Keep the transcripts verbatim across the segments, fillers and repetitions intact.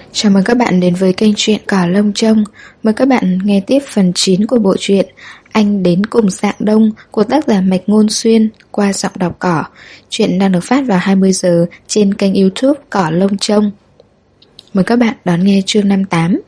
Chào mừng các bạn đến với kênh truyện Cỏ Lông Trông. Mời các bạn nghe tiếp phần chín của bộ truyện Anh Đến Cùng Dạng Đông của tác giả Mạch Ngôn Xuyên qua giọng đọc Cỏ. Truyện đang được phát vào hai mươi giờ trên kênh YouTube Cỏ Lông Trông. Mời các bạn đón nghe chương năm mươi tám.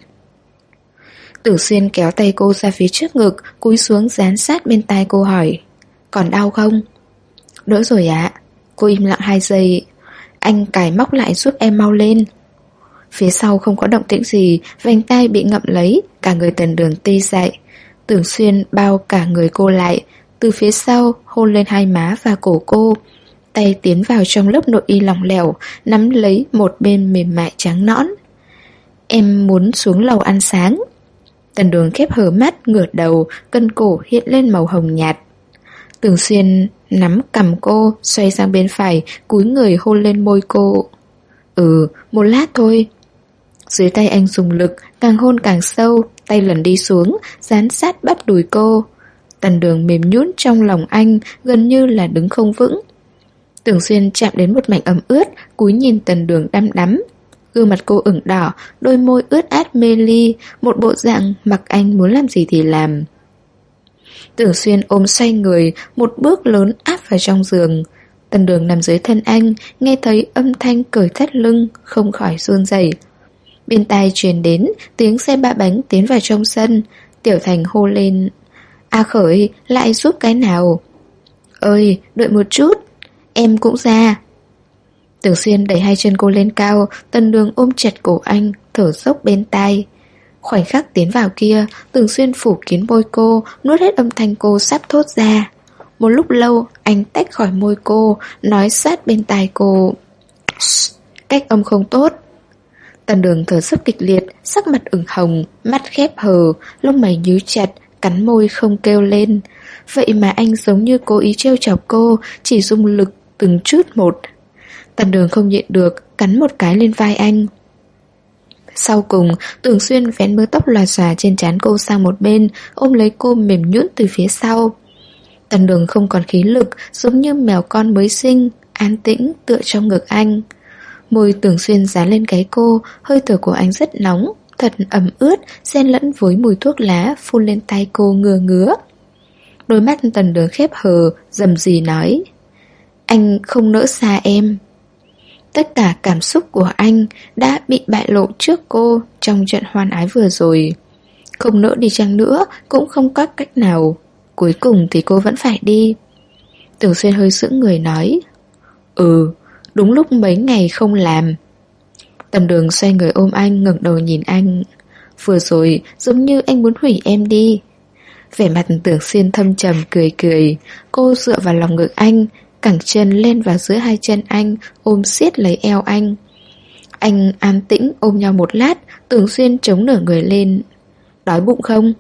Tử Xuyên kéo tay cô ra phía trước ngực, cúi xuống dán sát bên tai cô hỏi: còn đau không? Đỡ rồi ạ. Cô im lặng hai giây. Anh cài móc lại giúp em mau lên. Phía sau không có động tĩnh gì, vành tai bị ngậm lấy, cả người Tần Đường tê dại. Tử Xuyên bao cả người cô lại, từ phía sau hôn lên hai má và cổ cô. Tay tiến vào trong lớp nội y lỏng lẻo, nắm lấy một bên mềm mại trắng nõn. Em muốn xuống lầu ăn sáng. Tần Đường khép hờ mắt, ngửa đầu, cân cổ hiện lên màu hồng nhạt. Tử Xuyên nắm cằm cô, xoay sang bên phải, cúi người hôn lên môi cô. Ừ, một lát thôi. Dưới tay anh dùng lực, càng hôn càng sâu, tay lần đi xuống, dán sát bắt đùi cô. Tần Đường mềm nhũn trong lòng anh, gần như là đứng không vững. Tưởng Xuyên chạm đến một mảnh ẩm ướt, cúi nhìn Tần Đường đăm đắm. Gương mặt cô ửng đỏ, đôi môi ướt át mê ly, một bộ dạng mặc anh muốn làm gì thì làm. Tưởng Xuyên ôm xoay người, một bước lớn áp vào trong giường. Tần Đường nằm dưới thân anh, nghe thấy âm thanh cởi thắt lưng, không khỏi run rẩy. Bên tai truyền đến tiếng xe ba bánh tiến vào trong sân. Tiểu Thành hô lên: A Khởi, lại giúp cái nào? Ơi, đợi một chút, em cũng ra. Tưởng Xuyên đẩy hai chân cô lên cao, Tần Đường ôm chặt cổ anh, thở dốc bên tai. Khoảnh khắc tiến vào kia, Tưởng Xuyên phủ kín môi cô, nuốt hết âm thanh cô sắp thốt ra. Một lúc lâu, anh tách khỏi môi cô, nói sát bên tai cô: cách âm không tốt. Tần Đường thở dốc kịch liệt, sắc mặt ửng hồng, mắt khép hờ, lông mày nhíu chặt, cắn môi không kêu lên. Vậy mà anh giống như cố ý trêu chọc cô, chỉ dùng lực từng chút một. Tần Đường không nhịn được, cắn một cái lên vai anh. Sau cùng, Tưởng Xuyên vén mớ tóc lòa xòa trên trán cô sang một bên, ôm lấy cô mềm nhũn từ phía sau. Tần Đường không còn khí lực, giống như mèo con mới sinh, an tĩnh tựa trong ngực anh. Môi Tưởng Xuyên dán lên gáy cô, hơi thở của anh rất nóng, thật ẩm ướt, xen lẫn với mùi thuốc lá phun lên tay cô ngừa ngứa. Đôi mắt Tần Đường khép hờ, rầm rì nói: anh không nỡ xa em. Tất cả cảm xúc của anh đã bị bại lộ trước cô trong trận hoan ái vừa rồi. Không nỡ đi chăng nữa cũng không có cách nào, cuối cùng thì cô vẫn phải đi. Tưởng Xuyên hơi sững người nói: Ừ, đúng lúc mấy ngày không làm. Tầm Đường xoay người ôm anh, ngẩng đầu nhìn anh. Vừa rồi giống như anh muốn hủy em đi. Vẻ mặt Tưởng Xuyên thâm trầm cười cười. Cô dựa vào lòng ngực anh, cẳng chân lên vào giữa hai chân anh, ôm siết lấy eo anh. Anh an tĩnh ôm nhau một lát. Tưởng Xuyên chống nửa người lên. Đói bụng không?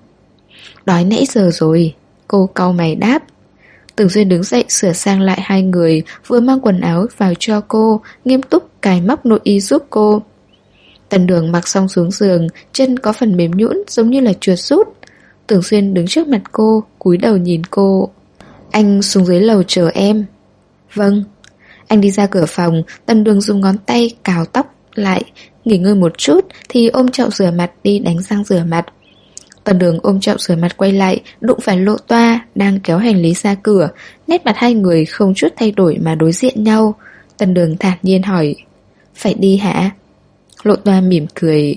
Đói nãy giờ rồi. Cô cau mày đáp. Tưởng Xuyên đứng dậy sửa sang lại hai người, vừa mang quần áo vào cho cô, nghiêm túc cài móc nội y giúp cô. Tần Đường mặc xong xuống giường, chân có phần mềm nhũn giống như là chuột rút. Tưởng Xuyên đứng trước mặt cô, cúi đầu nhìn cô. Anh xuống dưới lầu chờ em. Vâng. Anh đi ra cửa phòng, Tần Đường dùng ngón tay cào tóc lại, nghỉ ngơi một chút thì ôm chậu rửa mặt đi đánh răng rửa mặt. Tần Đường ôm chậu rửa mặt quay lại, đụng phải Lộ Toa đang kéo hành lý ra cửa. Nét mặt hai người không chút thay đổi mà đối diện nhau. Tần Đường thản nhiên hỏi: phải đi hả? Lộ Toa mỉm cười: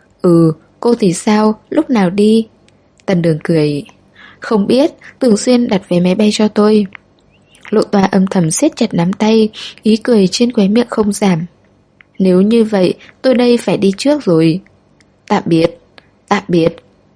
Ừ, cô thì sao, lúc nào đi? Tần Đường cười: không biết, Tưởng Xuyên đặt vé máy bay cho tôi. Lộ Toa âm thầm siết chặt nắm tay, ý cười trên khóe miệng không giảm. Nếu như vậy, tôi đây phải đi trước rồi. Tạm biệt. Tạm biệt.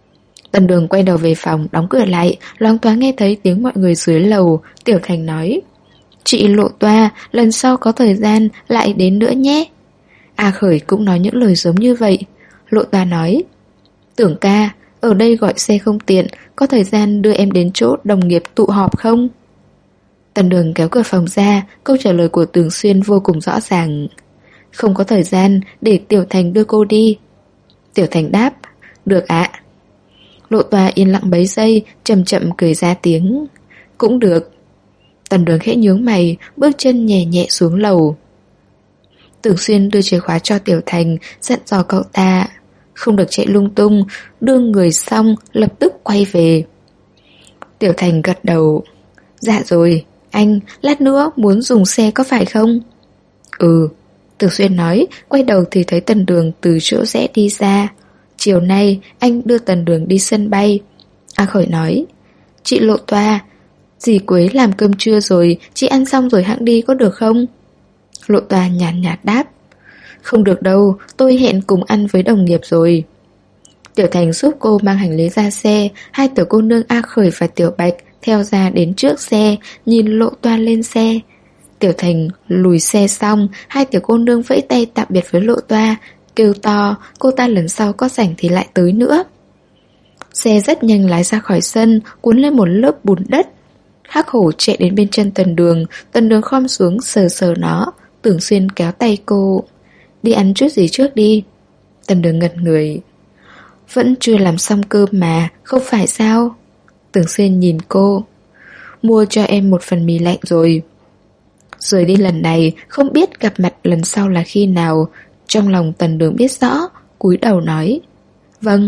Tần Đường quay đầu về phòng, đóng cửa lại, loáng thoáng nghe thấy tiếng mọi người dưới lầu. Tiểu Thành nói: chị Lộ Toa, lần sau có thời gian lại đến nữa nhé. A Khởi cũng nói những lời giống như vậy. Lộ Toa nói: Tưởng ca, ở đây gọi xe không tiện, có thời gian đưa em đến chỗ đồng nghiệp tụ họp không? Tần Đường kéo cửa phòng ra, câu trả lời của Tưởng Xuyên vô cùng rõ ràng: không có thời gian, để Tiểu Thành đưa cô đi. Tiểu Thành đáp: được ạ. Lộ Toa yên lặng mấy giây, chậm chậm cười ra tiếng: cũng được. Tần Đường khẽ nhướng mày, bước chân nhẹ nhẹ xuống lầu. Tưởng Xuyên đưa chìa khóa cho Tiểu Thành, dặn dò cậu ta không được chạy lung tung, đưa người xong lập tức quay về. Tiểu Thành gật đầu. Dạ rồi, anh, lát nữa muốn dùng xe có phải không? Ừ, Tưởng Xuyên nói, quay đầu thì thấy Tần Đường từ chỗ rẽ đi ra. Chiều nay anh đưa Tần Đường đi sân bay. A Khởi nói, chị Lộ Toa, dì Quế làm cơm trưa rồi, chị ăn xong rồi hẵng đi có được không? Lộ Toa nhàn nhạt, nhạt đáp, không được đâu, tôi hẹn cùng ăn với đồng nghiệp rồi. Tiểu Thành giúp cô mang hành lý ra xe, hai tiểu cô nương A Khởi và Tiểu Bạch theo ra đến trước xe, nhìn Lộ Toa lên xe. Tiểu Thành lùi xe xong, hai tiểu cô nương vẫy tay tạm biệt với Lộ Toa, kêu to, cô ta lần sau có rảnh thì lại tới nữa. Xe rất nhanh lái ra khỏi sân, cuốn lên một lớp bùn đất. Hắc Hổ chạy đến bên chân Tần Đường, Tần Đường khom xuống sờ sờ nó. Tưởng Xuyên kéo tay cô, đi ăn chút gì trước đi. Tần Đường ngẩn người, vẫn chưa làm xong cơm mà, không phải sao? Tưởng Xuyên nhìn cô, mua cho em một phần mì lạnh rồi. Rời đi lần này, không biết gặp mặt lần sau là khi nào. Trong lòng Tần Đường biết rõ, cúi đầu nói, vâng.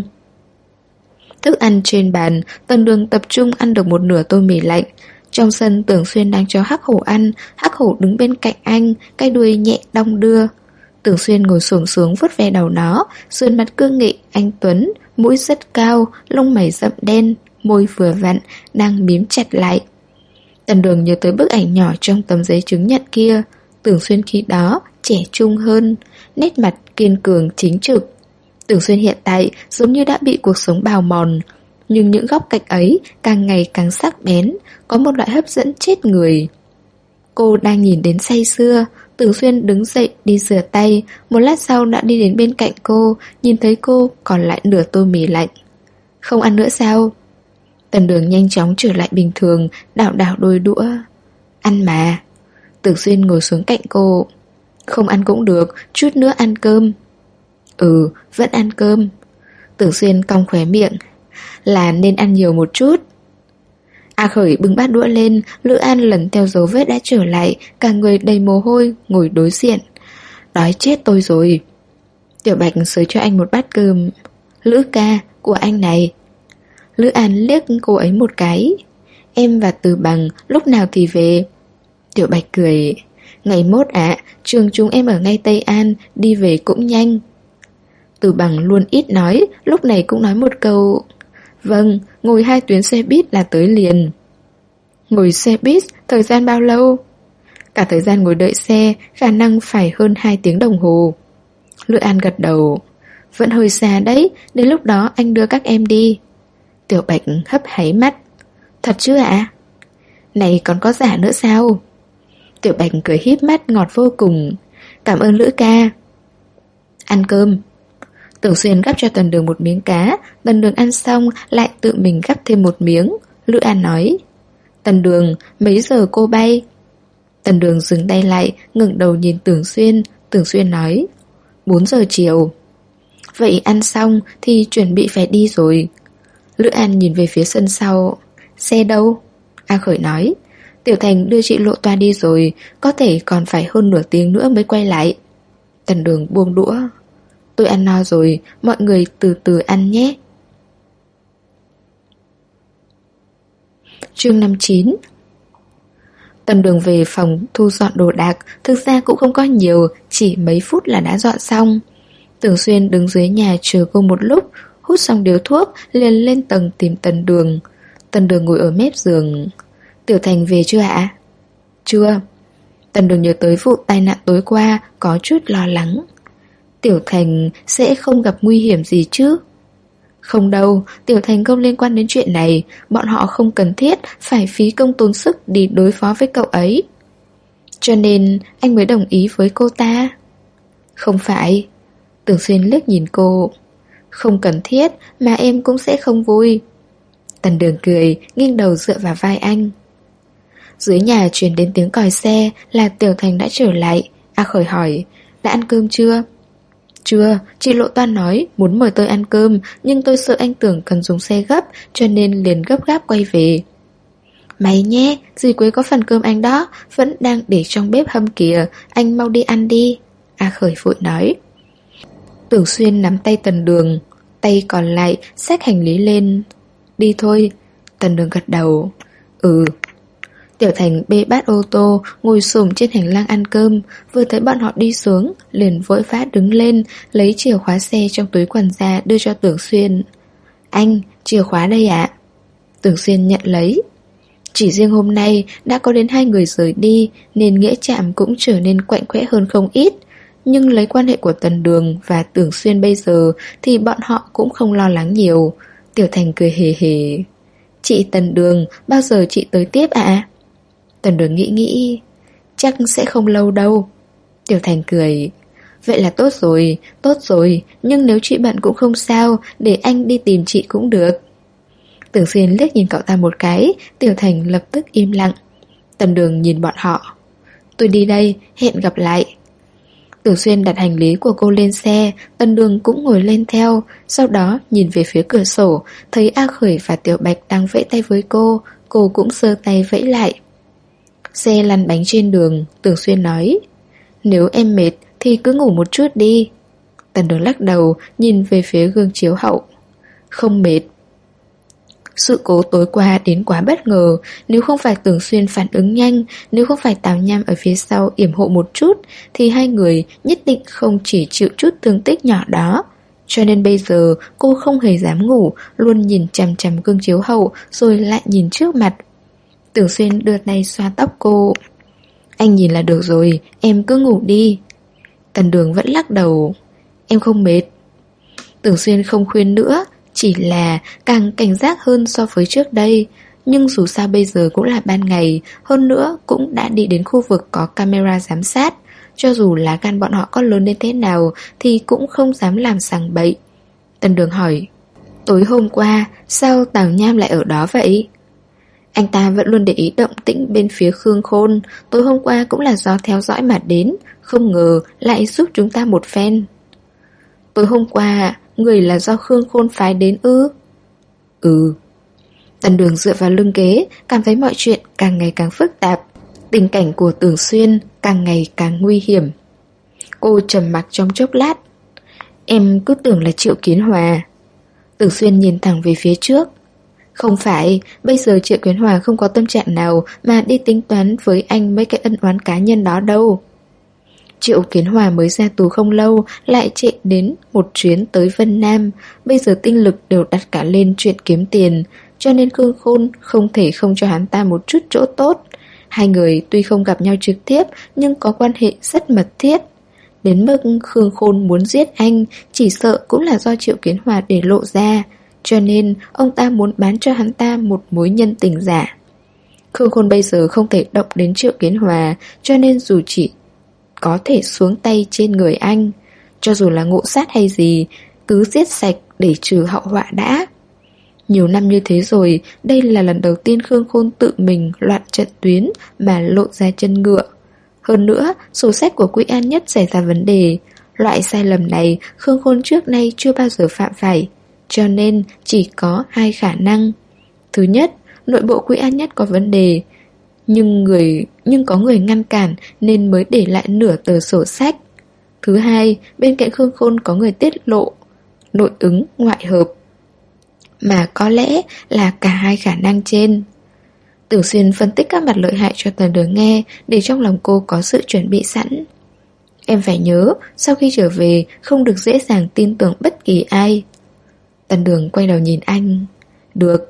Thức ăn trên bàn, Tần Đường tập trung ăn được một nửa tô mì lạnh. Trong sân Tưởng Xuyên đang cho Hắc Hổ ăn, Hắc Hổ đứng bên cạnh anh, cái đuôi nhẹ đong đưa. Tưởng Xuyên ngồi xổm xuống vuốt ve đầu nó, sườn mặt cương nghị, anh tuấn, mũi rất cao, lông mày rậm đen, môi vừa vặn, đang mím chặt lại. Tần Đường nhớ tới bức ảnh nhỏ trong tấm giấy chứng nhận kia. Tưởng Xuyên khi đó trẻ trung hơn, nét mặt kiên cường chính trực. Tưởng Xuyên hiện tại giống như đã bị cuộc sống bào mòn, nhưng những góc cạnh ấy càng ngày càng sắc bén, có một loại hấp dẫn chết người. Cô đang nhìn đến say sưa. Tưởng Xuyên đứng dậy đi rửa tay, một lát sau đã đi đến bên cạnh cô, nhìn thấy cô còn lại nửa tô mì lạnh. Không ăn nữa sao? Tần Đường nhanh chóng trở lại bình thường, đảo đảo đôi đũa. Ăn mà. Tưởng Xuyên ngồi xuống cạnh cô. Không ăn cũng được, chút nữa ăn cơm. Ừ, vẫn ăn cơm. Tưởng Xuyên cong khóe miệng, là nên ăn nhiều một chút. A Khởi bưng bát đũa lên, Lữ An lần theo dấu vết đã trở lại, cả người đầy mồ hôi, ngồi đối diện. Đói chết tôi rồi. Tiểu Bạch xới cho anh một bát cơm. Lữ ca, của anh này. Lữ An liếc cô ấy một cái. Em và Từ Bằng lúc nào thì về? Tiểu Bạch cười. Ngày mốt ạ, à, trường chúng em ở ngay Tây An, đi về cũng nhanh. Từ Bằng luôn ít nói, lúc này cũng nói một câu. Vâng, ngồi hai tuyến xe buýt là tới liền. Ngồi xe buýt, thời gian bao lâu? Cả thời gian ngồi đợi xe, khả năng phải hơn hai tiếng đồng hồ. Lữ An gật đầu. Vẫn hơi xa đấy, đến lúc đó anh đưa các em đi. Tiểu Bạch hấp háy mắt. Thật chứ ạ? Này còn có giả nữa sao? Tiểu Bạch cười híp mắt ngọt vô cùng. Cảm ơn Lữ ca. Ăn cơm. Tưởng Xuyên gắp cho Tần Đường một miếng cá. Tần Đường ăn xong lại tự mình gắp thêm một miếng. Lữ An nói, Tần Đường, mấy giờ cô bay? Tần Đường dừng tay lại, ngẩng đầu nhìn Tưởng Xuyên. Tưởng Xuyên nói, bốn giờ chiều. Vậy ăn xong thì chuẩn bị phải đi rồi. Lữ An nhìn về phía sân sau. Xe đâu? A Khởi nói, Tiểu Thành đưa chị Lộ Toa đi rồi, có thể còn phải hơn nửa tiếng nữa mới quay lại. Tần Đường buông đũa. Tôi ăn no rồi, mọi người từ từ ăn nhé. Chương năm mươi chín. Tần Đường về phòng thu dọn đồ đạc, thực ra cũng không có nhiều, chỉ mấy phút là đã dọn xong. Tưởng Xuyên đứng dưới nhà chờ cô một lúc, hút xong điếu thuốc, liền lên tầng tìm Tần Đường. Tần Đường ngồi ở mép giường. Tiểu Thành về chưa ạ? Chưa. Tần Đường nhớ tới vụ tai nạn tối qua, có chút lo lắng. Tiểu Thành sẽ không gặp nguy hiểm gì chứ? Không đâu, Tiểu Thành không liên quan đến chuyện này, bọn họ không cần thiết phải phí công tốn sức đi đối phó với cậu ấy. Cho nên anh mới đồng ý với cô ta. Không phải. Tưởng Xuyên liếc nhìn cô. Không cần thiết mà em cũng sẽ không vui. Tần Đường cười, nghiêng đầu dựa vào vai anh. Dưới nhà truyền đến tiếng còi xe, là Tiểu Thành đã trở lại. A Khởi hỏi, đã ăn cơm chưa? Chưa, chị Lộ Toa nói muốn mời tôi ăn cơm, nhưng tôi sợ anh Tưởng cần dùng xe gấp, cho nên liền gấp gáp quay về. Mày nhé, dì Quế có phần cơm anh đó, vẫn đang để trong bếp hâm kìa, anh mau đi ăn đi. A Khởi vội nói. Tưởng Xuyên nắm tay Tần Đường, tay còn lại xách hành lý lên. Đi thôi. Tần Đường gật đầu. Ừ. Tiểu Thành bê bát ô tô, ngồi xổm trên hành lang ăn cơm. Vừa thấy bọn họ đi xuống, liền vội vã đứng lên, lấy chìa khóa xe trong túi quần ra đưa cho Tưởng Xuyên. Anh, chìa khóa đây ạ. Tưởng Xuyên nhận lấy. Chỉ riêng hôm nay đã có đến hai người rời đi, nên nghĩa trạm cũng trở nên quạnh quẽ hơn không ít. Nhưng lấy quan hệ của Tần Đường và Tưởng Xuyên bây giờ thì bọn họ cũng không lo lắng nhiều. Tiểu Thành cười hề hề. Chị Tần Đường, bao giờ chị tới tiếp ạ? À? Tần Đường nghĩ nghĩ. Chắc sẽ không lâu đâu. Tiểu Thành cười. Vậy là tốt rồi, tốt rồi. Nhưng nếu chị bận cũng không sao, để anh đi tìm chị cũng được. Tưởng Xuyên liếc nhìn cậu ta một cái. Tiểu Thành lập tức im lặng. Tần Đường nhìn bọn họ. Tôi đi đây, hẹn gặp lại. Tưởng Xuyên đặt hành lý của cô lên xe. Tần Đường cũng ngồi lên theo. Sau đó nhìn về phía cửa sổ, thấy A Khởi và Tiểu Bạch đang vẫy tay với cô. Cô cũng giơ tay vẫy lại. Xe lăn bánh trên đường. Tưởng Xuyên nói, nếu em mệt thì cứ ngủ một chút đi. Tần Đường lắc đầu, nhìn về phía gương chiếu hậu. Không mệt. Sự cố tối qua đến quá bất ngờ. Nếu không phải Tưởng Xuyên phản ứng nhanh, nếu không phải Tào Nham ở phía sau yểm hộ một chút, thì hai người nhất định không chỉ chịu chút thương tích nhỏ đó. Cho nên bây giờ cô không hề dám ngủ, luôn nhìn chằm chằm gương chiếu hậu, rồi lại nhìn trước mặt. Tưởng Xuyên đưa tay xoa tóc cô. Anh nhìn là được rồi, em cứ ngủ đi. Tần Đường vẫn lắc đầu. Em không mệt. Tưởng Xuyên không khuyên nữa, chỉ là càng cảnh giác hơn so với trước đây. Nhưng dù sao bây giờ cũng là ban ngày, hơn nữa cũng đã đi đến khu vực có camera giám sát. Cho dù là gan bọn họ có lớn đến thế nào thì cũng không dám làm sằng bậy. Tần Đường hỏi, tối hôm qua sao Tào Nham lại ở đó vậy? Anh ta vẫn luôn để ý động tĩnh bên phía Khương Khôn. Tối hôm qua cũng là do theo dõi mà đến, không ngờ lại giúp chúng ta một phen. Tối hôm qua người là do Khương Khôn phái đến ư? Ừ. Tần Đường dựa vào lưng ghế, cảm thấy mọi chuyện càng ngày càng phức tạp. Tình cảnh của Tưởng Xuyên càng ngày càng nguy hiểm. Cô trầm mặc trong chốc lát. Em cứ tưởng là Triệu Kiến Hòa. Tưởng Xuyên nhìn thẳng về phía trước. Không phải, bây giờ Triệu Kiến Hòa không có tâm trạng nào mà đi tính toán với anh mấy cái ân oán cá nhân đó đâu. Triệu Kiến Hòa mới ra tù không lâu, lại chạy đến một chuyến tới Vân Nam. Bây giờ tinh lực đều đặt cả lên chuyện kiếm tiền, cho nên Khương Khôn không thể không cho hắn ta một chút chỗ tốt. Hai người tuy không gặp nhau trực tiếp, nhưng có quan hệ rất mật thiết. Đến mức Khương Khôn muốn giết anh, chỉ sợ cũng là do Triệu Kiến Hòa để lộ ra. Cho nên ông ta muốn bán cho hắn ta một mối nhân tình giả. Khương Khôn bây giờ không thể động đến Triệu Kiến Hòa, cho nên dù chỉ có thể xuống tay trên người anh, cho dù là ngộ sát hay gì, cứ giết sạch để trừ hậu họa đã. Nhiều năm như thế rồi, đây là lần đầu tiên Khương Khôn tự mình loạn trận tuyến mà lộ ra chân ngựa. Hơn nữa, sổ sách của Quý An Nhất xảy ra vấn đề. Loại sai lầm này Khương Khôn trước nay chưa bao giờ phạm phải. Cho nên chỉ có hai khả năng. Thứ nhất, nội bộ Quý An Nhất có vấn đề, Nhưng người nhưng có người ngăn cản nên mới để lại nửa tờ sổ sách. Thứ hai, bên cạnh Khương Khôn có người tiết lộ nội ứng ngoại hợp. Mà có lẽ là cả hai khả năng trên. Tưởng Xuyên phân tích các mặt lợi hại cho Tần Đường nghe, để trong lòng cô có sự chuẩn bị sẵn. Em phải nhớ, sau khi trở về không được dễ dàng tin tưởng bất kỳ ai. Tần Đường quay đầu nhìn anh. Được.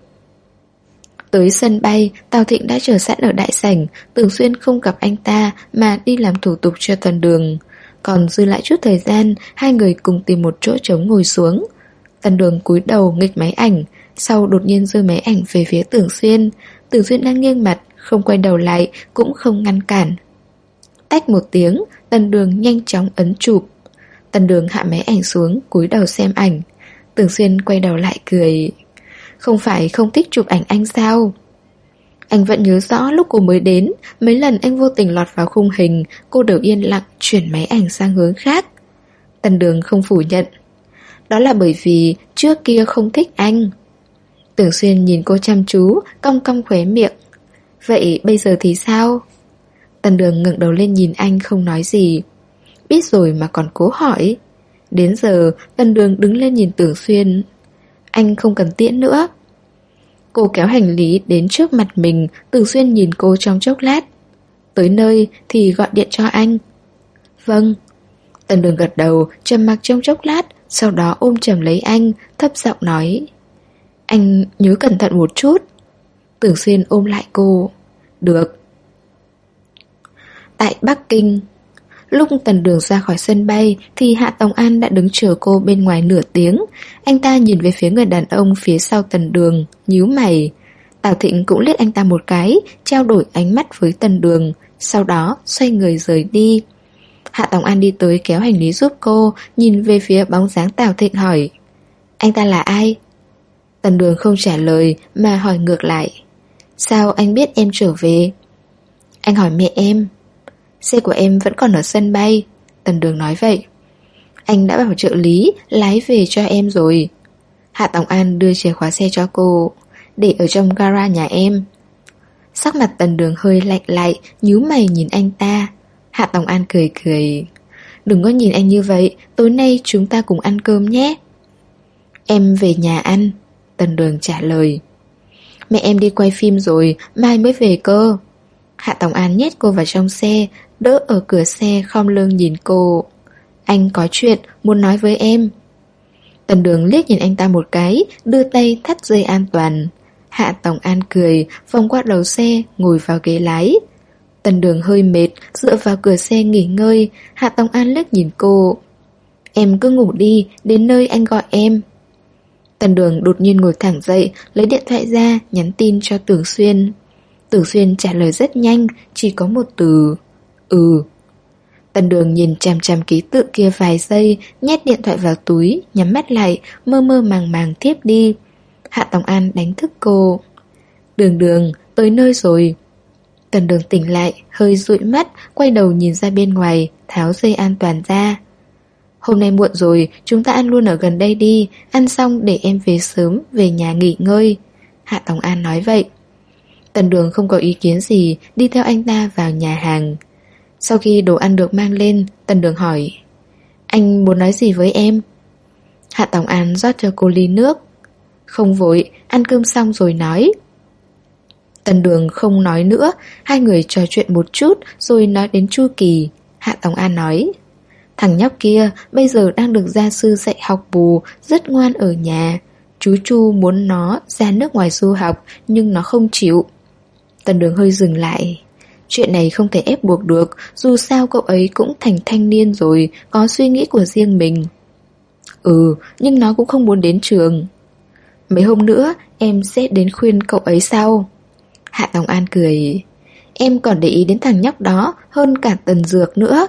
Tới sân bay, Tào Thịnh đã chờ sẵn ở đại sảnh. Tưởng Xuyên không gặp anh ta mà đi làm thủ tục cho Tần Đường. Còn dư lại chút thời gian, hai người cùng tìm một chỗ trống ngồi xuống. Tần Đường cúi đầu nghịch máy ảnh, sau đột nhiên giơ máy ảnh về phía Tưởng Xuyên. Tưởng Xuyên đang nghiêng mặt, không quay đầu lại, cũng không ngăn cản. Tách một tiếng, Tần Đường nhanh chóng ấn chụp. Tần Đường hạ máy ảnh xuống, cúi đầu xem ảnh. Tưởng Xuyên quay đầu lại cười. Không phải không thích chụp ảnh anh sao? Anh vẫn nhớ rõ lúc cô mới đến, mấy lần anh vô tình lọt vào khung hình, cô đều yên lặng chuyển máy ảnh sang hướng khác. Tần Đường không phủ nhận. Đó là bởi vì trước kia không thích anh. Tưởng Xuyên nhìn cô chăm chú, cong cong khóe miệng. Vậy bây giờ thì sao? Tần Đường ngẩng đầu lên nhìn anh không nói gì. biết rồi mà còn cố hỏi. Đến giờ Tần Đường đứng lên nhìn Tưởng Xuyên. Anh không cần tiễn nữa. Cô kéo hành lý đến trước mặt mình. Tưởng Xuyên nhìn cô trong chốc lát. Tới nơi thì gọi điện cho anh. Vâng. Tần Đường gật đầu, trầm mặc trong chốc lát, sau đó ôm chầm lấy anh, thấp giọng nói. Anh nhớ cẩn thận một chút. Tưởng Xuyên ôm lại cô. Được. Tại Bắc Kinh. Lúc Tần Đường ra khỏi sân bay thì Hạ Tòng An đã đứng chờ cô bên ngoài nửa tiếng. Anh ta nhìn về phía người đàn ông phía sau Tần Đường, nhíu mày. Tào Thịnh cũng liếc anh ta một cái, trao đổi ánh mắt với Tần Đường, sau đó xoay người rời đi. Hạ Tòng An đi tới kéo hành lý giúp cô, nhìn về phía bóng dáng Tào Thịnh hỏi. Anh ta là ai? Tần Đường không trả lời mà hỏi ngược lại. Sao anh biết em trở về? Anh hỏi mẹ em. Xe của em vẫn còn ở sân bay. Tần Đường nói vậy. Anh đã bảo trợ lý lái về cho em rồi. Hạ Tòng An đưa chìa khóa xe cho cô. Để ở trong gara nhà em. Sắc mặt Tần Đường hơi lạnh lại, nhíu mày nhìn anh ta. Hạ Tòng An cười cười. Đừng có nhìn anh như vậy, tối nay chúng ta cùng ăn cơm nhé. Em về nhà ăn. Tần Đường trả lời. Mẹ em đi quay phim rồi, mai mới về cơ. Hạ Tòng An nhét cô vào trong xe, đỡ ở cửa xe khom lưng nhìn cô. Anh có chuyện muốn nói với em. Tần Đường liếc nhìn anh ta một cái, đưa tay thắt dây an toàn. Hạ Tòng An cười, vòng qua đầu xe, ngồi vào ghế lái. Tần Đường hơi mệt, dựa vào cửa xe nghỉ ngơi. Hạ Tòng An liếc nhìn cô. Em cứ ngủ đi, đến nơi anh gọi em. Tần Đường đột nhiên ngồi thẳng dậy, lấy điện thoại ra, nhắn tin cho Tưởng Xuyên. Tưởng Xuyên trả lời rất nhanh, chỉ có một từ. Ừ. Tần Đường nhìn chằm chằm ký tự kia vài giây, nhét điện thoại vào túi, nhắm mắt lại, mơ mơ màng màng tiếp đi. Hạ Tòng An đánh thức cô. Đường Đường, tới nơi rồi. Tần Đường tỉnh lại, hơi dụi mắt, quay đầu nhìn ra bên ngoài, tháo dây an toàn ra. Hôm nay muộn rồi, chúng ta ăn luôn ở gần đây đi, ăn xong để em về sớm, về nhà nghỉ ngơi. Hạ Tòng An nói vậy. Tần Đường không có ý kiến gì, đi theo anh ta vào nhà hàng. Sau khi đồ ăn được mang lên, Tần Đường hỏi. Anh muốn nói gì với em? Hạ Tòng An rót cho cô ly nước. Không vội, ăn cơm xong rồi nói. Tần Đường không nói nữa, hai người trò chuyện một chút rồi nói đến Chu Kỳ. Hạ Tòng An nói. Thằng nhóc kia bây giờ đang được gia sư dạy học bù, rất ngoan ở nhà. Chú Chu muốn nó ra nước ngoài du học, nhưng nó không chịu. Tần Đường hơi dừng lại. Chuyện này không thể ép buộc được, dù sao cậu ấy cũng thành thanh niên rồi, có suy nghĩ của riêng mình. Ừ, nhưng nó cũng không muốn đến trường. Mấy hôm nữa em sẽ đến khuyên cậu ấy sau. Hạ Tòng An cười. Em còn để ý đến thằng nhóc đó hơn cả Tần Dược nữa.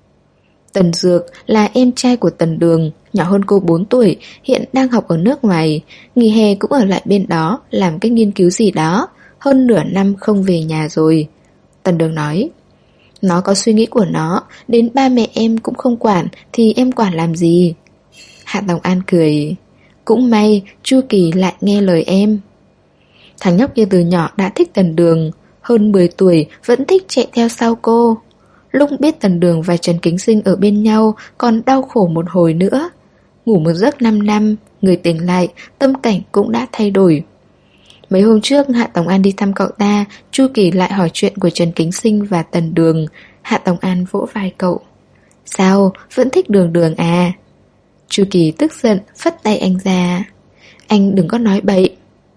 Tần Dược là em trai của Tần Đường, nhỏ hơn cô bốn tuổi, hiện đang học ở nước ngoài. Nghỉ hè cũng ở lại bên đó, làm cái nghiên cứu gì đó. Hơn nửa năm không về nhà rồi. Tần Đường nói. Nó có suy nghĩ của nó, đến ba mẹ em cũng không quản, thì em quản làm gì? Hạ Tòng An cười. Cũng may Chu Kỳ lại nghe lời em. Thằng nhóc kia từ nhỏ đã thích Tần Đường, hơn mười tuổi vẫn thích chạy theo sau cô. Lúc biết Tần Đường và Trần Kính Sinh ở bên nhau còn đau khổ một hồi nữa. Ngủ một giấc năm năm, người tỉnh lại, tâm cảnh cũng đã thay đổi. Mấy hôm trước Hạ Tòng An đi thăm cậu ta, Chu Kỳ lại hỏi chuyện của Trần Kính Sinh và Tần Đường. Hạ Tòng An vỗ vai cậu. Sao, vẫn thích Đường Đường à? Chu Kỳ tức giận, phất tay anh ra. Anh đừng có nói bậy.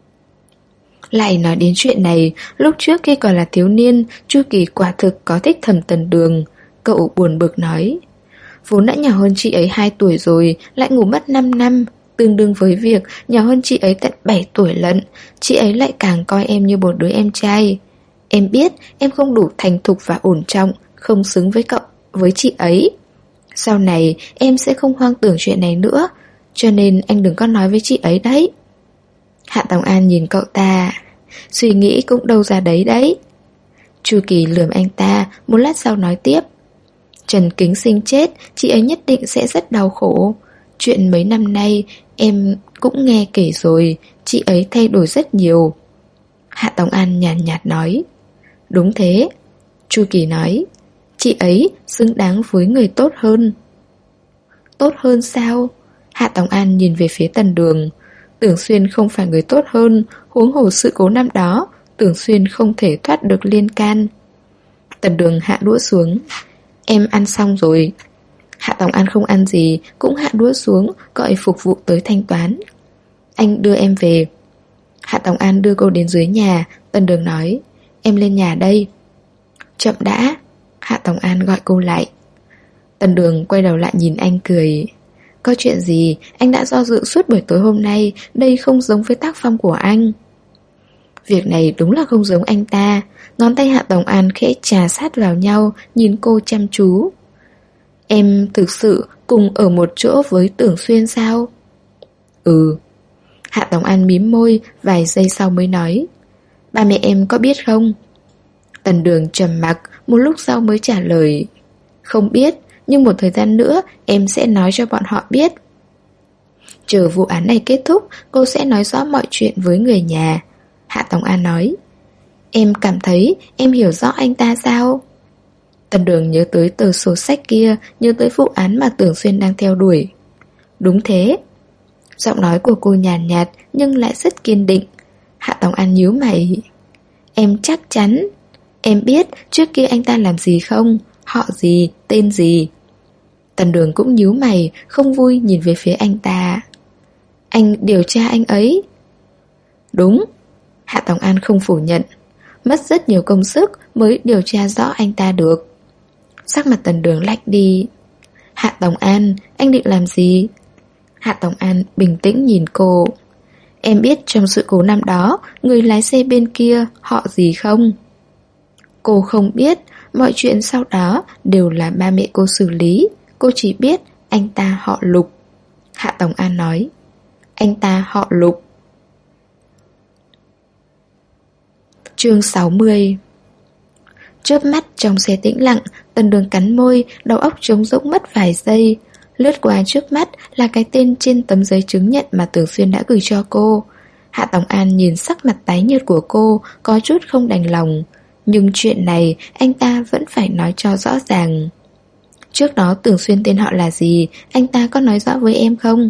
Lại nói đến chuyện này, lúc trước khi còn là thiếu niên, Chu Kỳ quả thực có thích thầm Tần Đường. Cậu buồn bực nói. Vốn đã nhỏ hơn chị ấy hai tuổi rồi, lại ngủ mất năm năm, tương đương với việc nhỏ hơn chị ấy tận bảy tuổi lận. Chị ấy lại càng coi em như một đứa em trai. Em biết em không đủ thành thục và ổn trọng, không xứng với cậu, với chị ấy. Sau này em sẽ không hoang tưởng chuyện này nữa, cho nên anh đừng có nói với chị ấy đấy. Hạ Tòng An nhìn cậu ta. Suy nghĩ cũng đâu ra đấy đấy. Chu Kỳ lườm anh ta, một lát sau nói tiếp. Trần Kính Sinh chết, chị ấy nhất định sẽ rất đau khổ. Chuyện mấy năm nay em cũng nghe kể rồi, chị ấy thay đổi rất nhiều. Hạ Tòng An nhàn nhạt, nhạt nói. Đúng thế. Chu Kỳ nói. Chị ấy xứng đáng với người tốt hơn. Tốt hơn sao? Hạ Tòng An nhìn về phía Tần Đường. Tưởng Xuyên không phải người tốt hơn, huống hồ sự cố năm đó Tưởng Xuyên không thể thoát được liên can. Tần Đường hạ đũa xuống. Em ăn xong rồi. Hạ Tòng An không ăn gì, cũng hạ đũa xuống, gọi phục vụ tới thanh toán. Anh đưa em về. Hạ Tòng An đưa cô đến dưới nhà. Tần Đường nói, em lên nhà đây. Chậm đã. Hạ Tòng An gọi cô lại. Tần Đường quay đầu lại nhìn anh cười. Có chuyện gì? Anh đã do dự suốt buổi tối hôm nay. Đây không giống với tác phong của anh. Việc này đúng là không giống anh ta. Ngón tay Hạ Tòng An khẽ chà sát vào nhau, nhìn cô chăm chú. Em thực sự cùng ở một chỗ với Tưởng Xuyên sao? Ừ. Hạ Tòng An mím môi, vài giây sau mới nói, ba mẹ em có biết không? Tần Đường trầm mặc, một lúc sau mới trả lời, không biết, nhưng một thời gian nữa em sẽ nói cho bọn họ biết. Chờ vụ án này kết thúc, cô sẽ nói rõ mọi chuyện với người nhà. Hạ Tòng An nói, em cảm thấy em hiểu rõ anh ta sao? Tần Đường nhớ tới tờ sổ sách kia, nhớ tới vụ án mà Tưởng Xuyên đang theo đuổi. Đúng thế. Giọng nói của cô nhàn nhạt, nhạt nhưng lại rất kiên định. Hạ Tòng An nhíu mày. Em chắc chắn. Em biết trước kia anh ta làm gì không? Họ gì? Tên gì? Tần Đường cũng nhíu mày, không vui nhìn về phía anh ta. Anh điều tra anh ấy? Đúng. Hạ Tòng An không phủ nhận. Mất rất nhiều công sức mới điều tra rõ anh ta được. Sắc mặt Tần Đường lạnh đi. Hạ Tòng An, anh định làm gì? Hạ Tòng An bình tĩnh nhìn cô. Em biết trong sự cố năm đó, người lái xe bên kia họ gì không? Cô không biết, mọi chuyện sau đó đều là ba mẹ cô xử lý. Cô chỉ biết anh ta họ Lục. Hạ Tòng An nói. Anh ta họ Lục. Chương sáu mươi. Chớp mắt trong xe tĩnh lặng, Tần Đường cắn môi, đầu óc trống rỗng mất vài giây. Lướt qua trước mắt là cái tên trên tấm giấy chứng nhận mà Tưởng Xuyên đã gửi cho cô. Hạ Tòng An nhìn sắc mặt tái nhợt của cô, có chút không đành lòng. Nhưng chuyện này anh ta vẫn phải nói cho rõ ràng. Trước đó Tưởng Xuyên tên họ là gì, anh ta có nói rõ với em không?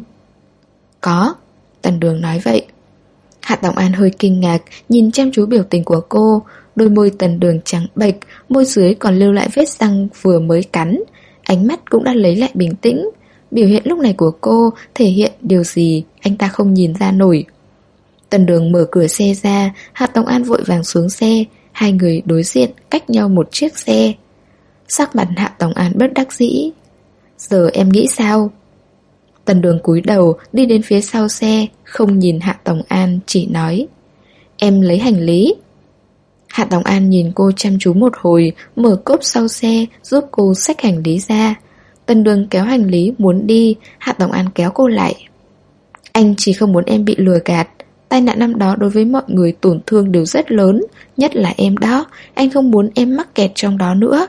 Có. Tần Đường nói vậy. Hạ Tòng An hơi kinh ngạc, nhìn chăm chú biểu tình của cô. Đôi môi Tần Đường trắng bệch, môi dưới còn lưu lại vết răng vừa mới cắn. Ánh mắt cũng đã lấy lại bình tĩnh. Biểu hiện lúc này của cô thể hiện điều gì anh ta không nhìn ra nổi. Tần Đường mở cửa xe ra, Hạ Tòng An vội vàng xuống xe. Hai người đối diện cách nhau một chiếc xe. Sắc mặt Hạ Tòng An bất đắc dĩ. Giờ em nghĩ sao? Tần Đường cúi đầu đi đến phía sau xe, không nhìn Hạ Tòng An, chỉ nói, em lấy hành lý. Hạ Tòng An nhìn cô chăm chú một hồi, mở cốp sau xe, giúp cô xách hành lý ra. Tần Đường kéo hành lý muốn đi, Hạ Tòng An kéo cô lại. Anh chỉ không muốn em bị lừa gạt. Tai nạn năm đó đối với mọi người tổn thương đều rất lớn, nhất là em đó. Anh không muốn em mắc kẹt trong đó nữa.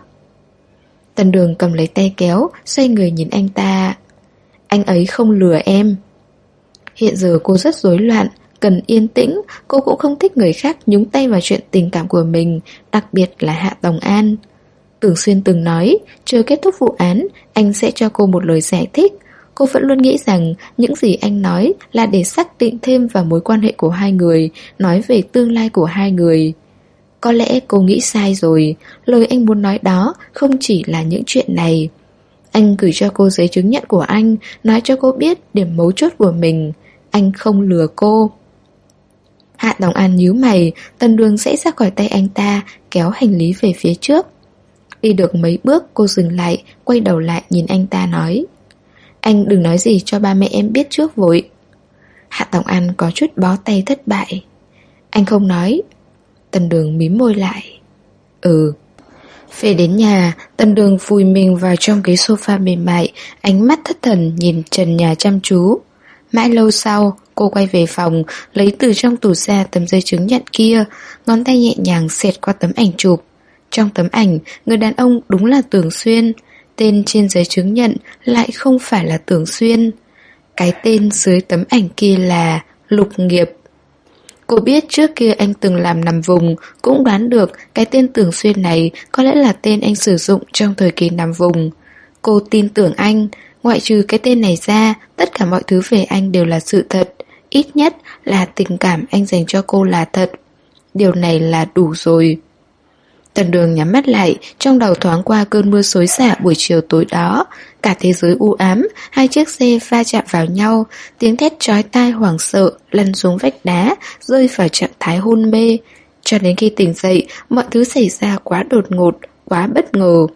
Tần Đường cầm lấy tay kéo, xoay người nhìn anh ta. Anh ấy không lừa em. Hiện giờ cô rất rối loạn, cần yên tĩnh. Cô cũng không thích người khác nhúng tay vào chuyện tình cảm của mình, đặc biệt là Hạ Tòng An. Tưởng Xuyên từng nói, chờ kết thúc vụ án, anh sẽ cho cô một lời giải thích. Cô vẫn luôn nghĩ rằng những gì anh nói là để xác định thêm vào mối quan hệ của hai người, nói về tương lai của hai người. Có lẽ cô nghĩ sai rồi, lời anh muốn nói đó không chỉ là những chuyện này. Anh gửi cho cô giấy chứng nhận của anh, nói cho cô biết điểm mấu chốt của mình. Anh không lừa cô. Hạ Tòng An nhíu mày, Tần Đường sẽ ra khỏi tay anh ta, kéo hành lý về phía trước. Đi được mấy bước cô dừng lại, quay đầu lại nhìn anh ta nói, anh đừng nói gì cho ba mẹ em biết trước vội. Hạ Tòng An có chút bó tay thất bại. Anh không nói. Tần Đường mím môi lại. Ừ. Về đến nhà, Tần Đường vùi mình vào trong ghế sofa mềm mại, ánh mắt thất thần nhìn trần nhà chăm chú. Mãi lâu sau, cô quay về phòng, lấy từ trong tủ ra tấm giấy chứng nhận kia, ngón tay nhẹ nhàng xẹt qua tấm ảnh chụp. Trong tấm ảnh, người đàn ông đúng là Tưởng Xuyên. Tên trên giấy chứng nhận lại không phải là Tưởng Xuyên. Cái tên dưới tấm ảnh kia là Lục Nghiệp. Cô biết trước kia anh từng làm nằm vùng, cũng đoán được cái tên Tưởng Xuyên này có lẽ là tên anh sử dụng trong thời kỳ nằm vùng. Cô tin tưởng anh, ngoại trừ cái tên này ra, tất cả mọi thứ về anh đều là sự thật. Ít nhất là tình cảm anh dành cho cô là thật. Điều này là đủ rồi. Tần Đường nhắm mắt lại, trong đầu thoáng qua cơn mưa xối xả buổi chiều tối đó. Cả thế giới u ám, hai chiếc xe va chạm vào nhau, tiếng thét chói tai hoảng sợ, lăn xuống vách đá, rơi vào trạng thái hôn mê. Cho đến khi tỉnh dậy, mọi thứ xảy ra quá đột ngột, quá bất ngờ.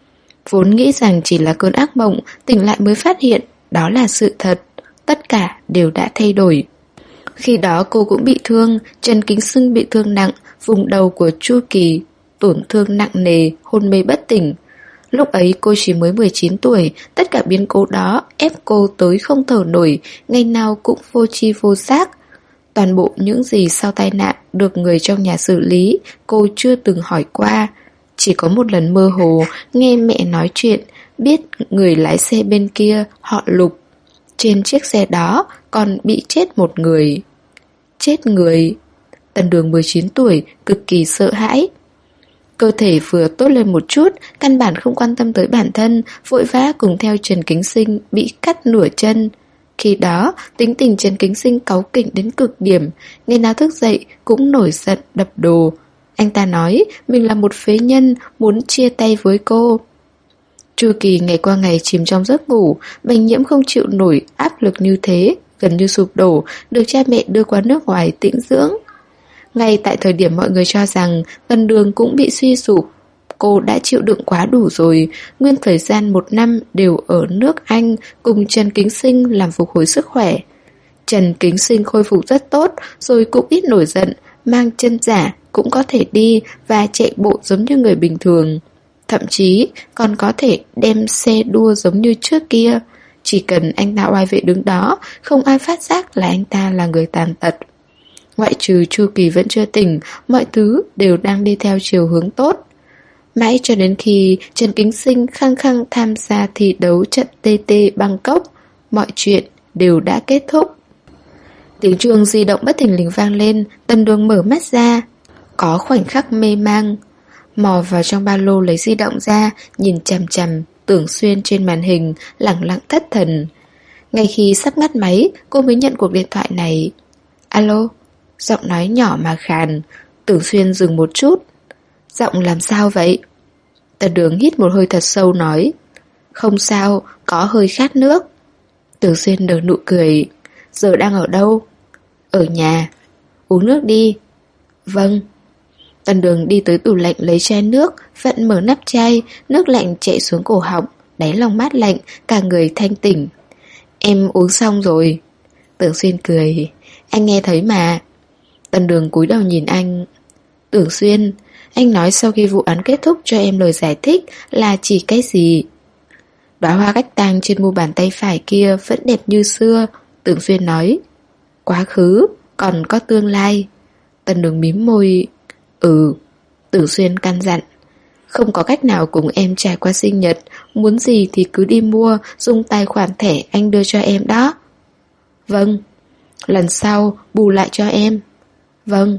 Vốn nghĩ rằng chỉ là cơn ác mộng, tỉnh lại mới phát hiện, đó là sự thật. Tất cả đều đã thay đổi. Khi đó cô cũng bị thương, Trần Kính Xưng bị thương nặng, vùng đầu của Chu Kỳ tổn thương nặng nề, hôn mê bất tỉnh. Lúc ấy cô chỉ mới mười chín tuổi, tất cả biến cố đó ép cô tới không thở nổi, ngày nào cũng vô tri vô giác. Toàn bộ những gì sau tai nạn được người trong nhà xử lý, cô chưa từng hỏi qua. Chỉ có một lần mơ hồ, nghe mẹ nói chuyện, biết người lái xe bên kia họ Lục. Trên chiếc xe đó còn bị chết một người. Chết người. Tần Đường mười chín tuổi, cực kỳ sợ hãi. Cơ thể vừa tốt lên một chút, căn bản không quan tâm tới bản thân, vội vã cùng theo Trần Kính Sinh bị cắt nửa chân. Khi đó, tính tình Trần Kính Sinh cáu kỉnh đến cực điểm, ngày nào thức dậy cũng nổi giận đập đồ. Anh ta nói mình là một phế nhân, muốn chia tay với cô. Chu Kỳ ngày qua ngày chìm trong giấc ngủ, Bành Nhiễm không chịu nổi áp lực như thế, gần như sụp đổ, được cha mẹ đưa qua nước ngoài tĩnh dưỡng. Ngay tại thời điểm mọi người cho rằng Tần Đường cũng bị suy sụp, cô đã chịu đựng quá đủ rồi. Nguyên thời gian một năm đều ở nước Anh cùng Trần Kính Sinh làm phục hồi sức khỏe. Trần Kính Sinh khôi phục rất tốt, rồi cũng ít nổi giận, mang chân giả, cũng có thể đi và chạy bộ giống như người bình thường. Thậm chí còn có thể đem xe đua giống như trước kia. Chỉ cần anh ta oai vệ đứng đó, không ai phát giác là anh ta là người tàn tật. Ngoại trừ Chu Kỳ vẫn chưa tỉnh, mọi thứ đều đang đi theo chiều hướng tốt. Mãi cho đến khi Trần Kính Sinh khăng khăng tham gia thi đấu trận tê tê Bangkok, mọi chuyện đều đã kết thúc. Tiếng chuông di động bất thình lình vang lên, Tần Đường mở mắt ra. Có khoảnh khắc mê mang, mò vào trong ba lô lấy di động ra, nhìn chằm chằm Tưởng Xuyên trên màn hình, lẳng lặng thất thần. Ngay khi sắp ngắt máy, cô mới nhận cuộc điện thoại này. Alo? Giọng nói nhỏ mà khàn. Tưởng Xuyên dừng một chút. Giọng làm sao vậy? Tần Đường hít một hơi thật sâu nói. Không sao, có hơi khát nước. Tưởng Xuyên nở nụ cười. Giờ đang ở đâu? Ở nhà. Uống nước đi. Vâng. Tần Đường đi tới tủ lạnh lấy chai nước, vặn mở nắp chai, nước lạnh chảy xuống cổ họng, đáy lòng mát lạnh, cả người thanh tỉnh. Em uống xong rồi. Tưởng Xuyên cười. Anh nghe thấy mà. Tần Đường cúi đầu nhìn anh. Tưởng Xuyên, anh nói sau khi vụ án kết thúc cho em lời giải thích là chỉ cái gì? Đóa hoa cách tang trên mu bàn tay phải kia vẫn đẹp như xưa. Tưởng Xuyên nói. Quá khứ, còn có tương lai. Tần Đường mím môi. Ừ. Tưởng Xuyên căn dặn. Không có cách nào cùng em trải qua sinh nhật, muốn gì thì cứ đi mua, dùng tài khoản thẻ anh đưa cho em đó. Vâng. Lần sau bù lại cho em. Vâng.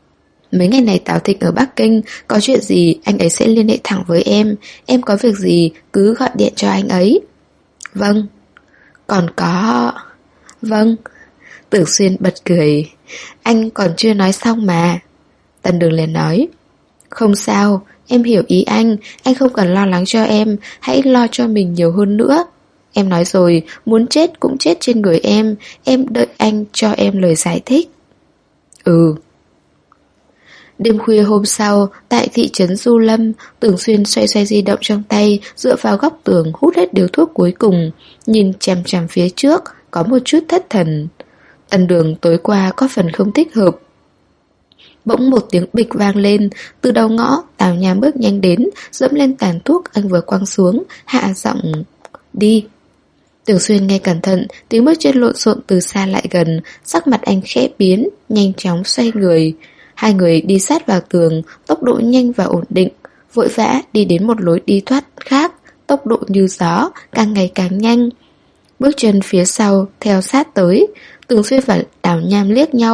Mấy ngày này Tào Thịnh ở Bắc Kinh, có chuyện gì anh ấy sẽ liên hệ thẳng với em. Em có việc gì cứ gọi điện cho anh ấy. Vâng. Còn có... Vâng. Tưởng Xuyên bật cười. Anh còn chưa nói xong mà. Tần Đường liền nói. Không sao, em hiểu ý anh. Anh không cần lo lắng cho em, hãy lo cho mình nhiều hơn nữa. Em nói rồi, muốn chết cũng chết trên người em. Em đợi anh cho em lời giải thích. Ừ. Đêm khuya hôm sau, tại thị trấn Du Lâm, Tưởng Xuyên xoay xoay di động trong tay, dựa vào góc tường hút hết điếu thuốc cuối cùng, nhìn chằm chằm phía trước, có một chút thất thần. Tần Đường tối qua có phần không thích hợp. Bỗng một tiếng bịch vang lên, từ đầu ngõ, Tào Nham bước nhanh đến, dẫm lên tàn thuốc anh vừa quăng xuống, hạ giọng đi. Tưởng Xuyên nghe cẩn thận, tiếng bước chân lộn xộn từ xa lại gần, sắc mặt anh khẽ biến, nhanh chóng xoay người. Hai người đi sát vào tường, tốc độ nhanh và ổn định, vội vã đi đến một lối đi thoát khác, tốc độ như gió, càng ngày càng nhanh. Bước chân phía sau theo sát tới, Tưởng Xuyên và Tào Nham liếc nhau,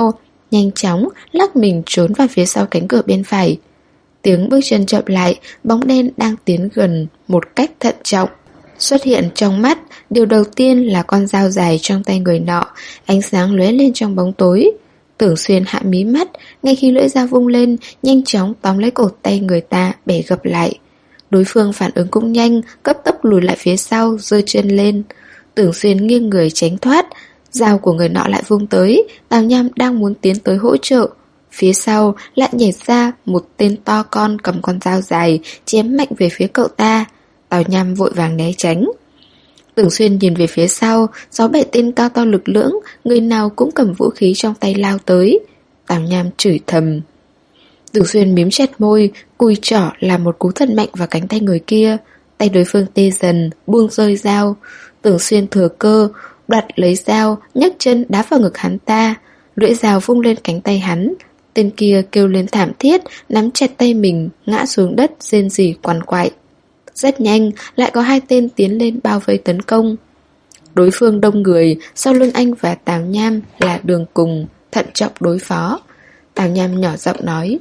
nhanh chóng lắc mình trốn vào phía sau cánh cửa bên phải. Tiếng bước chân chậm lại, bóng đen đang tiến gần một cách thận trọng. Xuất hiện trong mắt, điều đầu tiên là con dao dài trong tay người nọ, ánh sáng lóe lên trong bóng tối. Tưởng Xuyên hạ mí mắt, ngay khi lưỡi dao vung lên, nhanh chóng tóm lấy cổ tay người ta, bẻ gập lại. Đối phương phản ứng cũng nhanh, cấp tốc lùi lại phía sau, giơ chân lên. Tưởng Xuyên nghiêng người tránh thoát, dao của người nọ lại vung tới, Tào Nham đang muốn tiến tới hỗ trợ. Phía sau lại nhảy ra một tên to con cầm con dao dài, chém mạnh về phía cậu ta. Tào Nham vội vàng né tránh. Tưởng Xuyên nhìn về phía sau, sáu bảy tên cao to lực lưỡng, người nào cũng cầm vũ khí trong tay lao tới. Tào Nham chửi thầm. Tưởng Xuyên mím chặt môi, cùi trỏ làm một cú thật mạnh vào cánh tay người kia. Tay đối phương tê dần, buông rơi dao. Tưởng Xuyên thừa cơ, đoạt lấy dao, nhấc chân đá vào ngực hắn ta. Lưỡi dao vung lên cánh tay hắn. Tên kia kêu lên thảm thiết, nắm chặt tay mình, ngã xuống đất, rên rỉ quằn quại. Rất nhanh, lại có hai tên tiến lên bao vây tấn công. Đối phương đông người, sau lưng anh và Tào Nham là đường cùng, thận trọng đối phó. Tào Nham nhỏ giọng nói.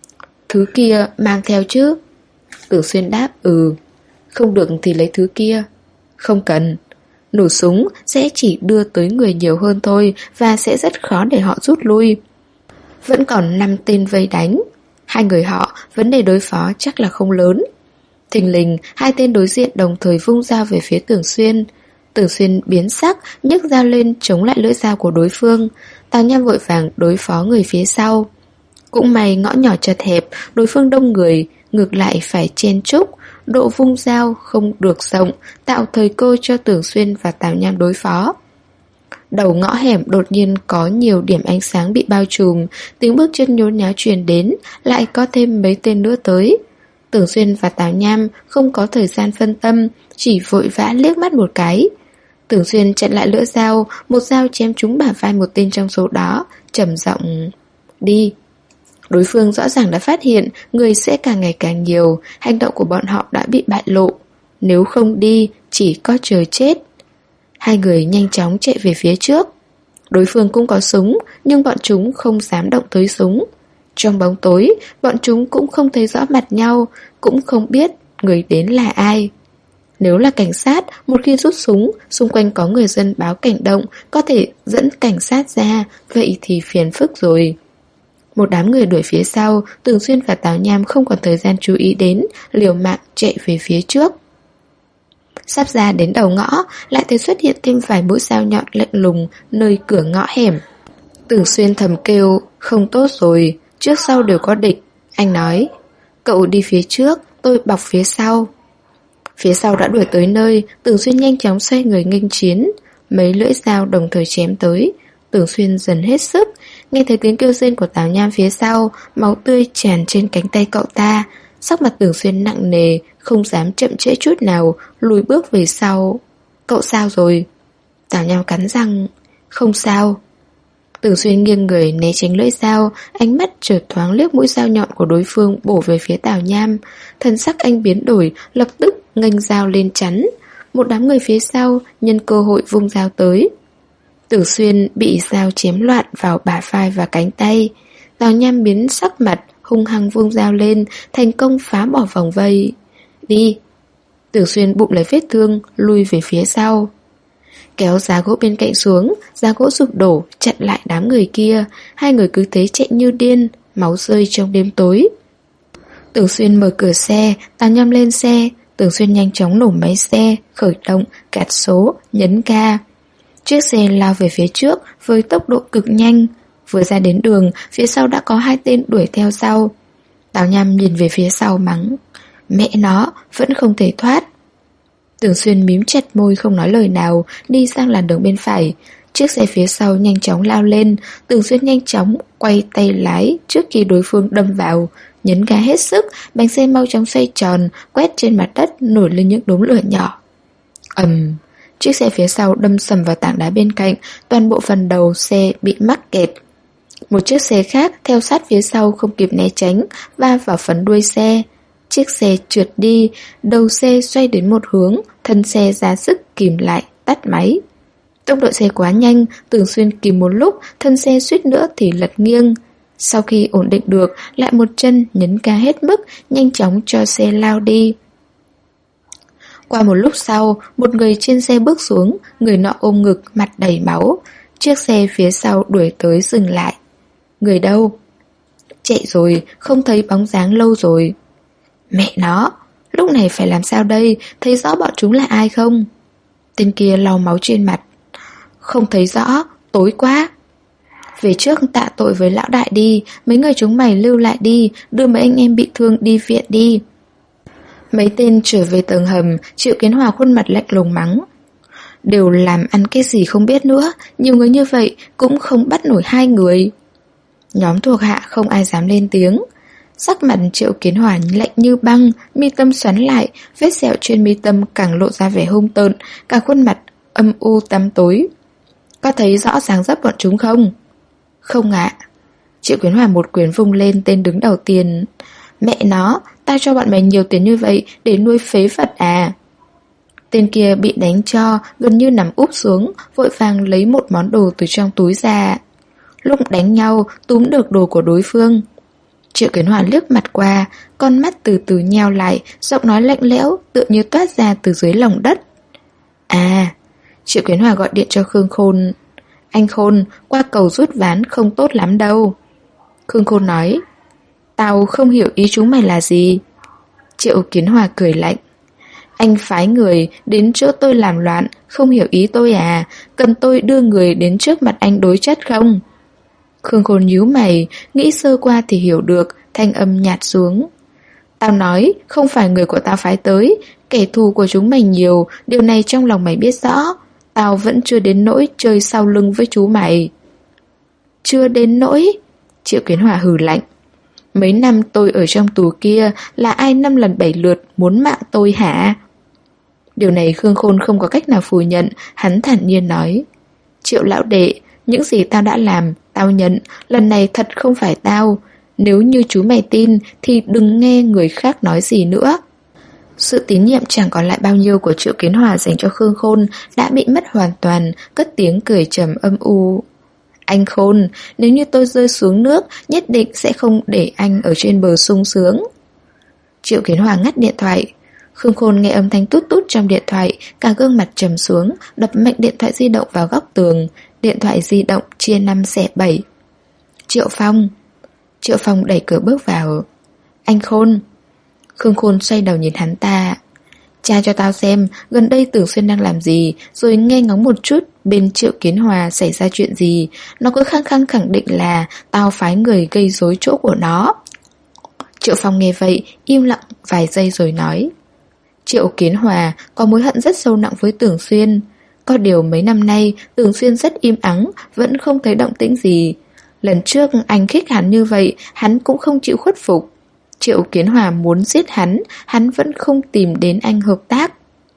Thứ kia mang theo chứ? Tưởng Xuyên đáp ừ. Không được thì lấy thứ kia. Không cần. Nổ súng sẽ chỉ đưa tới người nhiều hơn thôi, và sẽ rất khó để họ rút lui. Vẫn còn năm tên vây đánh. Hai người họ, vấn đề đối phó chắc là không lớn. Thình lình, hai tên đối diện đồng thời vung dao về phía Tưởng Xuyên. Tưởng Xuyên biến sắc, nhấc dao lên chống lại lưỡi dao của đối phương. Tào Nham vội vàng đối phó người phía sau. Cũng may ngõ nhỏ chật hẹp, đối phương đông người, ngược lại phải chen chúc. Độ vung dao không được rộng, tạo thời cơ cho Tưởng Xuyên và Tào Nham đối phó. Đầu ngõ hẻm đột nhiên có nhiều điểm ánh sáng bị bao trùm, tiếng bước chân nhốn nháo truyền đến, lại có thêm mấy tên nữa tới. Tưởng Xuyên và Tào Nham không có thời gian phân tâm, chỉ vội vã liếc mắt một cái. Tưởng Xuyên chặn lại lưỡi dao, một dao chém trúng bả vai một tên trong số đó, trầm giọng đi. Đối phương rõ ràng đã phát hiện người sẽ càng ngày càng nhiều, hành động của bọn họ đã bị bại lộ. Nếu không đi, chỉ có chờ chết. Hai người nhanh chóng chạy về phía trước. Đối phương cũng có súng, nhưng bọn chúng không dám động tới súng. Trong bóng tối, bọn chúng cũng không thấy rõ mặt nhau, cũng không biết người đến là ai. Nếu là cảnh sát, một khi rút súng, xung quanh có người dân báo cảnh động, có thể dẫn cảnh sát ra, vậy thì phiền phức rồi. Một đám người đuổi phía sau, Tưởng Xuyên và Tào Nham không còn thời gian chú ý đến, liều mạng chạy về phía trước. Sắp ra đến đầu ngõ, lại thấy xuất hiện thêm vài mũi dao nhọn lạnh lùng nơi cửa ngõ hẻm. Tưởng Xuyên thầm kêu, không tốt rồi, trước sau đều có địch. Anh nói, cậu đi phía trước, tôi bọc phía sau. Phía sau đã đuổi tới nơi, Tưởng Xuyên nhanh chóng xoay người nghênh chiến. Mấy lưỡi dao đồng thời chém tới. Tưởng Xuyên dần hết sức, nghe thấy tiếng kêu rên của Tào Nham phía sau, máu tươi tràn trên cánh tay cậu ta. Sắc mặt Tưởng Xuyên nặng nề, không dám chậm trễ chút nào, lùi bước về sau. Cậu sao rồi? Tào Nham cắn răng, không sao. Tưởng Xuyên nghiêng người né tránh lưỡi dao, ánh mắt chợt thoáng liếc mũi dao nhọn của đối phương bổ về phía Tào Nham. Thần sắc anh biến đổi, lập tức nghênh dao lên chắn. Một đám người phía sau nhân cơ hội vung dao tới. Tưởng Xuyên bị dao chém loạn vào bả vai và cánh tay. Tào Nham biến sắc mặt, hung hăng vung dao lên, thành công phá bỏ vòng vây. Đi. Tưởng Xuyên bụng lấy vết thương, lui về phía sau. Kéo giá gỗ bên cạnh xuống, giá gỗ sụp đổ, chặn lại đám người kia. Hai người cứ thế chạy như điên, máu rơi trong đêm tối. Tưởng Xuyên mở cửa xe, Tào Nham lên xe. Tưởng Xuyên nhanh chóng nổ máy xe, khởi động, cạt số, nhấn ga. Chiếc xe lao về phía trước với tốc độ cực nhanh. Vừa ra đến đường, phía sau đã có hai tên đuổi theo sau. Tào Nham nhìn về phía sau mắng, mẹ nó, vẫn không thể thoát. Tưởng Xuyên mím chặt môi không nói lời nào, đi sang làn đường bên phải. Chiếc xe phía sau nhanh chóng lao lên. Tưởng Xuyên nhanh chóng quay tay lái trước khi đối phương đâm vào, nhấn ga hết sức, bánh xe mau chóng xoay tròn, quét trên mặt đất nổi lên những đốm lửa nhỏ. Ầm, chiếc xe phía sau đâm sầm vào tảng đá bên cạnh, toàn bộ phần đầu xe bị mắc kẹt. Một chiếc xe khác theo sát phía sau không kịp né tránh, va vào phần đuôi xe. Chiếc xe trượt đi, đầu xe xoay đến một hướng, thân xe ra sức kìm lại, tắt máy. Tốc độ xe quá nhanh, Tưởng Xuyên kìm một lúc, thân xe suýt nữa thì lật nghiêng. Sau khi ổn định được, lại một chân nhấn ga hết mức, nhanh chóng cho xe lao đi. Qua một lúc sau, một người trên xe bước xuống, người nọ ôm ngực, mặt đầy máu. Chiếc xe phía sau đuổi tới dừng lại. Người đâu? Chạy rồi, không thấy bóng dáng lâu rồi. Mẹ nó, lúc này phải làm sao đây, thấy rõ bọn chúng là ai không? Tên kia lau máu trên mặt. Không thấy rõ, tối quá. Về trước tạ tội với lão đại đi, mấy người chúng mày lưu lại đi, đưa mấy anh em bị thương đi viện đi. Mấy tên trở về tầng hầm, Triệu Kiến Hòa khuôn mặt lạnh lùng mắng. Đều làm ăn cái gì không biết nữa, nhiều người như vậy cũng không bắt nổi hai người. Nhóm thuộc hạ không ai dám lên tiếng. Sắc mặt Triệu Kiến Hòa lạnh như băng, mi tâm xoắn lại, vết sẹo trên mi tâm càng lộ ra vẻ hung tợn, cả khuôn mặt âm u tăm tối. Có thấy rõ dáng dấp bọn chúng không? Không ạ. Triệu Kiến Hòa một quyền vung lên tên đứng đầu tiên. Mẹ nó, tao cho bọn mày nhiều tiền như vậy để nuôi phế vật à? Tên kia bị đánh cho, gần như nằm úp xuống, vội vàng lấy một món đồ từ trong túi ra. Lúc đánh nhau, túm được đồ của đối phương. Triệu Kiến Hòa liếc mặt qua, con mắt từ từ nheo lại, giọng nói lạnh lẽo, tựa như toát ra từ dưới lòng đất. À, Triệu Kiến Hòa gọi điện cho Khương Khôn. Anh Khôn, qua cầu rút ván không tốt lắm đâu. Khương Khôn nói. Tao không hiểu ý chúng mày là gì. Triệu Kiến Hòa cười lạnh. Anh phái người đến chỗ tôi làm loạn, không hiểu ý tôi à? Cần tôi đưa người đến trước mặt anh đối chất không? Khương Khôn nhíu mày, nghĩ sơ qua thì hiểu được, thanh âm nhạt xuống. Tao nói, không phải người của tao phái tới, kẻ thù của chúng mày nhiều, điều này trong lòng mày biết rõ. Tao vẫn chưa đến nỗi chơi sau lưng với chú mày. Chưa đến nỗi? Triệu Kiến Hòa hừ lạnh. Mấy năm tôi ở trong tù kia, là ai năm lần bảy lượt muốn mạng tôi hả? Điều này Khương Khôn không có cách nào phủ nhận, hắn thản nhiên nói. Triệu lão đệ, những gì tao đã làm, tao nhận, lần này thật không phải tao. Nếu như chú mày tin, thì đừng nghe người khác nói gì nữa. Sự tín nhiệm chẳng còn lại bao nhiêu của Triệu Kiến Hòa dành cho Khương Khôn đã bị mất hoàn toàn, cất tiếng cười trầm âm u. Anh Khôn, nếu như tôi rơi xuống nước, nhất định sẽ không để anh ở trên bờ sung sướng. Triệu Kiến Hòa ngắt điện thoại. Khương Khôn nghe âm thanh tút tút trong điện thoại, cả gương mặt trầm xuống, đập mạnh điện thoại di động vào góc tường. Điện thoại di động chia năm xẻ bảy. Triệu Phong. Triệu Phong đẩy cửa bước vào. Anh Khôn. Khương Khôn xoay đầu nhìn hắn ta. Tra cho tao xem gần đây Tưởng Xuyên đang làm gì, rồi nghe ngóng một chút bên Triệu Kiến Hòa xảy ra chuyện gì. Nó cứ khăng khăng khẳng định là tao phái người gây rối chỗ của nó. Triệu Phong nghe vậy, im lặng vài giây rồi nói. Triệu Kiến Hòa có mối hận rất sâu nặng với Tưởng Xuyên. Có điều mấy năm nay Tưởng Xuyên rất im ắng, vẫn không thấy động tĩnh gì. Lần trước anh khích hắn như vậy, hắn cũng không chịu khuất phục. Triệu Kiến Hòa muốn giết hắn, hắn vẫn không tìm đến anh hợp tác.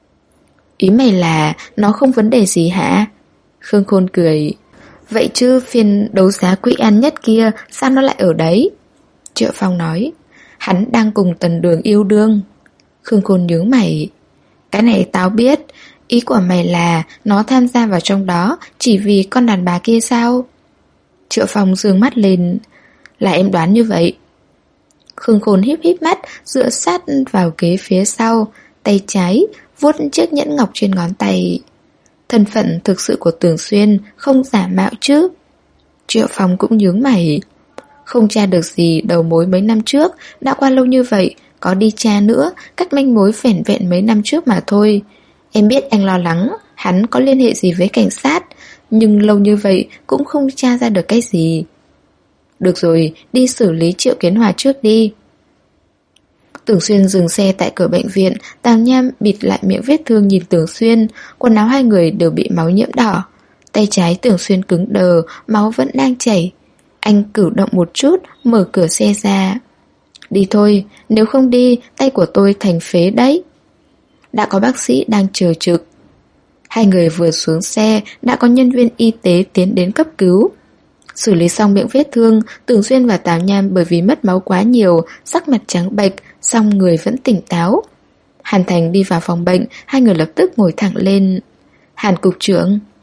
Ý mày là nó không vấn đề gì hả? Khương Khôn cười. Vậy chứ phiên đấu giá Quý An Nhất kia sao nó lại ở đấy? Triệu Phong nói. Hắn đang cùng Tần Đường yêu đương. Khương Khôn nhướng mày. Cái này tao biết. Ý của mày là nó tham gia vào trong đó chỉ vì con đàn bà kia sao? Triệu Phong giương mắt lên. Là em đoán như vậy. Khương Khôn híp híp mắt, dựa sát vào ghế phía sau, tay trái vuốt chiếc nhẫn ngọc trên ngón tay. Thân phận thực sự của Tưởng Xuyên không giả mạo chứ? Triệu Phong cũng nhướng mày. Không tra được gì đầu mối mấy năm trước, đã qua lâu như vậy, có đi tra nữa, các manh mối vẻn vẹn mấy năm trước mà thôi. Em biết anh lo lắng, hắn có liên hệ gì với cảnh sát, nhưng lâu như vậy cũng không tra ra được cái gì. Được rồi, đi xử lý Triệu Kiến Hòa trước đi. Tưởng Xuyên dừng xe tại cửa bệnh viện, Tào Nham bịt lại miệng vết thương nhìn Tưởng Xuyên, quần áo hai người đều bị máu nhiễm đỏ. Tay trái Tưởng Xuyên cứng đờ, máu vẫn đang chảy. Anh cử động một chút, mở cửa xe ra. Đi thôi, nếu không đi, tay của tôi thành phế đấy. Đã có bác sĩ đang chờ trực. Hai người vừa xuống xe, đã có nhân viên y tế tiến đến cấp cứu. Xử lý xong miệng vết thương, Tưởng Xuyên và Tào Nham bởi vì mất máu quá nhiều, sắc mặt trắng bệch, song người vẫn tỉnh táo. Hàn Thành đi vào phòng bệnh, hai người lập tức ngồi thẳng lên. Hàn cục trưởng.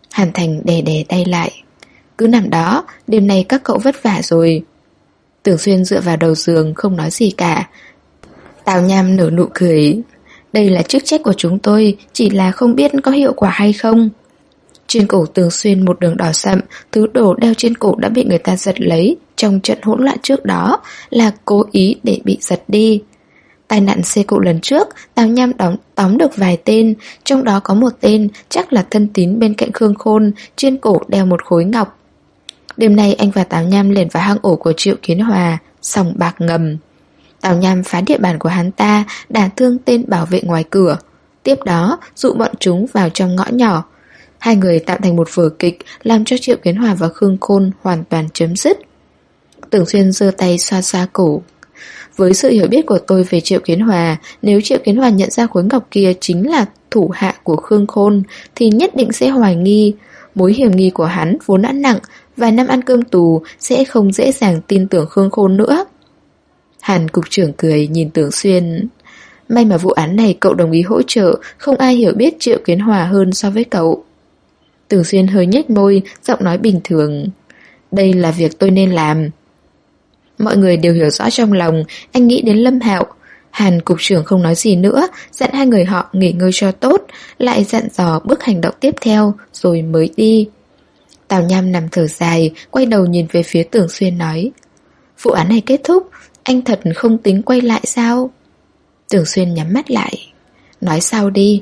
Hàn Thành đè đè tay lại. Cứ nằm đó, đêm nay các cậu vất vả rồi. Tưởng Xuyên dựa vào đầu giường không nói gì cả. Tào Nham nở nụ cười. Đây là chức trách của chúng tôi, chỉ là không biết có hiệu quả hay không. Trên cổ Tưởng Xuyên một đường đỏ sậm, thứ đồ đeo trên cổ đã bị người ta giật lấy trong trận hỗn loạn trước đó, là cố ý để bị giật đi. Tai nạn xe cộ lần trước, Tào Nham đóng, tóm được vài tên, trong đó có một tên chắc là thân tín bên cạnh Khương Khôn, trên cổ đeo một khối ngọc. Đêm nay anh và Tào Nham lẻn vào hang ổ của Triệu Kiến Hòa, sòng bạc ngầm. Tào Nham phá địa bàn của hắn ta, đả thương tên bảo vệ ngoài cửa. Tiếp đó, dụ bọn chúng vào trong ngõ nhỏ. Hai người tạo thành một vở kịch, làm cho Triệu Kiến Hòa và Khương Khôn hoàn toàn chấm dứt. Tưởng Xuyên giơ tay xoa xoa cổ. Với sự hiểu biết của tôi về Triệu Kiến Hòa, nếu Triệu Kiến Hòa nhận ra khối ngọc kia chính là thủ hạ của Khương Khôn, thì nhất định sẽ hoài nghi. Mối hiểm nghi của hắn vốn đã nặng, vài năm ăn cơm tù sẽ không dễ dàng tin tưởng Khương Khôn nữa. Hàn cục trưởng cười nhìn Tưởng Xuyên. May mà vụ án này cậu đồng ý hỗ trợ, không ai hiểu biết Triệu Kiến Hòa hơn so với cậu. Tưởng Xuyên hơi nhếch môi, giọng nói bình thường. Đây là việc tôi nên làm. Mọi người đều hiểu rõ trong lòng, anh nghĩ đến Lâm Hạo. Hàn cục trưởng không nói gì nữa, dặn hai người họ nghỉ ngơi cho tốt, lại dặn dò bước hành động tiếp theo, rồi mới đi. Tào Nham nằm thở dài, quay đầu nhìn về phía Tưởng Xuyên nói. Vụ án này kết thúc, anh thật không tính quay lại sao? Tưởng Xuyên nhắm mắt lại. Nói sau đi.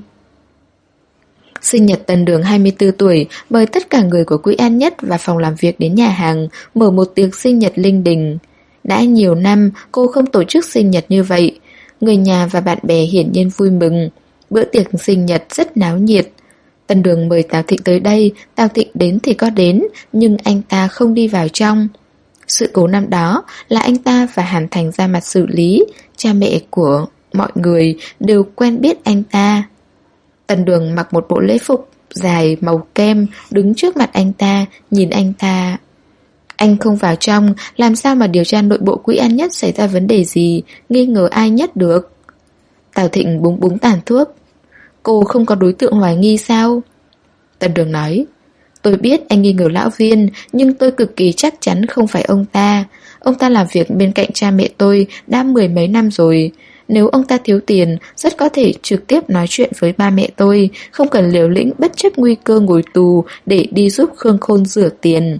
Sinh nhật Tần Đường hai mươi tư tuổi, mời tất cả người của Quỹ An Nhất và phòng làm việc đến nhà hàng, mở một tiệc sinh nhật linh đình. Đã nhiều năm cô không tổ chức sinh nhật như vậy. Người nhà và bạn bè hiển nhiên vui mừng. Bữa tiệc sinh nhật rất náo nhiệt. Tần Đường mời Tào Thịnh tới đây, Tào Thịnh đến thì có đến, nhưng anh ta không đi vào trong. Sự cố năm đó là anh ta và Hàn Thành ra mặt xử lý, cha mẹ của mọi người đều quen biết anh ta. Tần Đường mặc một bộ lễ phục dài màu kem, đứng trước mặt anh ta, nhìn anh ta. Anh không vào trong, làm sao mà điều tra nội bộ Quỹ An Nhất xảy ra vấn đề gì, nghi ngờ ai nhất được. Tào Thịnh búng búng tàn thuốc. Cô không có đối tượng hoài nghi sao? Tần Đường nói. Tôi biết anh nghi ngờ lão Viên, nhưng tôi cực kỳ chắc chắn không phải ông ta. Ông ta làm việc bên cạnh cha mẹ tôi đã mười mấy năm rồi. Nếu ông ta thiếu tiền, rất có thể trực tiếp nói chuyện với ba mẹ tôi, không cần liều lĩnh bất chấp nguy cơ ngồi tù để đi giúp Khương Khôn rửa tiền.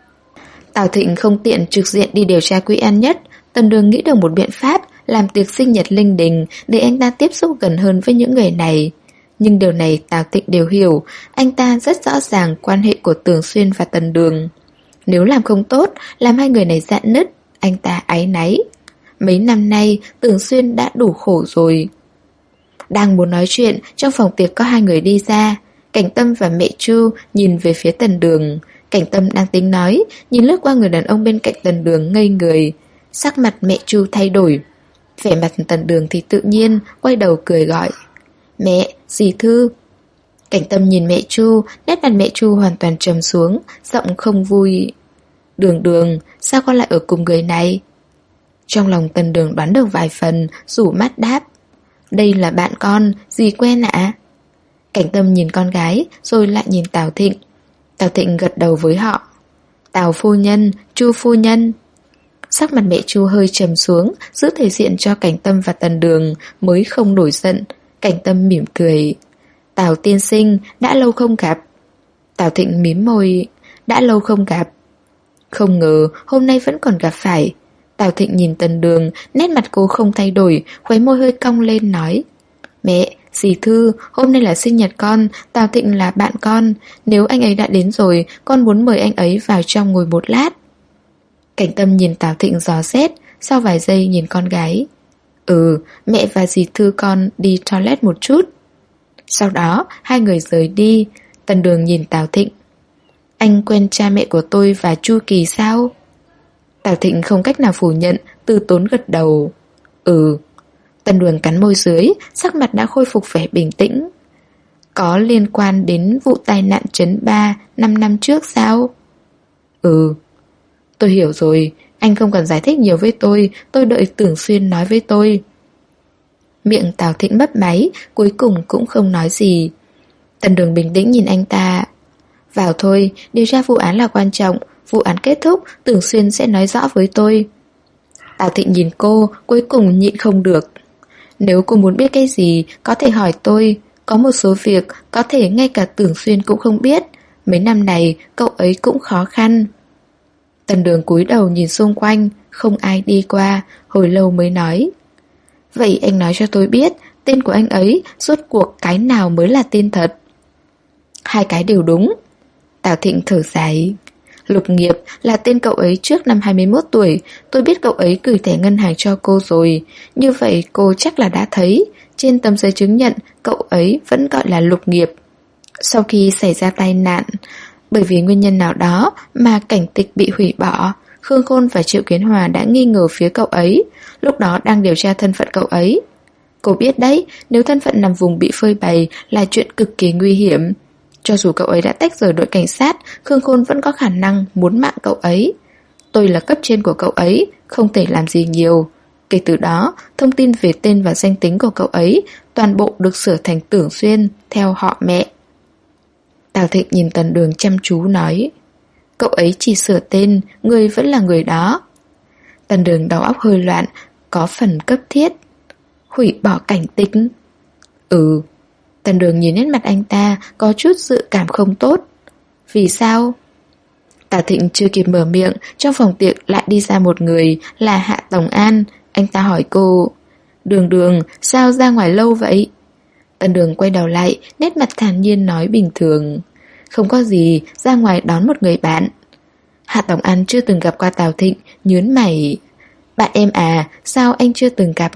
Tào Thịnh không tiện trực diện đi điều tra Quỹ An Nhất. Tần Đường nghĩ được một biện pháp, làm tiệc sinh nhật linh đình để anh ta tiếp xúc gần hơn với những người này. Nhưng điều này Tào Thịnh đều hiểu, anh ta rất rõ ràng quan hệ của Tưởng Xuyên và Tần Đường. Nếu làm không tốt, làm hai người này rạn nứt, anh ta áy náy. Mấy năm nay, Tưởng Xuyên đã đủ khổ rồi. Đang muốn nói chuyện, trong phòng tiệc có hai người đi ra. Cảnh Tâm và mẹ Chu nhìn về phía Tần Đường. Cảnh Tâm đang tính nói, nhìn lướt qua người đàn ông bên cạnh Tần Đường ngây người. Sắc mặt mẹ Chu thay đổi. Vẻ mặt Tần Đường thì tự nhiên, quay đầu cười gọi. Mẹ, dì Thư. Cảnh Tâm nhìn mẹ Chu, nét mặt mẹ Chu hoàn toàn trầm xuống, giọng không vui. Đường Đường, sao con lại ở cùng người này? Trong lòng Tần Đường đoán được vài phần, rủ mắt đáp. Đây là bạn con, dì quen ạ. À? Cảnh Tâm nhìn con gái, rồi lại nhìn Tào Thịnh. Tào Thịnh gật đầu với họ. Tào phu nhân, Chu phu nhân. Sắc mặt mẹ Chu hơi trầm xuống, giữ thể diện cho Cảnh Tâm và Tần Đường, mới không nổi giận. Cảnh Tâm mỉm cười. Tào tiên sinh, đã lâu không gặp. Tào Thịnh mím môi. Đã lâu không gặp. Không ngờ hôm nay vẫn còn gặp phải. Tào Thịnh nhìn Tần Đường, nét mặt cô không thay đổi, khóe môi hơi cong lên nói. Mẹ, dì Thư, hôm nay là sinh nhật con, Tào Thịnh là bạn con. Nếu anh ấy đã đến rồi, con muốn mời anh ấy vào trong ngồi một lát. Cảnh Tâm nhìn Tào Thịnh dò xét, sau vài giây nhìn con gái. Ừ, mẹ và dì Thư con đi toilet một chút. Sau đó, hai người rời đi. Tần Đường nhìn Tào Thịnh. Anh quen cha mẹ của tôi và Chu Kỳ sao? Tào Thịnh không cách nào phủ nhận, từ tốn gật đầu. Ừ. Tần Đường cắn môi dưới, sắc mặt đã khôi phục vẻ bình tĩnh. Có liên quan đến vụ tai nạn trấn ba năm năm trước sao? Ừ. Tôi hiểu rồi, anh không cần giải thích nhiều với tôi, tôi đợi Tưởng Xuyên nói với tôi. Miệng Tào Thịnh mấp máy, cuối cùng cũng không nói gì. Tần Đường bình tĩnh nhìn anh ta. Vào thôi, điều tra vụ án là quan trọng. Vụ án kết thúc, Tưởng Xuyên sẽ nói rõ với tôi. Tào Thịnh nhìn cô, cuối cùng nhịn không được. Nếu cô muốn biết cái gì, có thể hỏi tôi. Có một số việc, có thể ngay cả Tưởng Xuyên cũng không biết. Mấy năm này, cậu ấy cũng khó khăn. Tần Đường cúi đầu nhìn xung quanh, không ai đi qua, hồi lâu mới nói. Vậy anh nói cho tôi biết, tên của anh ấy, rốt cuộc cái nào mới là tên thật? Hai cái đều đúng. Tào Thịnh thở dài. Lục Nghiệp là tên cậu ấy trước năm hai mươi mốt tuổi. Tôi biết cậu ấy gửi thẻ ngân hàng cho cô rồi. Như vậy cô chắc là đã thấy. Trên tấm giấy chứng nhận, cậu ấy vẫn gọi là Lục Nghiệp. Sau khi xảy ra tai nạn, bởi vì nguyên nhân nào đó mà cảnh tịch bị hủy bỏ, Khương Khôn và Triệu Kiến Hòa đã nghi ngờ phía cậu ấy. Lúc đó đang điều tra thân phận cậu ấy. Cô biết đấy, nếu thân phận nằm vùng bị phơi bày là chuyện cực kỳ nguy hiểm. Cho dù cậu ấy đã tách rời đội cảnh sát, Khương Khôn vẫn có khả năng muốn mạng cậu ấy. Tôi là cấp trên của cậu ấy, không thể làm gì nhiều. Kể từ đó, thông tin về tên và danh tính của cậu ấy toàn bộ được sửa thành Tưởng Xuyên theo họ mẹ. Tào Thịnh nhìn Tần Đường chăm chú nói. Cậu ấy chỉ sửa tên, người vẫn là người đó. Tần Đường đầu óc hơi loạn, có phần cấp thiết. Hủy bỏ cảnh tịch. Ừ. Tần Đường nhìn nét mặt anh ta, có chút dự cảm không tốt. Vì sao? Tào Thịnh chưa kịp mở miệng, trong phòng tiệc lại đi ra một người, là Hạ Tổng An. Anh ta hỏi cô, Đường Đường, sao ra ngoài lâu vậy? Tần Đường quay đầu lại, nét mặt thản nhiên nói bình thường. Không có gì, ra ngoài đón một người bạn. Hạ Tổng An chưa từng gặp qua Tào Thịnh, nhớn mày. Bạn em à, sao anh chưa từng gặp?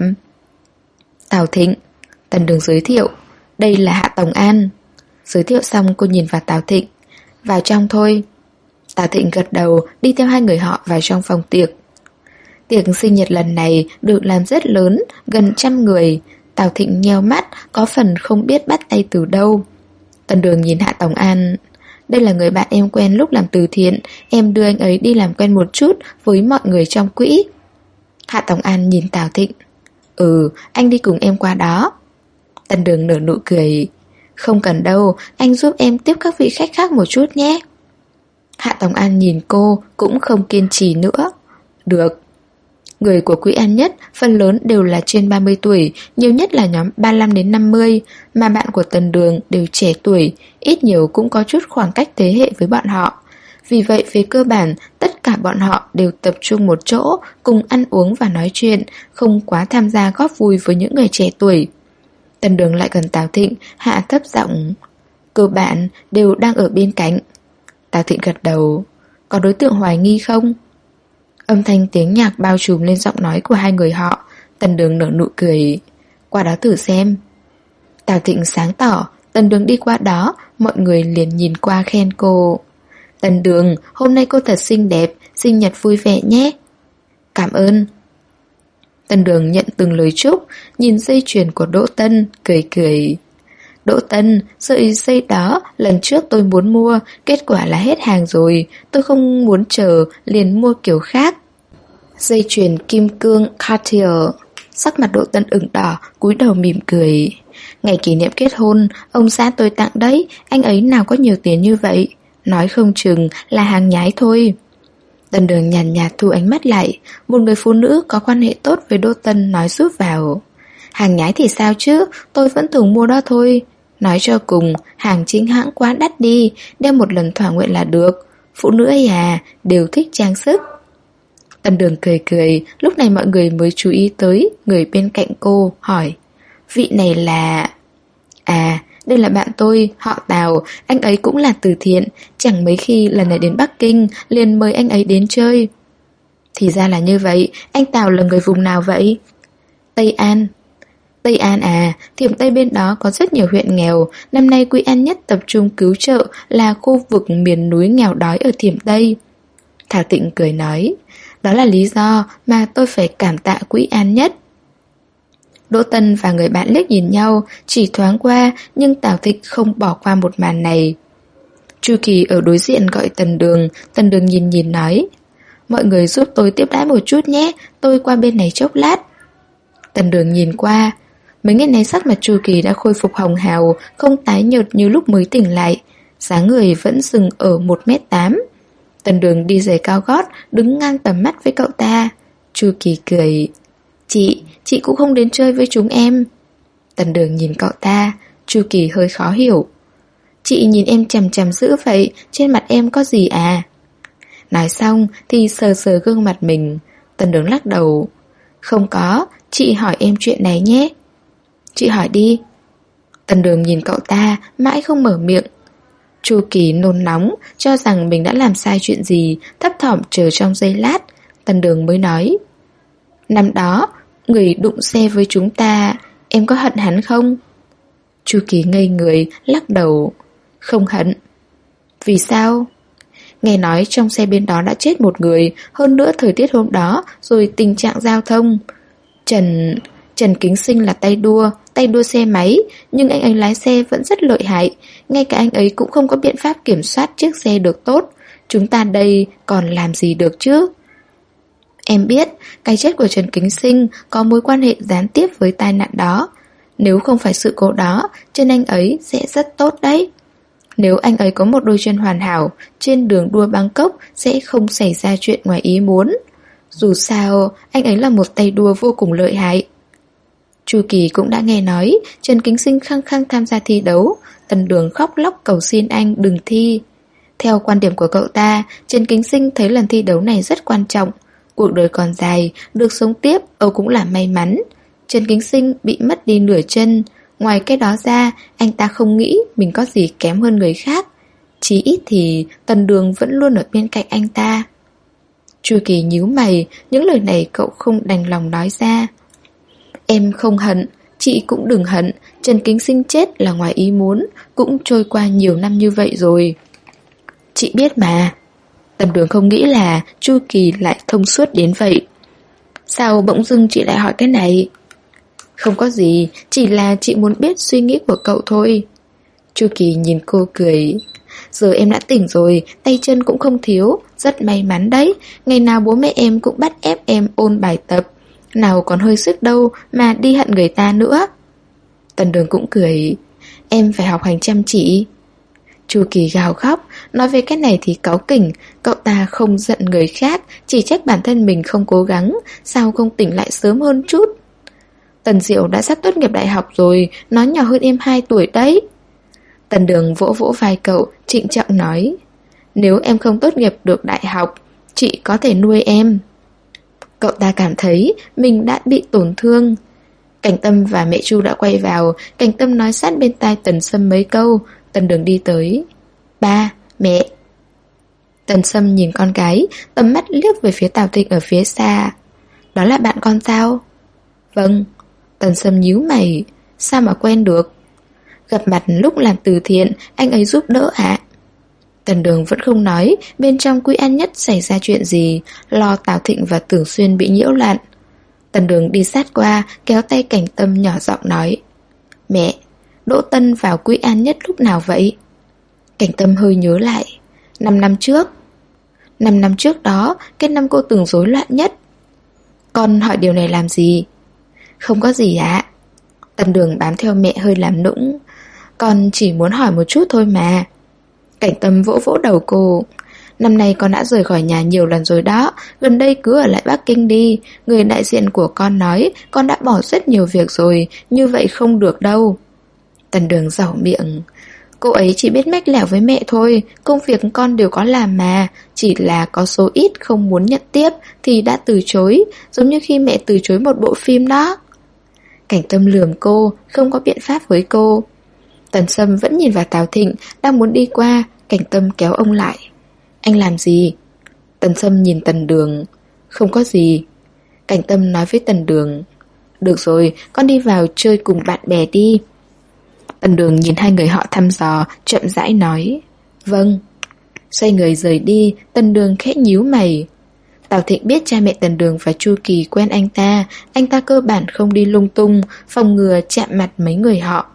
Tào Thịnh. Tần Đường giới thiệu. Đây là Hạ Tổng An. Giới thiệu xong cô nhìn vào Tào Thịnh. Vào trong thôi. Tào Thịnh gật đầu, đi theo hai người họ vào trong phòng tiệc. Tiệc sinh nhật lần này được làm rất lớn, gần trăm người. Tào Thịnh nheo mắt, có phần không biết bắt tay từ đâu. Tần Đường nhìn Hạ Tổng An. Đây là người bạn em quen lúc làm từ thiện. Em đưa anh ấy đi làm quen một chút với mọi người trong quỹ. Hạ Tổng An nhìn Tào Thịnh. Ừ, anh đi cùng em qua đó. Tần Đường nở nụ cười. Không cần đâu, anh giúp em tiếp các vị khách khác một chút nhé. Hạ Tổng An nhìn cô, cũng không kiên trì nữa. Được. Người của quỹ An Nhất phần lớn đều là trên ba mươi tuổi, nhiều nhất là nhóm ba mươi lăm đến năm mươi, mà bạn của Tần Đường đều trẻ tuổi, ít nhiều cũng có chút khoảng cách thế hệ với bọn họ. Vì vậy về cơ bản, tất cả bọn họ đều tập trung một chỗ, cùng ăn uống và nói chuyện, không quá tham gia góp vui với những người trẻ tuổi. Tần Đường lại gần Tào Thịnh, hạ thấp giọng. Cơ bản đều đang ở bên cạnh. Tào Thịnh gật đầu. Có đối tượng hoài nghi không? Âm thanh tiếng nhạc bao trùm lên giọng nói của hai người họ. Tần Đường nở nụ cười. Qua đó thử xem. Tào Thịnh sáng tỏ. Tần Đường đi qua đó, mọi người liền nhìn qua khen cô. Tần Đường, hôm nay cô thật xinh đẹp, sinh nhật vui vẻ nhé. Cảm ơn. Tần Đường nhận từng lời chúc, nhìn dây chuyền của Đỗ Tân, cười cười. Đỗ Tân, sợi dây đó lần trước tôi muốn mua, kết quả là hết hàng rồi, tôi không muốn chờ, liền mua kiểu khác. Dây chuyền kim cương Cartier. Sắc mặt Đỗ Tân ửng đỏ, cúi đầu mỉm cười. Ngày kỷ niệm kết hôn, ông xã tôi tặng đấy, anh ấy nào có nhiều tiền như vậy. Nói không chừng là hàng nhái thôi. Tần Đường nhàn nhạt, nhạt thu ánh mắt lại. Một người phụ nữ có quan hệ tốt với Đỗ Tân nói rút vào. Hàng nhái thì sao chứ, tôi vẫn thường mua đó thôi. Nói cho cùng, hàng chính hãng quá đắt đi, đeo một lần thỏa nguyện là được. Phụ nữ ấy à, đều thích trang sức. Tần Đường cười cười, lúc này mọi người mới chú ý tới người bên cạnh cô, hỏi. Vị này là... À, đây là bạn tôi, họ Tào, anh ấy cũng là từ thiện, chẳng mấy khi lần này đến Bắc Kinh, liền mời anh ấy đến chơi. Thì ra là như vậy, anh Tào là người vùng nào vậy? Tây An. Tây An à, Thiểm Tây bên đó có rất nhiều huyện nghèo, năm nay Quỹ An Nhất tập trung cứu trợ là khu vực miền núi nghèo đói ở Thiểm Tây. Thảo Tịnh cười nói, đó là lý do mà tôi phải cảm tạ Quỹ An Nhất. Đỗ Tân và người bạn liếc nhìn nhau, chỉ thoáng qua, nhưng Tào Thịnh không bỏ qua một màn này. Chu Kỳ ở đối diện gọi Tần Đường, Tần Đường nhìn nhìn nói, mọi người giúp tôi tiếp đãi một chút nhé, tôi qua bên này chốc lát. Tần Đường nhìn qua, mấy ngày nay sắc mặt Chu Kỳ đã khôi phục hồng hào, không tái nhợt như lúc mới tỉnh lại. dáng người vẫn dừng ở một mét tám. Tần Đường đi giày cao gót, đứng ngang tầm mắt với cậu ta. Chu Kỳ cười. Chị, chị cũng không đến chơi với chúng em. Tần Đường nhìn cậu ta. Chu Kỳ hơi khó hiểu. Chị nhìn em chằm chằm dữ vậy, trên mặt em có gì à? Nói xong thì sờ sờ gương mặt mình. Tần Đường lắc đầu. Không có, chị hỏi em chuyện này nhé. Chị hỏi đi. Tần Đường nhìn cậu ta, mãi không mở miệng. Chu Kỳ nôn nóng, cho rằng mình đã làm sai chuyện gì, thấp thỏm chờ trong giây lát. Tần Đường mới nói. Năm đó, người đụng xe với chúng ta, em có hận hắn không? Chu Kỳ ngây người, lắc đầu. Không hận. Vì sao? Nghe nói trong xe bên đó đã chết một người, hơn nữa thời tiết hôm đó, rồi tình trạng giao thông. Trần... Trần Kính Sinh là tay đua, tay đua xe máy, nhưng anh ấy lái xe vẫn rất lợi hại. Ngay cả anh ấy cũng không có biện pháp kiểm soát chiếc xe được tốt. Chúng ta đây còn làm gì được chứ? Em biết, cái chết của Trần Kính Sinh có mối quan hệ gián tiếp với tai nạn đó. Nếu không phải sự cố đó, chân anh ấy sẽ rất tốt đấy. Nếu anh ấy có một đôi chân hoàn hảo, trên đường đua Bangkok sẽ không xảy ra chuyện ngoài ý muốn. Dù sao, anh ấy là một tay đua vô cùng lợi hại. Chu Kỳ cũng đã nghe nói Trần Kính Sinh khăng khăng tham gia thi đấu. Tần Đường khóc lóc cầu xin anh đừng thi. Theo quan điểm của cậu ta, Trần Kính Sinh thấy lần thi đấu này rất quan trọng. Cuộc đời còn dài, được sống tiếp, Âu cũng là may mắn. Trần Kính Sinh bị mất đi nửa chân. Ngoài cái đó ra, anh ta không nghĩ mình có gì kém hơn người khác. Chí ít thì Tần Đường vẫn luôn ở bên cạnh anh ta. Chu Kỳ nhíu mày, những lời này cậu không đành lòng nói ra. Em không hận, chị cũng đừng hận. Trần Kính Sinh chết là ngoài ý muốn, cũng trôi qua nhiều năm như vậy rồi. Chị biết mà. Tần Đường không nghĩ là Chu Kỳ lại thông suốt đến vậy. Sao bỗng dưng chị lại hỏi cái này? Không có gì, chỉ là chị muốn biết suy nghĩ của cậu thôi. Chu Kỳ nhìn cô cười. Giờ em đã tỉnh rồi, tay chân cũng không thiếu, rất may mắn đấy. Ngày nào bố mẹ em cũng bắt ép em ôn bài tập. Nào còn hơi sức đâu mà đi hận người ta nữa. Tần Đường cũng cười. Em phải học hành chăm chỉ. Chu Kỳ gào khóc. Nói về cái này thì cáu kỉnh. Cậu ta không giận người khác, chỉ trách bản thân mình không cố gắng. Sao không tỉnh lại sớm hơn chút? Tần Diệu đã sắp tốt nghiệp đại học rồi, nó nhỏ hơn em hai tuổi đấy. Tần Đường vỗ vỗ vai cậu, trịnh trọng nói. Nếu em không tốt nghiệp được đại học, chị có thể nuôi em. Cậu ta cảm thấy mình đã bị tổn thương. Cảnh Tâm và mẹ Chu đã quay vào. Cảnh Tâm nói sát bên tai Tần Sâm mấy câu. Tần Đường đi tới. Ba, mẹ. Tần Sâm nhìn con gái, tầm mắt liếc về phía Tào Thịnh ở phía xa. Đó là bạn con sao? Vâng. Tần Sâm nhíu mày. Sao mà quen được? Gặp mặt lúc làm từ thiện, anh ấy giúp đỡ ạ. Tần Đường vẫn không nói bên trong Quý An Nhất xảy ra chuyện gì, lo Tào Thịnh và Tưởng Xuyên bị nhiễu loạn. Tần Đường đi sát qua, kéo tay Cảnh Tâm nhỏ giọng nói. Mẹ, Đỗ Tân vào Quý An Nhất lúc nào vậy? Cảnh Tâm hơi nhớ lại. Năm năm trước. Năm năm trước đó, cái năm cô từng rối loạn nhất. Con hỏi điều này làm gì? Không có gì ạ. Tần Đường bám theo mẹ hơi làm nũng. Con chỉ muốn hỏi một chút thôi mà. Cảnh Tâm vỗ vỗ đầu cô. Năm nay con đã rời khỏi nhà nhiều lần rồi đó. Gần đây cứ ở lại Bắc Kinh đi. Người đại diện của con nói con đã bỏ rất nhiều việc rồi. Như vậy không được đâu. Tần Đường giảo miệng. Cô ấy chỉ biết mách lẻo với mẹ thôi. Công việc con đều có làm mà. Chỉ là có số ít không muốn nhận tiếp thì đã từ chối. Giống như khi mẹ từ chối một bộ phim đó. Cảnh Tâm lườm cô, không có biện pháp với cô. Tần Sâm vẫn nhìn vào Tào Thịnh, đang muốn đi qua. Cảnh Tâm kéo ông lại. Anh làm gì? Tần Sâm nhìn Tần Đường. Không có gì. Cảnh Tâm nói với Tần Đường. Được rồi, con đi vào chơi cùng bạn bè đi. Tần Đường nhìn hai người họ thăm dò, chậm rãi nói. Vâng. Xoay người rời đi, Tần Đường khẽ nhíu mày. Tào Thịnh biết cha mẹ Tần Đường và Chu Kỳ quen anh ta. Anh ta cơ bản không đi lung tung, phòng ngừa chạm mặt mấy người họ.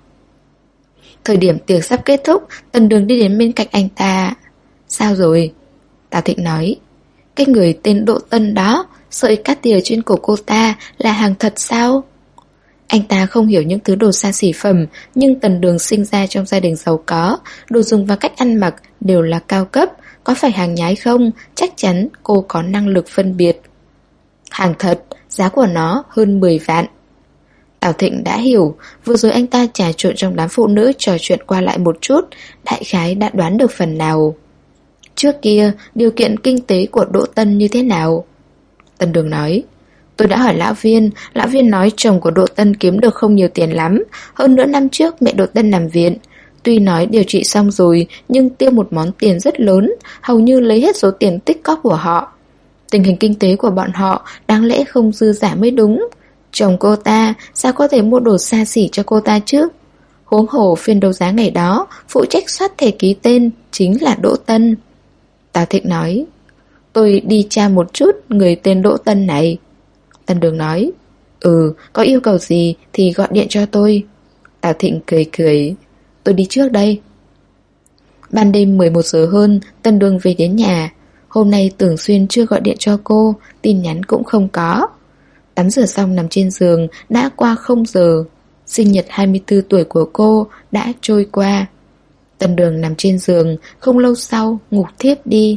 Thời điểm tiệc sắp kết thúc, Tần Đường đi đến bên cạnh anh ta. Sao rồi? Tào Thịnh nói. Cái người tên Đỗ Tân đó, sợi cát tìa trên cổ cô ta là hàng thật sao? Anh ta không hiểu những thứ đồ xa xỉ phẩm, nhưng Tần Đường sinh ra trong gia đình giàu có, đồ dùng và cách ăn mặc đều là cao cấp. Có phải hàng nhái không? Chắc chắn cô có năng lực phân biệt. Hàng thật, giá của nó hơn mười vạn. Tào Thịnh đã hiểu, vừa rồi anh ta trà trộn trong đám phụ nữ trò chuyện qua lại một chút, đại khái đã đoán được phần nào. Trước kia, điều kiện kinh tế của Đỗ Tân như thế nào? Tần Đường nói, tôi đã hỏi lão Viên, lão Viên nói chồng của Đỗ Tân kiếm được không nhiều tiền lắm, hơn nữa năm trước mẹ Đỗ Tân nằm viện. Tuy nói điều trị xong rồi, nhưng tiêu một món tiền rất lớn, hầu như lấy hết số tiền tích cóp của họ. Tình hình kinh tế của bọn họ đáng lẽ không dư giả mới đúng. Chồng cô ta sao có thể mua đồ xa xỉ cho cô ta chứ? Huống hồ phiên đấu giá ngày đó, phụ trách soát thẻ ký tên chính là Đỗ Tân. Tào Thịnh nói, tôi đi tra một chút người tên Đỗ Tân này. Tần Đường nói, ừ, có yêu cầu gì thì gọi điện cho tôi. Tào Thịnh cười cười, tôi đi trước đây. Ban đêm mười một giờ hơn, Tần Đường về đến nhà. Hôm nay Tưởng Xuyên chưa gọi điện cho cô, tin nhắn cũng không có. Tắm rửa xong nằm trên giường, đã qua không giờ. Sinh nhật hai mươi tư tuổi của cô đã trôi qua. Tần Đường nằm trên giường, không lâu sau ngủ thiếp đi.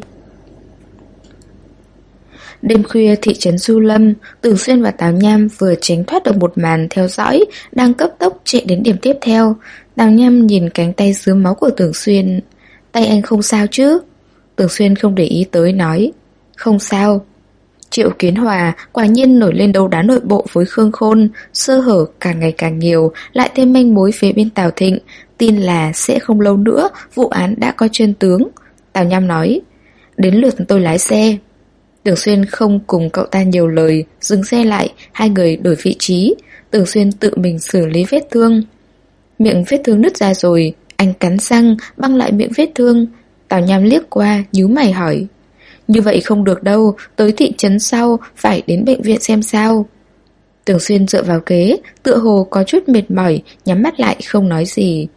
Đêm khuya thị trấn Du Lâm, Tưởng Xuyên và Tào Nham vừa tránh thoát được một màn theo dõi, đang cấp tốc chạy đến điểm tiếp theo. Tào Nham nhìn cánh tay rướm máu của Tưởng Xuyên. Tay anh không sao chứ? Tưởng Xuyên không để ý tới nói, không sao. Triệu Kiến Hòa quả nhiên nổi lên đấu đá nội bộ với Khương Khôn, sơ hở càng ngày càng nhiều, lại thêm manh mối phía bên Tào Thịnh, tin là sẽ không lâu nữa vụ án đã có chân tướng. Tào Nham nói, đến lượt tôi lái xe. Tưởng Xuyên không cùng cậu ta nhiều lời, dừng xe lại, hai người đổi vị trí. Tưởng Xuyên tự mình xử lý vết thương. Miệng vết thương nứt ra rồi, anh cắn răng băng lại miệng vết thương. Tào Nham liếc qua, nhíu mày hỏi, như vậy không được đâu, tới thị trấn sau phải đến bệnh viện xem sao. Tưởng Xuyên dựa vào ghế, tựa hồ có chút mệt mỏi, nhắm mắt lại không nói gì.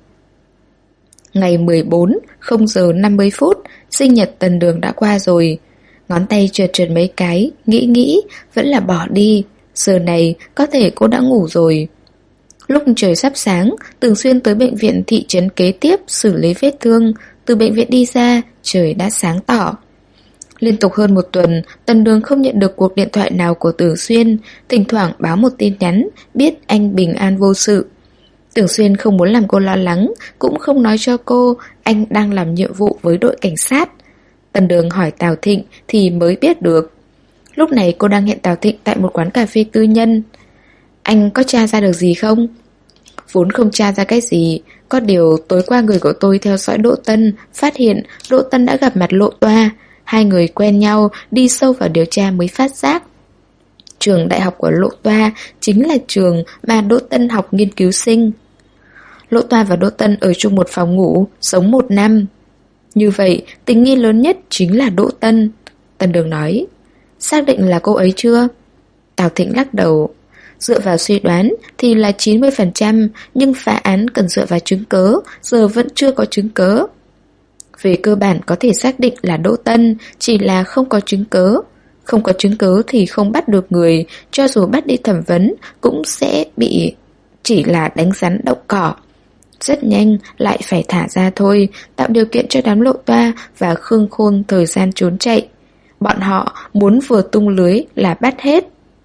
Ngày mười bốn, không giờ năm mươi phút, sinh nhật Tần Đường đã qua rồi. Ngón tay trượt trượt mấy cái, nghĩ nghĩ, vẫn là bỏ đi. Giờ này có thể cô đã ngủ rồi. Lúc trời sắp sáng, Tưởng Xuyên tới bệnh viện thị trấn kế tiếp xử lý vết thương. Từ bệnh viện đi ra, trời đã sáng tỏ. Liên tục hơn một tuần, Tần Đường không nhận được cuộc điện thoại nào của Tưởng Xuyên, thỉnh thoảng báo một tin nhắn, biết anh bình an vô sự. Tưởng Xuyên không muốn làm cô lo lắng, cũng không nói cho cô anh đang làm nhiệm vụ với đội cảnh sát. Tần Đường hỏi Tào Thịnh thì mới biết được. Lúc này cô đang hẹn Tào Thịnh tại một quán cà phê tư nhân. Anh có tra ra được gì không? Vốn không tra ra cái gì, có điều tối qua người của tôi theo dõi Đỗ Tân, phát hiện Đỗ Tân đã gặp mặt Lộ Toa. Hai người quen nhau, đi sâu vào điều tra mới phát giác. Trường đại học của Lộ Toa chính là trường mà Đỗ Tân học nghiên cứu sinh. Lộ Toa và Đỗ Tân ở chung một phòng ngủ, sống một năm. Như vậy, tình nghi lớn nhất chính là Đỗ Tân. Tần Đường nói, xác định là cô ấy chưa? Tào Thịnh lắc đầu. Dựa vào suy đoán thì là chín mươi phần trăm, nhưng phá án cần dựa vào chứng cớ, giờ vẫn chưa có chứng cớ. Về cơ bản có thể xác định là Đỗ Tân, chỉ là không có chứng cớ. Không có chứng cớ thì không bắt được người, cho dù bắt đi thẩm vấn cũng sẽ bị chỉ là đánh rắn động cỏ. Rất nhanh lại phải thả ra thôi, tạo điều kiện cho đám Lộ Toa và Khương Khôn thời gian trốn chạy. Bọn họ muốn vừa tung lưới là bắt hết.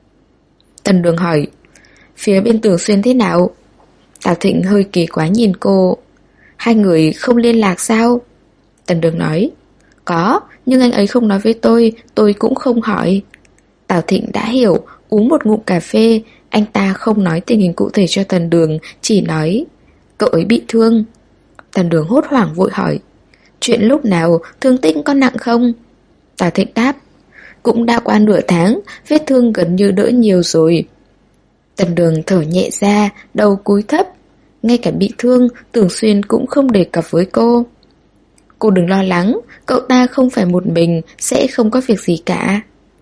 Tần Đường hỏi, phía bên Tưởng Xuyên thế nào? Tào Thịnh hơi kỳ quái nhìn cô. Hai người không liên lạc sao? Tần Đường nói, có, nhưng anh ấy không nói với tôi, tôi cũng không hỏi. Tào Thịnh đã hiểu, uống một ngụm cà phê, anh ta không nói tình hình cụ thể cho Tần Đường, chỉ nói, cậu ấy bị thương. Tần Đường hốt hoảng vội hỏi, chuyện lúc nào, thương tích có nặng không? Tào Thịnh đáp, cũng đã qua nửa tháng, vết thương gần như đỡ nhiều rồi. Tần Đường thở nhẹ ra, đầu cúi thấp. Ngay cả bị thương, Tưởng Xuyên cũng không đề cập với cô. Cô đừng lo lắng, cậu ta không phải một mình, sẽ không có việc gì cả.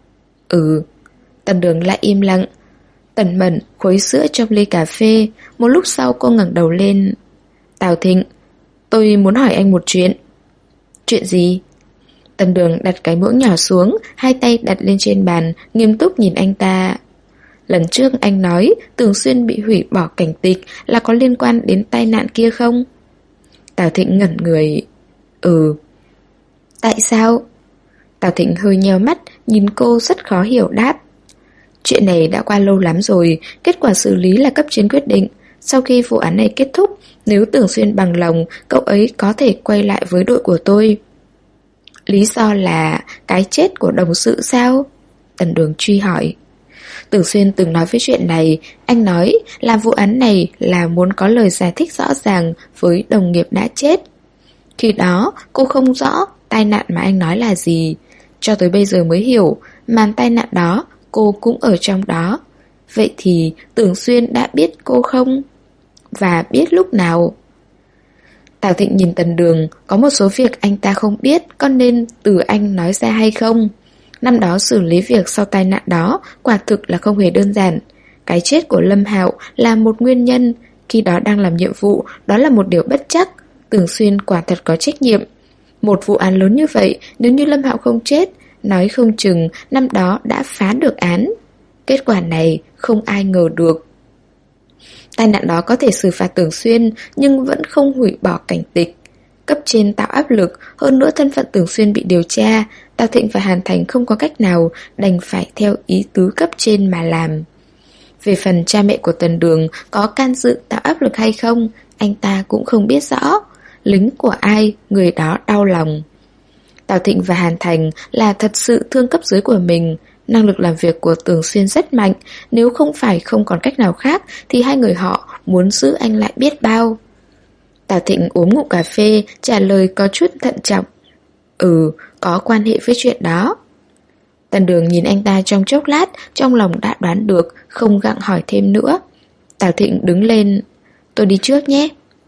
Ừ. Tần Đường lại im lặng. Tần Mẫn khuấy sữa trong ly cà phê. Một lúc sau cô ngẩng đầu lên. Tào Thịnh, tôi muốn hỏi anh một chuyện. Chuyện gì? Tần Đường đặt cái muỗng nhỏ xuống, hai tay đặt lên trên bàn, nghiêm túc nhìn anh ta. Lần trước anh nói Tưởng Xuyên bị hủy bỏ cảnh tịch là có liên quan đến tai nạn kia không? Tào Thịnh ngẩn người. Ừ. Tại sao? Tào Thịnh hơi nheo mắt, nhìn cô rất khó hiểu đáp. Chuyện này đã qua lâu lắm rồi, kết quả xử lý là cấp trên quyết định. Sau khi vụ án này kết thúc, nếu Tưởng Xuyên bằng lòng, cậu ấy có thể quay lại với đội của tôi. Lý do là cái chết của đồng sự sao? Tần Đường truy hỏi. Tưởng Xuyên từng nói với chuyện này, anh nói làm vụ án này là muốn có lời giải thích rõ ràng với đồng nghiệp đã chết. Khi đó, cô không rõ tai nạn mà anh nói là gì. Cho tới bây giờ mới hiểu, màn tai nạn đó, cô cũng ở trong đó. Vậy thì Tưởng Xuyên đã biết cô không? Và biết lúc nào? Tào Thịnh nhìn Tần Đường, có một số việc anh ta không biết, có nên từ anh nói ra hay không? Năm đó xử lý việc sau tai nạn đó quả thực là không hề đơn giản. Cái chết của Lâm Hạo là một nguyên nhân. Khi đó đang làm nhiệm vụ, đó là một điều bất chắc. Tưởng Xuyên quả thật có trách nhiệm. Một vụ án lớn như vậy, nếu như Lâm Hạo không chết, nói không chừng năm đó đã phá được án. Kết quả này không ai ngờ được. Tai nạn đó có thể xử phạt Tưởng Xuyên, nhưng vẫn không hủy bỏ cảnh tịch. Cấp trên tạo áp lực, hơn nữa thân phận Tưởng Xuyên bị điều tra, Tào Thịnh và Hàn Thành không có cách nào, đành phải theo ý tứ cấp trên mà làm. Về phần cha mẹ của Tần Đường có can dự tạo áp lực hay không, anh ta cũng không biết rõ. Lính của ai, người đó đau lòng. Tào Thịnh và Hàn Thành là thật sự thương cấp dưới của mình. Năng lực làm việc của Tưởng Xuyên rất mạnh. Nếu không phải không còn cách nào khác, thì hai người họ muốn giữ anh lại biết bao. Tào Thịnh uống ngụm cà phê, trả lời có chút thận trọng. Ừ, có quan hệ với chuyện đó. Tần Đường nhìn anh ta trong chốc lát, trong lòng đã đoán được, không gặng hỏi thêm nữa. Tào Thịnh đứng lên. Tôi đi trước nhé.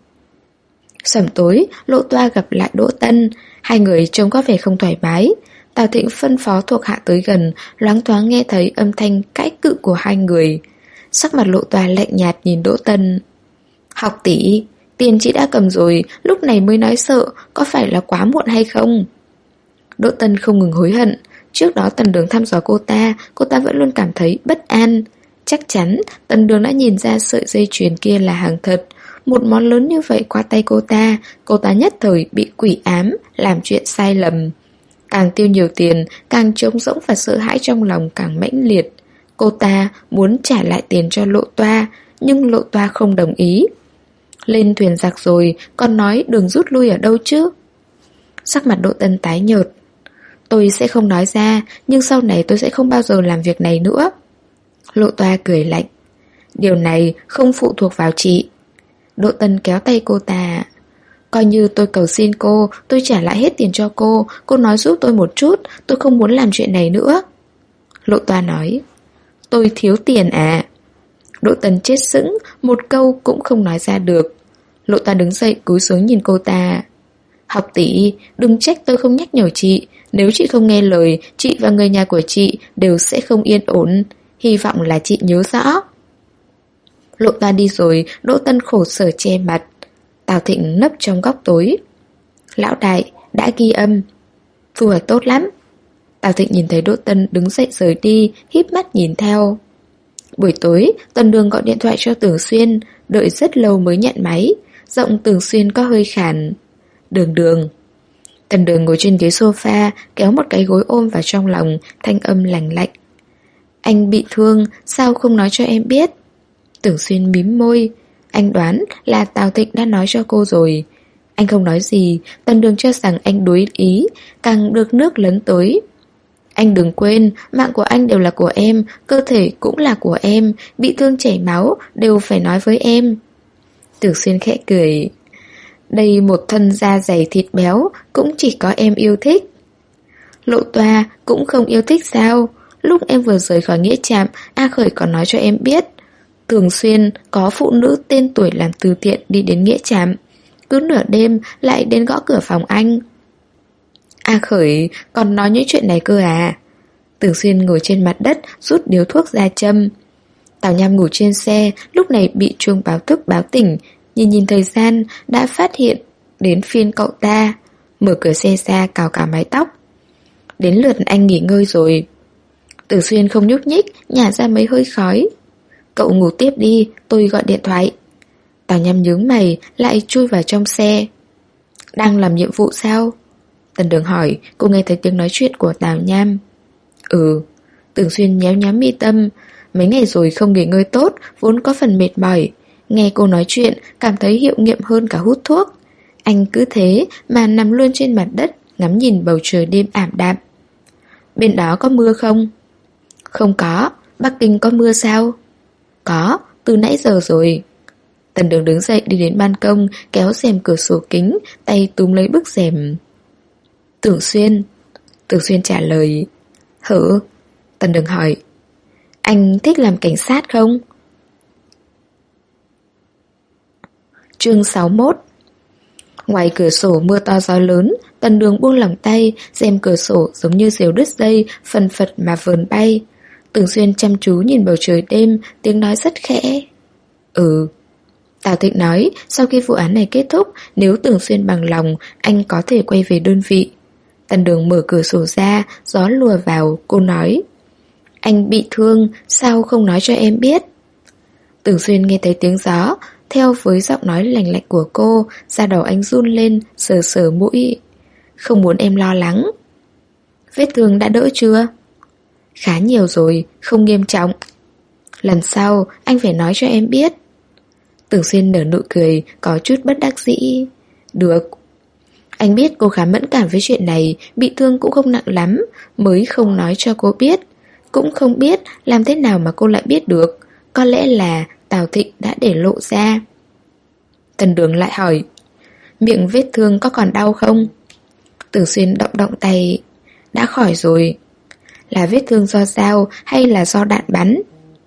Sẩm tối, Lộ Toa gặp lại Đỗ Tân. Hai người trông có vẻ không thoải mái. Tào Thịnh phân phó thuộc hạ tới gần, loáng thoáng nghe thấy âm thanh cãi cự của hai người. Sắc mặt Lộ Toa lạnh nhạt nhìn Đỗ Tân. Học tỷ, tiền chị đã cầm rồi, lúc này mới nói sợ, có phải là quá muộn hay không? Đỗ Tân không ngừng hối hận. Trước đó Tần Đường thăm dò cô ta, cô ta vẫn luôn cảm thấy bất an. Chắc chắn Tần Đường đã nhìn ra sợi dây chuyền kia là hàng thật. Một món lớn như vậy qua tay cô ta, cô ta nhất thời bị quỷ ám, làm chuyện sai lầm. Càng tiêu nhiều tiền, càng trống rỗng và sợ hãi trong lòng càng mãnh liệt. Cô ta muốn trả lại tiền cho Lộ Toa, nhưng Lộ Toa không đồng ý. Lên thuyền giặc rồi, còn nói đường rút lui ở đâu chứ? Sắc mặt Đỗ Tân tái nhợt. Tôi sẽ không nói ra, nhưng sau này tôi sẽ không bao giờ làm việc này nữa. Lộ Toa cười lạnh. Điều này không phụ thuộc vào chị. Đỗ Tân kéo tay cô ta. Coi như tôi cầu xin cô, tôi trả lại hết tiền cho cô. Cô nói giúp tôi một chút, tôi không muốn làm chuyện này nữa. Lộ Toa nói. Tôi thiếu tiền à? Đỗ Tân chết sững, một câu cũng không nói ra được. Lộ Toa đứng dậy cúi xuống nhìn cô ta. Học tỷ, đừng trách tôi không nhắc nhở chị. Nếu chị không nghe lời, chị và người nhà của chị đều sẽ không yên ổn. Hy vọng là chị nhớ rõ. Lộ Toa đi rồi, Đỗ Tân khổ sở che mặt. Tào Thịnh nấp trong góc tối. Lão đại, đã ghi âm. Thu hoạch tốt lắm. Tào Thịnh nhìn thấy Đỗ Tân đứng dậy rời đi, híp mắt nhìn theo. Buổi tối, Tần Đường gọi điện thoại cho Tưởng Xuyên, đợi rất lâu mới nhận máy. Giọng Tưởng Xuyên có hơi khàn. Đường Đường. Tần Đường ngồi trên ghế sofa, kéo một cái gối ôm vào trong lòng, thanh âm lành lạnh. Anh bị thương, sao không nói cho em biết? Tưởng Xuyên mím môi. Anh đoán là Tào Thịnh đã nói cho cô rồi. Anh không nói gì, Tần Đường cho rằng anh đối ý, càng được nước lấn tới. Anh đừng quên, mạng của anh đều là của em, cơ thể cũng là của em, bị thương chảy máu đều phải nói với em. Tưởng Xuyên khẽ cười. Đây một thân da dày thịt béo, cũng chỉ có em yêu thích. Lộ Toa cũng không yêu thích sao? Lúc em vừa rời khỏi nghĩa trạm, A Khởi còn nói cho em biết. Thường xuyên có phụ nữ tên tuổi làm từ thiện đi đến nghĩa trạm. Cứ nửa đêm lại đến gõ cửa phòng anh. A Khởi còn nói những chuyện này cơ à? Tưởng Xuyên ngồi trên mặt đất, rút điếu thuốc ra châm. Tào Nham ngủ trên xe, lúc này bị chuông báo thức báo tỉnh. Nhìn nhìn thời gian, đã phát hiện đến phiên cậu ta. Mở cửa xe ra cào cả mái tóc. Đến lượt anh nghỉ ngơi rồi. Tử Xuyên không nhúc nhích, nhả ra mấy hơi khói. Cậu ngủ tiếp đi, tôi gọi điện thoại. Tào Nham nhướng mày, lại chui vào trong xe. Đang làm nhiệm vụ sao? Tần Đường hỏi, cô nghe thấy tiếng nói chuyện của Tào Nham. Ừ. Tưởng Xuyên nhéo nhéo mi tâm. Mấy ngày rồi không nghỉ ngơi tốt, vốn có phần mệt mỏi. Nghe cô nói chuyện, cảm thấy hiệu nghiệm hơn cả hút thuốc. Anh cứ thế mà nằm luôn trên mặt đất, ngắm nhìn bầu trời đêm ảm đạm. Bên đó có mưa không? Không có. Bắc Kinh có mưa sao? Có, từ nãy giờ rồi. Tần Đường đứng dậy đi đến ban công, kéo rèm cửa sổ kính, tay túm lấy bức rèm. Tưởng Xuyên. Tưởng Xuyên trả lời. Hử? Tần Đường hỏi. Anh thích làm cảnh sát không? Chương sáu mươi mốt. Ngoài cửa sổ mưa to gió lớn, Tần Đường buông lỏng tay, rèm cửa sổ giống như diều đứt dây, phần phật mà vờn bay. Tưởng Xuyên chăm chú nhìn bầu trời đêm, tiếng nói rất khẽ. Ừ. Tào Thịnh nói, sau khi vụ án này kết thúc, nếu Tưởng Xuyên bằng lòng, anh có thể quay về đơn vị. Tần Đường mở cửa sổ ra, gió lùa vào, cô nói. Anh bị thương, sao không nói cho em biết? Tưởng Xuyên nghe thấy tiếng gió, theo với giọng nói lành lạnh của cô, da đầu anh run lên, sờ sờ mũi. Không muốn em lo lắng. Vết thương đã đỡ chưa? Khá nhiều rồi, không nghiêm trọng. Lần sau, anh phải nói cho em biết. Tưởng Xuyên nở nụ cười, có chút bất đắc dĩ. Được. Anh biết cô khá mẫn cảm với chuyện này, bị thương cũng không nặng lắm, mới không nói cho cô biết. Cũng không biết làm thế nào mà cô lại biết được. Có lẽ là Tào Thịnh đã để lộ ra. Tần Đường lại hỏi. Miệng vết thương có còn đau không? Tưởng Xuyên động động tay. Đã khỏi rồi. Là vết thương do dao hay là do đạn bắn?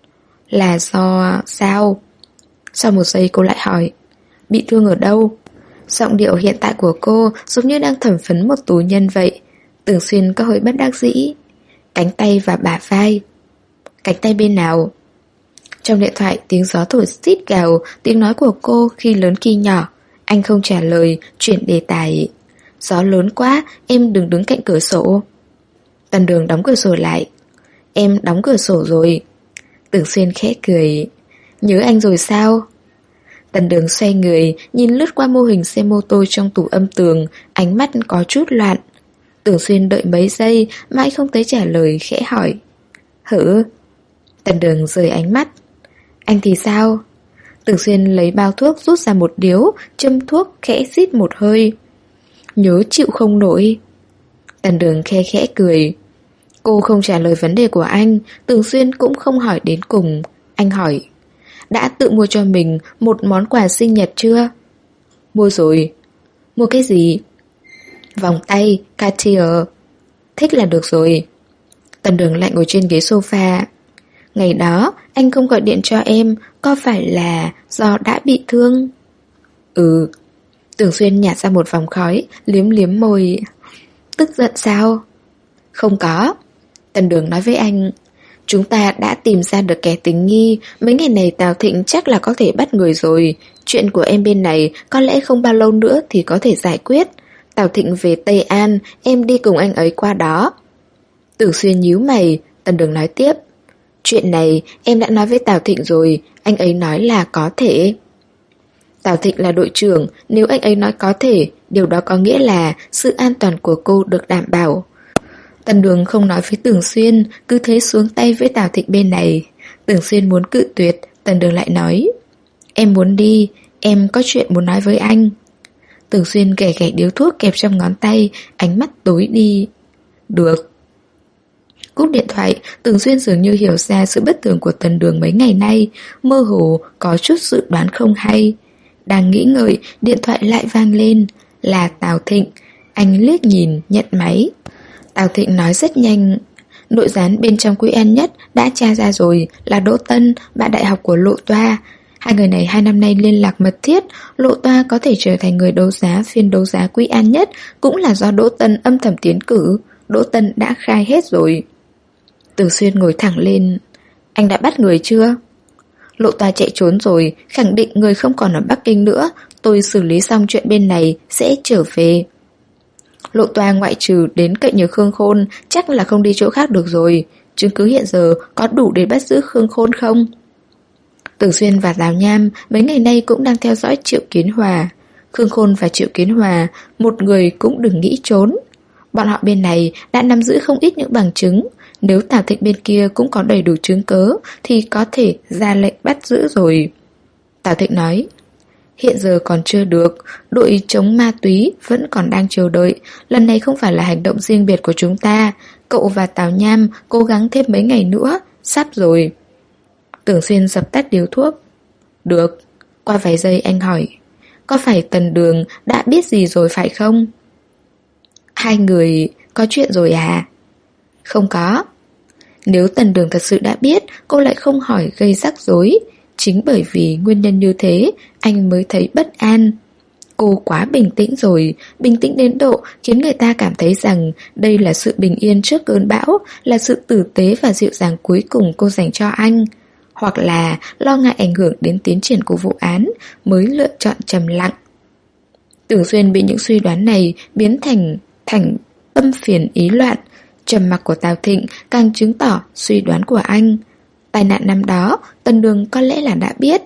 Là do dao. Sau một giây cô lại hỏi. Bị thương ở đâu? Giọng điệu hiện tại của cô giống như đang thẩm phấn một tù nhân vậy. Tưởng Xuyên có hơi bất đắc dĩ. Cánh tay và bả vai. Cánh tay bên nào? Trong điện thoại tiếng gió thổi xít gào, tiếng nói của cô khi lớn khi nhỏ. Anh không trả lời, chuyển đề tài. Gió lớn quá, em đừng đứng cạnh cửa sổ. Tần Đường đóng cửa sổ lại. Em đóng cửa sổ rồi. Tưởng Xuyên khẽ cười. Nhớ anh rồi sao? Tần Đường xoay người, nhìn lướt qua mô hình xe mô tô trong tủ âm tường, ánh mắt có chút loạn. Tưởng Xuyên đợi mấy giây, mãi không thấy trả lời, khẽ hỏi. Hử? Tần Đường rời ánh mắt. Anh thì sao? Tưởng Xuyên lấy bao thuốc rút ra một điếu, châm thuốc khẽ xít một hơi. Nhớ chịu không nổi. Tần Đường khe khẽ cười. Cô không trả lời vấn đề của anh, Tưởng Xuyên cũng không hỏi đến cùng. Anh hỏi. Đã tự mua cho mình một món quà sinh nhật chưa? Mua rồi. Mua cái gì? Vòng tay, Cartier. Thích là được rồi. Tần Đường lại ngồi trên ghế sofa. Ngày đó anh không gọi điện cho em, có phải là do đã bị thương? Ừ. Tưởng Xuyên nhả ra một vòng khói, liếm liếm môi. Tức giận sao? Không có. Tần Đường nói với anh. Chúng ta đã tìm ra được kẻ tình nghi. Mấy ngày này Tào Thịnh chắc là có thể bắt người rồi. Chuyện của em bên này có lẽ không bao lâu nữa thì có thể giải quyết. Tào Thịnh về Tây An, em đi cùng anh ấy qua đó. Tưởng Xuyên nhíu mày. Tần Đường nói tiếp. Chuyện này em đã nói với Tào Thịnh rồi. Anh ấy nói là có thể. Tào Thịnh là đội trưởng. Nếu anh ấy nói có thể, điều đó có nghĩa là sự an toàn của cô được đảm bảo. Tần Đường không nói với Tưởng Xuyên, cứ thế xuống tay với Tào Thịnh bên này. Tưởng Xuyên muốn cự tuyệt, Tần Đường lại nói. Em muốn đi, em có chuyện muốn nói với anh. Tưởng Xuyên gảy gảy điếu thuốc kẹp trong ngón tay, ánh mắt tối đi. Được. Cúp điện thoại, Tưởng Xuyên dường như hiểu ra sự bất thường của Tần Đường mấy ngày nay, mơ hồ, có chút dự đoán không hay. Đang nghĩ ngợi, điện thoại lại vang lên. Là Tào Thịnh. Anh liếc nhìn, nhận máy. Tào Thịnh nói rất nhanh. Nội gián bên trong Quý An Nhất đã tra ra rồi, là Đỗ Tân, bạn đại học của Lộ Toa. Hai người này hai năm nay liên lạc mật thiết. Lộ Toa có thể trở thành người đấu giá phiên đấu giá Quý An Nhất cũng là do Đỗ Tân âm thầm tiến cử. Đỗ Tân đã khai hết rồi. Tưởng Xuyên ngồi thẳng lên. Anh đã bắt người chưa? Lộ Toa chạy trốn rồi, khẳng định người không còn ở Bắc Kinh nữa. Tôi xử lý xong chuyện bên này sẽ trở về. Lộ Toa ngoại trừ đến cậy nhờ Khương Khôn, chắc là không đi chỗ khác được rồi. Chứng cứ hiện giờ có đủ để bắt giữ Khương Khôn không? Tưởng Xuyên và Tào Nham mấy ngày nay cũng đang theo dõi Triệu Kiến Hòa. Khương Khôn và Triệu Kiến Hòa, một người cũng đừng nghĩ trốn. Bọn họ bên này đã nắm giữ không ít những bằng chứng. Nếu Tào Thịnh bên kia cũng có đầy đủ chứng cớ thì có thể ra lệnh bắt giữ rồi. Tào Thịnh nói, hiện giờ còn chưa được, đội chống ma túy vẫn còn đang chờ đợi. Lần này không phải là hành động riêng biệt của chúng ta. Cậu và Tào Nham cố gắng thêm mấy ngày nữa, sắp rồi. Tưởng Xuyên dập tắt điếu thuốc. Được. Qua vài giây anh hỏi, có phải Tần Đường đã biết gì rồi phải không? Hai người có chuyện rồi à? Không có. Nếu Tần Đường thật sự đã biết, cô lại không hỏi gây rắc rối. Chính bởi vì nguyên nhân như thế, anh mới thấy bất an. Cô quá bình tĩnh rồi, bình tĩnh đến độ khiến người ta cảm thấy rằng đây là sự bình yên trước cơn bão, là sự tử tế và dịu dàng cuối cùng cô dành cho anh. Hoặc là lo ngại ảnh hưởng đến tiến triển của vụ án mới lựa chọn trầm lặng. Tưởng Xuyên bị những suy đoán này biến thành thành tâm phiền ý loạn. Trầm mặc của Tào Thịnh càng chứng tỏ suy đoán của anh. Tai nạn năm đó, Tần Đường có lẽ là đã biết.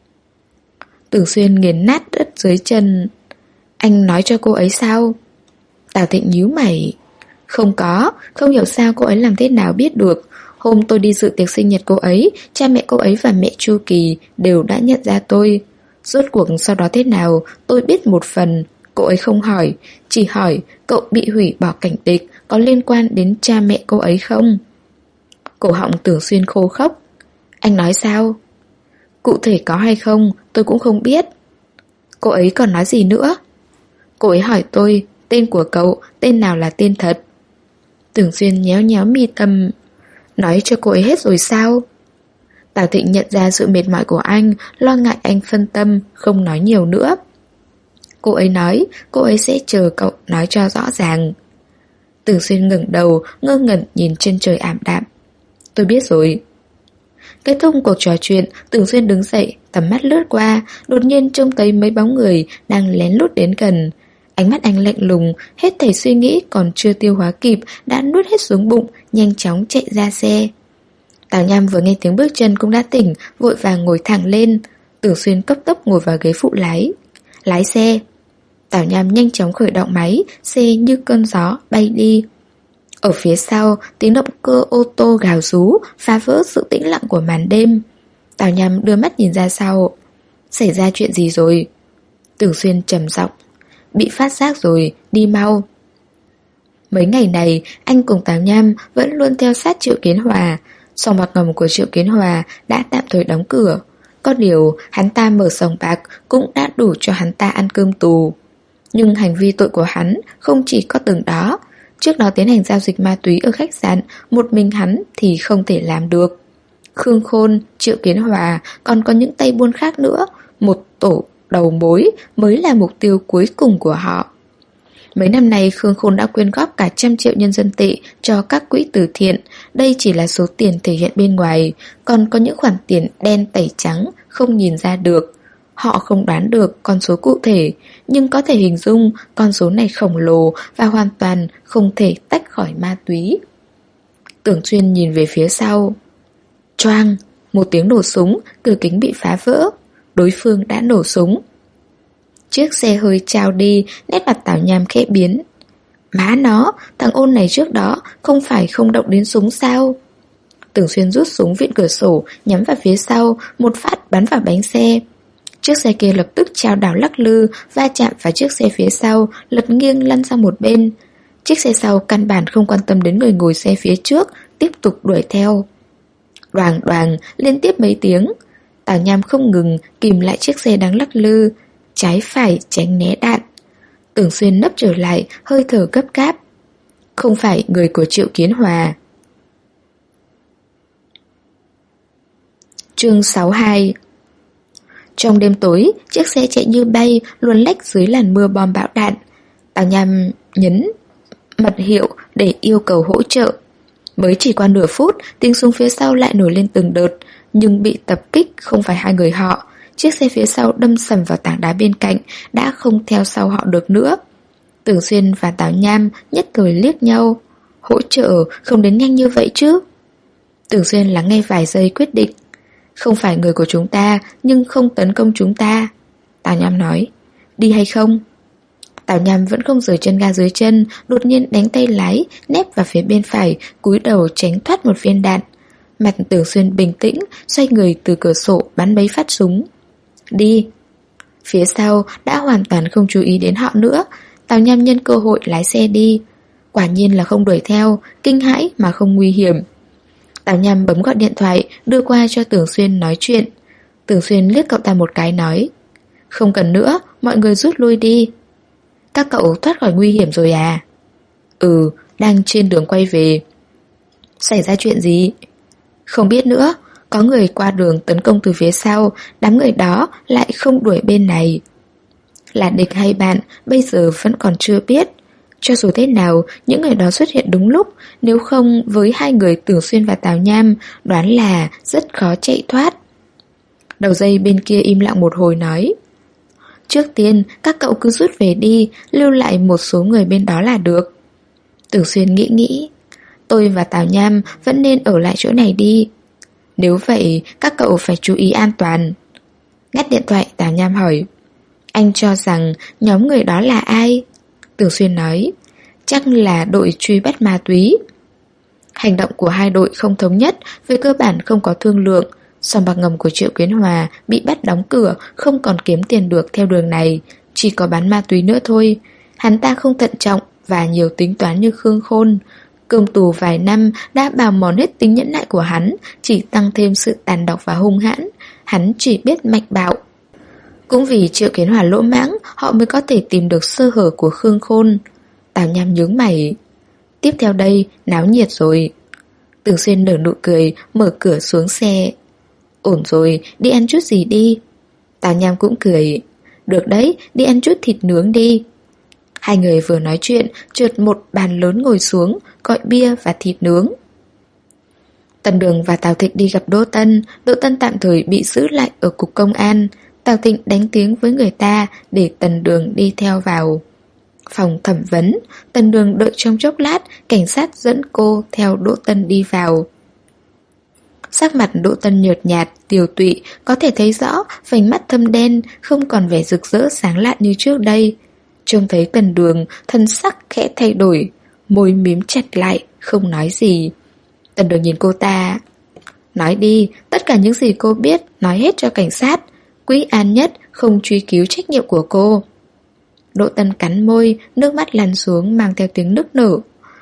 Tưởng Xuyên nghiền nát đất dưới chân. Anh nói cho cô ấy sao? Tào Thịnh nhíu mày. Không có, không hiểu sao cô ấy làm thế nào biết được. Hôm tôi đi dự tiệc sinh nhật cô ấy, cha mẹ cô ấy và mẹ Chu Kỳ đều đã nhận ra tôi. Rốt cuộc sau đó thế nào, tôi biết một phần. Cô ấy không hỏi, chỉ hỏi cậu bị hủy bỏ cảnh tịch có liên quan đến cha mẹ cô ấy không? Cổ họng Tưởng Xuyên khô khốc. Anh nói sao? Cụ thể có hay không, tôi cũng không biết. Cô ấy còn nói gì nữa? Cô ấy hỏi tôi, tên của cậu, tên nào là tên thật? Tưởng Xuyên nhéo nhéo mi tâm. Nói cho cô ấy hết rồi sao? Tào Thịnh nhận ra sự mệt mỏi của anh, lo ngại anh phân tâm, không nói nhiều nữa. Cô ấy nói, cô ấy sẽ chờ cậu nói cho rõ ràng. Tưởng Xuyên ngẩng đầu, ngơ ngẩn nhìn trên trời ảm đạm. Tôi biết rồi. Kết thúc cuộc trò chuyện, Tưởng Xuyên đứng dậy, tầm mắt lướt qua, đột nhiên trông thấy mấy bóng người đang lén lút đến gần. Ánh mắt anh lạnh lùng, hết thảy suy nghĩ còn chưa tiêu hóa kịp đã nuốt hết xuống bụng, nhanh chóng chạy ra xe. Tào Nham vừa nghe tiếng bước chân cũng đã tỉnh, vội vàng ngồi thẳng lên. Tưởng Xuyên cấp tốc ngồi vào ghế phụ lái. Lái xe. Tào Nham nhanh chóng khởi động máy, xe như cơn gió bay đi. Ở phía sau, tiếng động cơ ô tô gào rú phá vỡ sự tĩnh lặng của màn đêm. Tào Nham đưa mắt nhìn ra sau. Xảy ra chuyện gì rồi? Tưởng Xuyên trầm giọng. Bị phát giác rồi, đi mau. Mấy ngày này, anh cùng Tào Nham vẫn luôn theo sát Triệu Kiến Hòa. Sòng bạc ngầm của Triệu Kiến Hòa đã tạm thời đóng cửa. Có điều, hắn ta mở sòng bạc cũng đã đủ cho hắn ta ăn cơm tù. Nhưng hành vi tội của hắn không chỉ có từng đó. Trước đó tiến hành giao dịch ma túy ở khách sạn, một mình hắn thì không thể làm được. Khương Khôn, Triệu Kiến Hòa còn có những tay buôn khác nữa. Một tổ đầu mối mới là mục tiêu cuối cùng của họ. Mấy năm nay Khương Khôn đã quyên góp cả trăm triệu nhân dân tệ cho các quỹ từ thiện. Đây chỉ là số tiền thể hiện bên ngoài, còn có những khoản tiền đen tẩy trắng không nhìn ra được. Họ không đoán được con số cụ thể, nhưng có thể hình dung con số này khổng lồ và hoàn toàn không thể tách khỏi ma túy. Tưởng Xuyên nhìn về phía sau. Choang, một tiếng nổ súng, cửa kính bị phá vỡ. Đối phương đã nổ súng. Chiếc xe hơi trao đi, nét mặt Tào Nham khẽ biến. Má nó, thằng ôn này trước đó không phải không động đến súng sao? Tưởng Xuyên rút súng vịn cửa sổ, nhắm vào phía sau, một phát bắn vào bánh xe. Chiếc xe kia lập tức chao đảo lắc lư, va chạm vào chiếc xe phía sau, lật nghiêng lăn sang một bên. Chiếc xe sau căn bản không quan tâm đến người ngồi xe phía trước, tiếp tục đuổi theo. Đoàng đoàng, liên tiếp mấy tiếng. Tào Nham không ngừng kìm lại chiếc xe đang lắc lư, trái phải tránh né đạn. Tưởng Xuyên nấp trở lại, hơi thở gấp gáp. Không phải người của Triệu Kiến Hòa. Chương sáu mươi hai. Trong đêm tối, chiếc xe chạy như bay, luồn lách dưới làn mưa bom bão đạn. Tào Nham nhấn mật hiệu để yêu cầu hỗ trợ. Mới chỉ qua nửa phút, tiếng súng phía sau lại nổi lên từng đợt, nhưng bị tập kích không phải hai người họ. Chiếc xe phía sau đâm sầm vào tảng đá bên cạnh, đã không theo sau họ được nữa. Tưởng Xuyên và Tào Nham nhất thời liếc nhau. Hỗ trợ không đến nhanh như vậy chứ? Tưởng Xuyên lắng nghe vài giây quyết định. Không phải người của chúng ta, nhưng không tấn công chúng ta. Tào Nham nói. Đi hay không? Tào Nham vẫn không rời chân ga dưới chân, đột nhiên đánh tay lái, nép vào phía bên phải, cúi đầu tránh thoát một viên đạn. Mặt Tưởng Xuyên bình tĩnh, xoay người từ cửa sổ bắn mấy phát súng. Đi. Phía sau đã hoàn toàn không chú ý đến họ nữa. Tào Nham nhân cơ hội lái xe đi. Quả nhiên là không đuổi theo, kinh hãi mà không nguy hiểm. Tào Nham bấm gọi điện thoại, đưa qua cho Tưởng Xuyên nói chuyện. Tưởng Xuyên liếc cậu ta một cái nói. Không cần nữa, mọi người rút lui đi. Các cậu thoát khỏi nguy hiểm rồi à? Ừ, đang trên đường quay về. Xảy ra chuyện gì? Không biết nữa, có người qua đường tấn công từ phía sau, đám người đó lại không đuổi bên này. Là địch hay bạn, bây giờ vẫn còn chưa biết. Cho dù thế nào, những người đó xuất hiện đúng lúc, nếu không với hai người Tưởng Xuyên và Tào Nham, đoán là rất khó chạy thoát. Đầu dây bên kia im lặng một hồi nói. Trước tiên, các cậu cứ rút về đi, lưu lại một số người bên đó là được. Tưởng Xuyên nghĩ nghĩ. Tôi và Tào Nham vẫn nên ở lại chỗ này đi. Nếu vậy, các cậu phải chú ý an toàn. Ngắt điện thoại, Tào Nham hỏi. Anh cho rằng nhóm người đó là ai? Tưởng Xuyên nói. Chắc là đội truy bắt ma túy. Hành động của hai đội không thống nhất, về cơ bản không có thương lượng. Sòng bạc ngầm của Triệu Kiến Hòa bị bắt đóng cửa, không còn kiếm tiền được theo đường này, chỉ có bán ma túy nữa thôi. Hắn ta không thận trọng và nhiều tính toán như Khương Khôn. Cơm tù vài năm đã bào mòn hết tính nhẫn nại của hắn, chỉ tăng thêm sự tàn độc và hung hãn. Hắn chỉ biết mạch bạo. Cũng vì Triệu Kiến Hòa lỗ mãng, họ mới có thể tìm được sơ hở của Khương Khôn. Tào Nham nhướng mày. Tiếp theo đây, náo nhiệt rồi. Tưởng Xuyên nở nụ cười, mở cửa xuống xe. Ổn rồi, đi ăn chút gì đi. Tào Nham cũng cười. Được đấy, đi ăn chút thịt nướng đi. Hai người vừa nói chuyện, chợt một bàn lớn ngồi xuống, gọi bia và thịt nướng. Tần Đường và Tào Thịnh đi gặp Đỗ Tân. Đỗ Tân tạm thời bị giữ lại ở cục công an. Tào Thịnh đánh tiếng với người ta để Tần Đường đi theo vào phòng thẩm vấn. Tần Đường đợi trong chốc lát, cảnh sát dẫn cô theo Đỗ Tân đi vào. Sắc mặt Đỗ Tân nhợt nhạt, tiều tụy, có thể thấy rõ vành mắt thâm đen, không còn vẻ rực rỡ sáng lạn như trước đây. Trông thấy Tần Đường, thân sắc khẽ thay đổi, môi mím chặt lại, không nói gì. Tần Đường nhìn cô ta. Nói đi, tất cả những gì cô biết, nói hết cho cảnh sát. Quý An Nhất không truy cứu trách nhiệm của cô. Đỗ Tân cắn môi, nước mắt lăn xuống mang theo tiếng nức nở.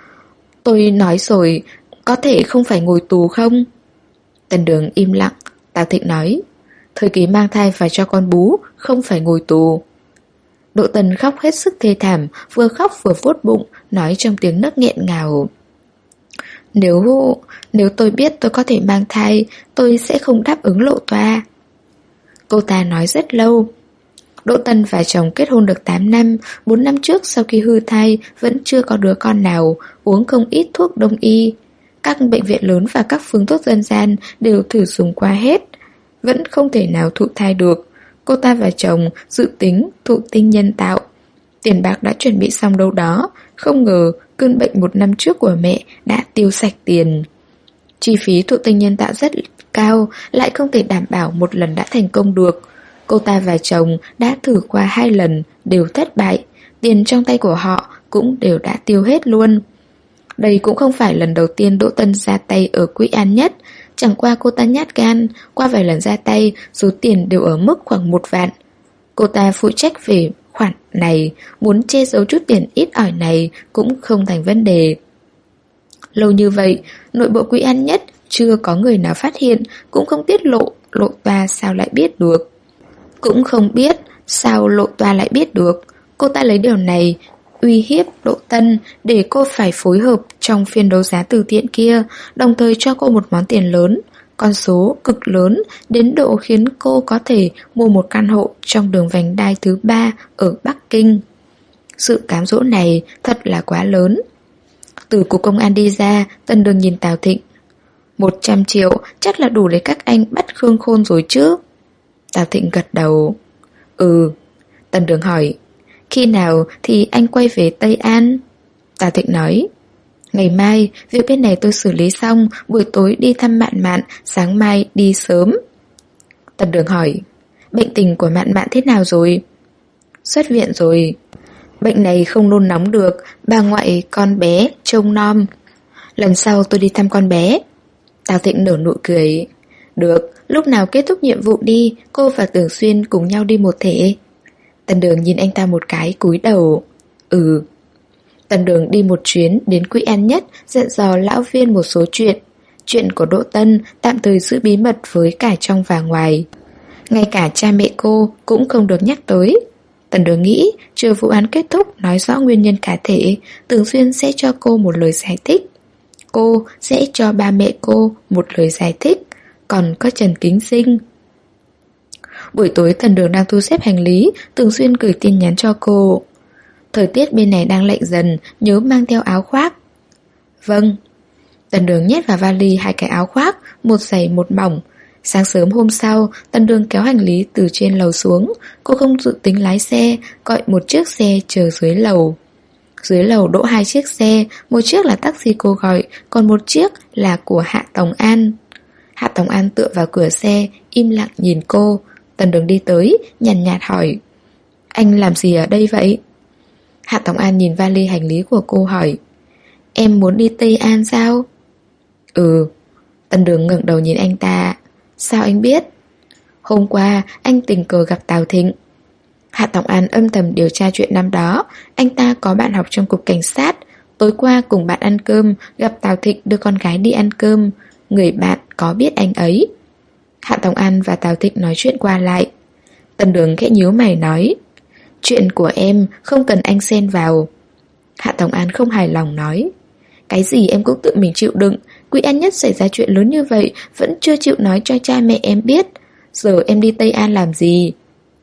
Tôi nói rồi, có thể không phải ngồi tù không? Tần Đường im lặng. Tào Thịnh nói. Thời kỳ mang thai và cho con bú, không phải ngồi tù. Đỗ Tân khóc hết sức thê thảm, vừa khóc vừa vuốt bụng, nói trong tiếng nấc nghẹn ngào. Nếu... nếu tôi biết tôi có thể mang thai, tôi sẽ không đáp ứng lộ toa. Cô ta nói rất lâu. Đỗ Tân và chồng kết hôn được tám năm, bốn năm trước sau khi hư thai vẫn chưa có đứa con nào, uống không ít thuốc đông y. Các bệnh viện lớn và các phương thuốc dân gian đều thử dùng qua hết, vẫn không thể nào thụ thai được. Cô ta và chồng dự tính thụ tinh nhân tạo. Tiền bạc đã chuẩn bị xong đâu đó, không ngờ cơn bệnh một năm trước của mẹ đã tiêu sạch tiền. Chi phí thụ tinh nhân tạo rất cao, lại không thể đảm bảo một lần đã thành công được. Cô ta và chồng đã thử qua hai lần, đều thất bại. Tiền trong tay của họ cũng đều đã tiêu hết luôn. Đây cũng không phải lần đầu tiên Đỗ Tân ra tay ở Quý An Nhất. Chẳng qua cô ta nhát gan, qua vài lần ra tay, số tiền đều ở mức khoảng một vạn. Cô ta phụ trách về khoản này, muốn che giấu chút tiền ít ỏi này cũng không thành vấn đề. Lâu như vậy, nội bộ Quý An Nhất chưa có người nào phát hiện, cũng không tiết lộ, lộ toa sao lại biết được. Cũng không biết sao lộ toa lại biết được. Cô ta lấy điều này uy hiếp Đỗ Tân để cô phải phối hợp trong phiên đấu giá từ thiện kia, đồng thời cho cô một món tiền lớn, con số cực lớn đến độ khiến cô có thể mua một căn hộ trong đường vành đai thứ ba ở Bắc Kinh. Sự cám dỗ này thật là quá lớn. Từ cục công an đi ra, Tần Đường nhìn Tào Thịnh. Một trăm triệu chắc là đủ để các anh bắt Khương Khôn rồi chứ? Tào Thịnh gật đầu. Ừ. Tần Đường hỏi. Khi nào thì anh quay về Tây An? Tào Thịnh nói. Ngày mai, việc bên này tôi xử lý xong, buổi tối đi thăm Mạn Mạn, sáng mai đi sớm. Tần Đường hỏi, bệnh tình của Mạn Mạn thế nào rồi? Xuất viện rồi. Bệnh này không nôn nóng được, bà ngoại con bé trông nom. Lần sau tôi đi thăm con bé. Tào Thịnh nở nụ cười. Được, lúc nào kết thúc nhiệm vụ đi, cô và Tưởng Xuyên cùng nhau đi một thể. Tần Đường nhìn anh ta một cái cúi đầu. Ừ. Tần Đường đi một chuyến đến Quỹ An Nhất, dặn dò lão viên một số chuyện. Chuyện của Đỗ Tân tạm thời giữ bí mật với cả trong và ngoài. Ngay cả cha mẹ cô cũng không được nhắc tới. Tần Đường nghĩ chờ vụ án kết thúc nói rõ nguyên nhân cá thể, Tưởng Xuyên sẽ cho cô một lời giải thích. Cô sẽ cho ba mẹ cô một lời giải thích. Còn có Trần Kính Sinh. Buổi tối Tần Đường đang thu xếp hành lý, Tưởng Xuyên gửi tin nhắn cho cô. Thời tiết bên này đang lạnh dần, nhớ mang theo áo khoác. Vâng. Tần Đường nhét vào vali hai cái áo khoác, một dày một mỏng. Sáng sớm hôm sau, Tần Đường kéo hành lý từ trên lầu xuống. Cô không dự tính lái xe, gọi một chiếc xe chờ dưới lầu. Dưới lầu đỗ hai chiếc xe, một chiếc là taxi cô gọi, còn một chiếc là của Hạ Tòng An. Hạ Tòng An tựa vào cửa xe, im lặng nhìn cô. Tần Đường đi tới, nhàn nhạt, nhạt hỏi, anh làm gì ở đây vậy? Hạ Tòng An nhìn vali hành lý của cô hỏi, em muốn đi Tây An sao? Ừ. Tần Đường ngẩng đầu nhìn anh ta. Sao anh biết? Hôm qua anh tình cờ gặp Tào Thịnh. Hạ Tòng An âm thầm điều tra chuyện năm đó. Anh ta có bạn học trong cục cảnh sát. Tối qua cùng bạn ăn cơm, gặp Tào Thịnh đưa con gái đi ăn cơm. Người bạn có biết anh ấy. Hạ Tòng An và Tào Thịnh nói chuyện qua lại. Tần Đường khẽ nhíu mày nói, chuyện của em không cần anh xen vào. Hạ Tòng An không hài lòng nói, cái gì em cũng tự mình chịu đựng. Quỹ An Nhất xảy ra chuyện lớn như vậy vẫn chưa chịu nói cho cha mẹ em biết. Giờ em đi Tây An làm gì?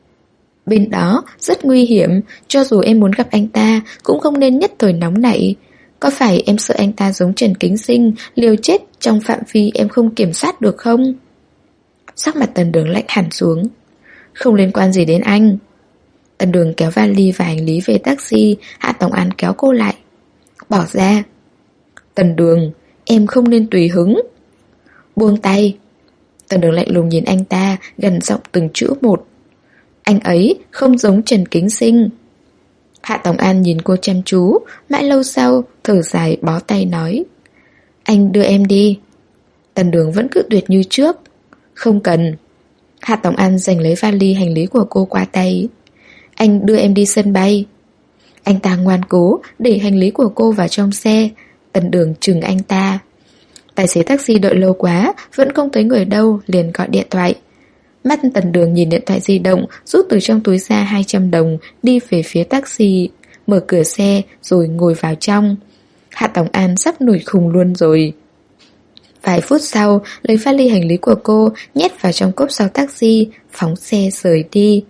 Bên đó rất nguy hiểm. Cho dù em muốn gặp anh ta cũng không nên nhất thời nóng nảy. Có phải em sợ anh ta giống Trần Kính Sinh, liều chết trong phạm vi em không kiểm soát được không? Sắc mặt Tần Đường lạnh hẳn xuống. Không liên quan gì đến anh. Tần Đường kéo vali và hành lý về taxi. Hạ Tòng An kéo cô lại. Bỏ ra. Tần Đường, em không nên tùy hứng. Buông tay. Tần Đường lạnh lùng nhìn anh ta, gần giọng từng chữ một. Anh ấy không giống Trần Kính Sinh. Hạ Tòng An nhìn cô chăm chú. Mãi lâu sau thở dài bó tay nói, anh đưa em đi. Tần Đường vẫn cự tuyệt như trước. Không cần. Hạ Tòng An giành lấy vali hành lý của cô qua tay. Anh đưa em đi sân bay. Anh ta ngoan cố để hành lý của cô vào trong xe. Tần Đường chừng anh ta. Tài xế taxi đợi lâu quá, vẫn không thấy người đâu, liền gọi điện thoại. Mắt Tần Đường nhìn điện thoại di động, rút từ trong túi ra hai trăm đồng, đi về phía taxi, mở cửa xe rồi ngồi vào trong. Hạ Tòng An sắp nổi khùng luôn rồi. Vài phút sau, lấy vali hành lý của cô, nhét vào trong cốp sau taxi, phóng xe rời đi.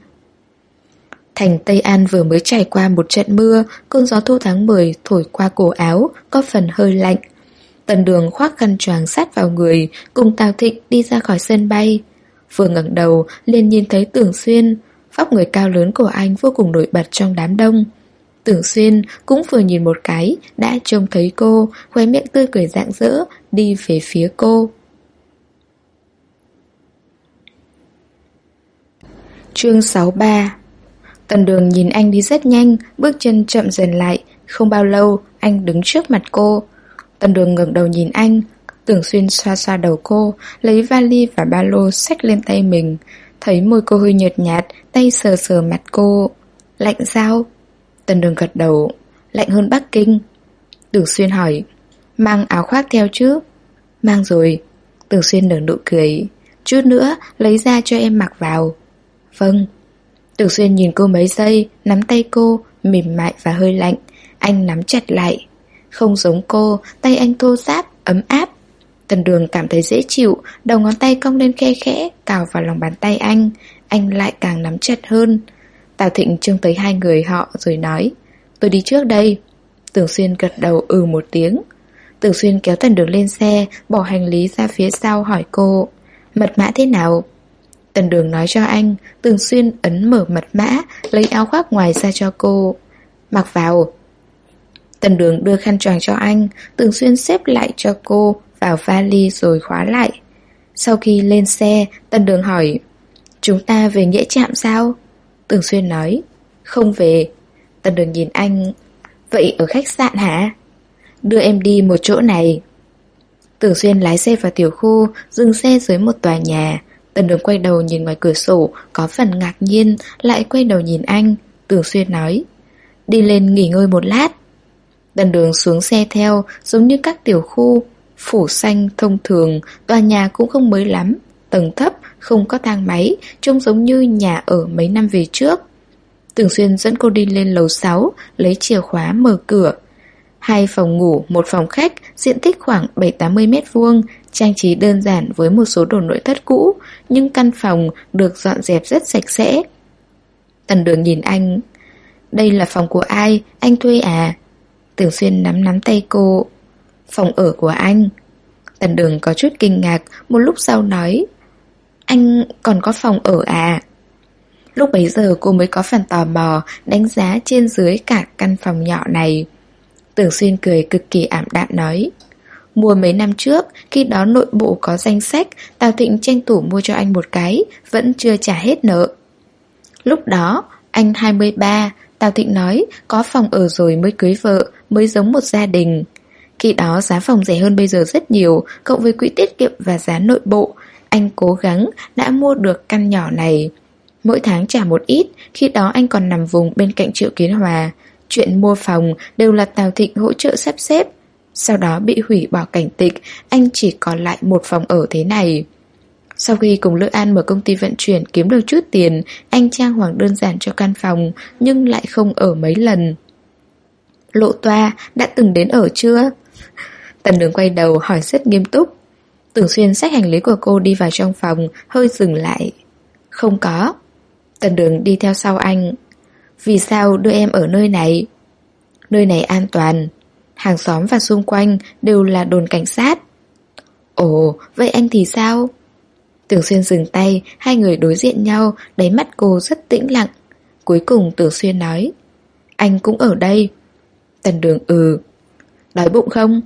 Thành Tây An vừa mới trải qua một trận mưa, cơn gió thu tháng mười thổi qua cổ áo, có phần hơi lạnh. Tần Đường khoác khăn choàng sát vào người, cùng Tào Thịnh đi ra khỏi sân bay. Vừa ngẩng đầu, liền nhìn thấy Tưởng Xuyên. Vóc người cao lớn của anh vô cùng nổi bật trong đám đông. Tưởng Xuyên cũng vừa nhìn một cái, đã trông thấy cô, khóe miệng tươi cười rạng rỡ, đi về phía cô. Chương sáu mươi ba. Tần Đường nhìn anh đi rất nhanh, bước chân chậm dần lại. Không bao lâu, anh đứng trước mặt cô. Tần Đường ngẩng đầu nhìn anh. Tưởng Xuyên xoa xoa đầu cô, lấy vali và ba lô xách lên tay mình. Thấy môi cô hơi nhợt nhạt, tay sờ sờ mặt cô. Lạnh sao? Tần Đường gật đầu. Lạnh hơn Bắc Kinh. Tưởng Xuyên hỏi, mang áo khoác theo chứ? Mang rồi. Tưởng Xuyên nở nụ cười. Chút nữa lấy ra cho em mặc vào. Vâng. Tưởng Xuyên nhìn cô mấy giây, nắm tay cô, mềm mại và hơi lạnh. Anh nắm chặt lại. Không giống cô, tay anh thô ráp, ấm áp. Tần Đường cảm thấy dễ chịu, đầu ngón tay cong lên khe khẽ, cào vào lòng bàn tay anh. Anh lại càng nắm chặt hơn. Tào Thịnh trông thấy hai người họ rồi nói, tôi đi trước đây. Tưởng Xuyên gật đầu ừ một tiếng. Tưởng Xuyên kéo Tần Đường lên xe, bỏ hành lý ra phía sau hỏi cô, mật mã thế nào? Tần Đường nói cho anh. Tưởng Xuyên ấn mở mật mã, lấy áo khoác ngoài ra cho cô. Mặc vào. Tần Đường đưa khăn choàng cho anh, Tưởng Xuyên xếp lại cho cô vào vali rồi khóa lại. Sau khi lên xe, Tần Đường hỏi: chúng ta về Nghĩa Trạm sao? Tưởng Xuyên nói: không về. Tần Đường nhìn anh: vậy ở khách sạn hả? Đưa em đi một chỗ này. Tưởng Xuyên lái xe vào tiểu khu, dừng xe dưới một tòa nhà. Tần Đường quay đầu nhìn ngoài cửa sổ, có phần ngạc nhiên, lại quay đầu nhìn anh. Tưởng Xuyên nói: đi lên nghỉ ngơi một lát. Tần Đường xuống xe theo, giống như các tiểu khu phủ xanh thông thường, tòa nhà cũng không mới lắm, tầng thấp, không có thang máy, trông giống như nhà ở mấy năm về trước. Tưởng Xuyên dẫn cô đi lên lầu sáu, lấy chìa khóa mở cửa. Hai phòng ngủ, một phòng khách, diện tích khoảng bảy tám mươi mét vuông, trang trí đơn giản với một số đồ nội thất cũ, nhưng căn phòng được dọn dẹp rất sạch sẽ. Tần Đường nhìn anh: đây là phòng của ai, anh thuê à? Tưởng Xuyên nắm nắm tay cô: phòng ở của anh. Tần Đường có chút kinh ngạc, một lúc sau nói: anh còn có phòng ở à? Lúc bấy giờ cô mới có phần tò mò, đánh giá trên dưới cả căn phòng nhỏ này. Tưởng Xuyên cười cực kỳ ảm đạm nói: mua mấy năm trước, khi đó nội bộ có danh sách, Tào Thịnh tranh thủ mua cho anh một cái, vẫn chưa trả hết nợ. Lúc đó, anh hai mươi ba, Tào Thịnh nói có phòng ở rồi mới cưới vợ, mới giống một gia đình. Khi đó giá phòng rẻ hơn bây giờ rất nhiều, cộng với quỹ tiết kiệm và giá nội bộ, anh cố gắng đã mua được căn nhỏ này. Mỗi tháng trả một ít, khi đó anh còn nằm vùng bên cạnh Triệu Kiến Hòa. Chuyện mua phòng đều là Tào Thịnh hỗ trợ sắp xếp. Sau đó bị hủy bỏ cảnh tịch, anh chỉ còn lại một phòng ở thế này. Sau khi cùng Lữ An mở công ty vận chuyển kiếm được chút tiền, anh trang hoàng đơn giản cho căn phòng, nhưng lại không ở mấy lần. Lộ Toa đã từng đến ở chưa? Tần Đường quay đầu hỏi rất nghiêm túc. Tưởng Xuyên xách hành lý của cô đi vào trong phòng, hơi dừng lại. Không có. Tần Đường đi theo sau anh. Vì sao đưa em ở nơi này? Nơi này an toàn. Hàng xóm và xung quanh đều là đồn cảnh sát. Ồ, vậy anh thì sao? Tưởng Xuyên dừng tay, hai người đối diện nhau, đáy mắt cô rất tĩnh lặng. Cuối cùng Tưởng Xuyên nói: anh cũng ở đây. Tần Đường ừ. Đói bụng không?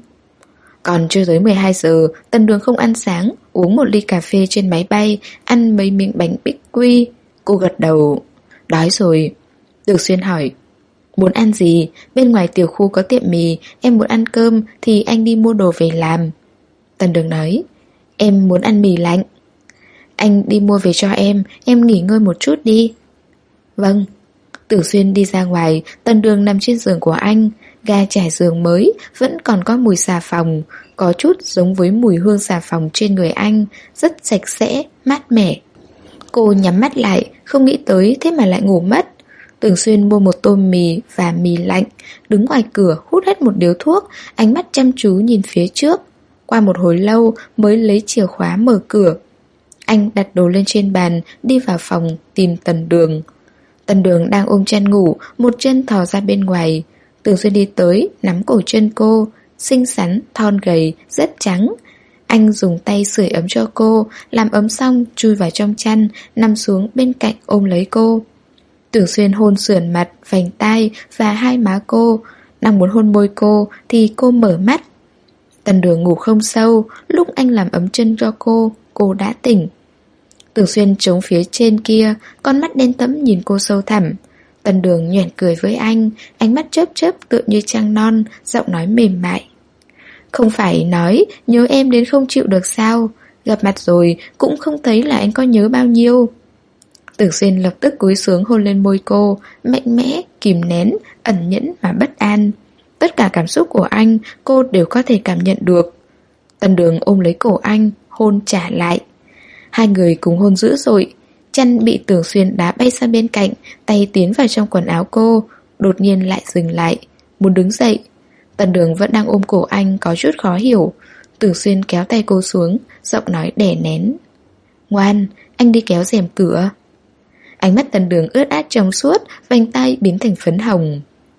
Còn chưa tới mười hai giờ, Tần Đường không ăn sáng, uống một ly cà phê trên máy bay, ăn mấy miếng bánh bích quy. Cô gật đầu. Đói rồi. Tưởng Xuyên hỏi: muốn ăn gì? Bên ngoài tiểu khu có tiệm mì, em muốn ăn cơm thì anh đi mua đồ về làm. Tần Đường nói: em muốn ăn mì lạnh. Anh đi mua về cho em, em nghỉ ngơi một chút đi. Vâng. Tưởng Xuyên đi ra ngoài, Tần Đường nằm trên giường của anh. Ga trải giường mới, vẫn còn có mùi xà phòng, có chút giống với mùi hương xà phòng trên người anh, rất sạch sẽ, mát mẻ. Cô nhắm mắt lại, không nghĩ tới thế mà lại ngủ mất. Tưởng Xuyên mua một tô mì và mì lạnh, đứng ngoài cửa hút hết một điếu thuốc, ánh mắt chăm chú nhìn phía trước. Qua một hồi lâu mới lấy chìa khóa mở cửa. Anh đặt đồ lên trên bàn, đi vào phòng tìm Tần Đường. Tần Đường đang ôm chân ngủ, một chân thò ra bên ngoài. Tưởng Xuyên đi tới, nắm cổ chân cô, xinh xắn, thon gầy, rất trắng. Anh dùng tay sưởi ấm cho cô, làm ấm xong chui vào trong chăn, nằm xuống bên cạnh ôm lấy cô. Tưởng Xuyên hôn sườn mặt, vành tai và hai má cô. Đang muốn hôn môi cô thì cô mở mắt. Tần Đường ngủ không sâu, lúc anh làm ấm chân cho cô, cô đã tỉnh. Tưởng Xuyên trống phía trên kia, con mắt đen tẫm nhìn cô sâu thẳm. Tần Đường nhoẻn cười với anh, ánh mắt chớp chớp tựa như trăng non, giọng nói mềm mại. Không phải nói nhớ em đến không chịu được sao? Gặp mặt rồi cũng không thấy là anh có nhớ bao nhiêu. Tưởng Xuyên lập tức cúi xuống hôn lên môi cô, mạnh mẽ, kìm nén, ẩn nhẫn mà bất an. Tất cả cảm xúc của anh cô đều có thể cảm nhận được. Tần Đường ôm lấy cổ anh, hôn trả lại. Hai người cùng hôn dữ dội. Chăn bị Tưởng Xuyên đá bay sang bên cạnh, tay tiến vào trong quần áo cô, đột nhiên lại dừng lại, muốn đứng dậy. Tần Đường vẫn đang ôm cổ anh, có chút khó hiểu. Tưởng Xuyên kéo tay cô xuống, giọng nói đè nén. Ngoan, anh đi kéo rèm cửa. Ánh mắt Tần Đường ướt át trong suốt, vành tay biến thành phấn hồng.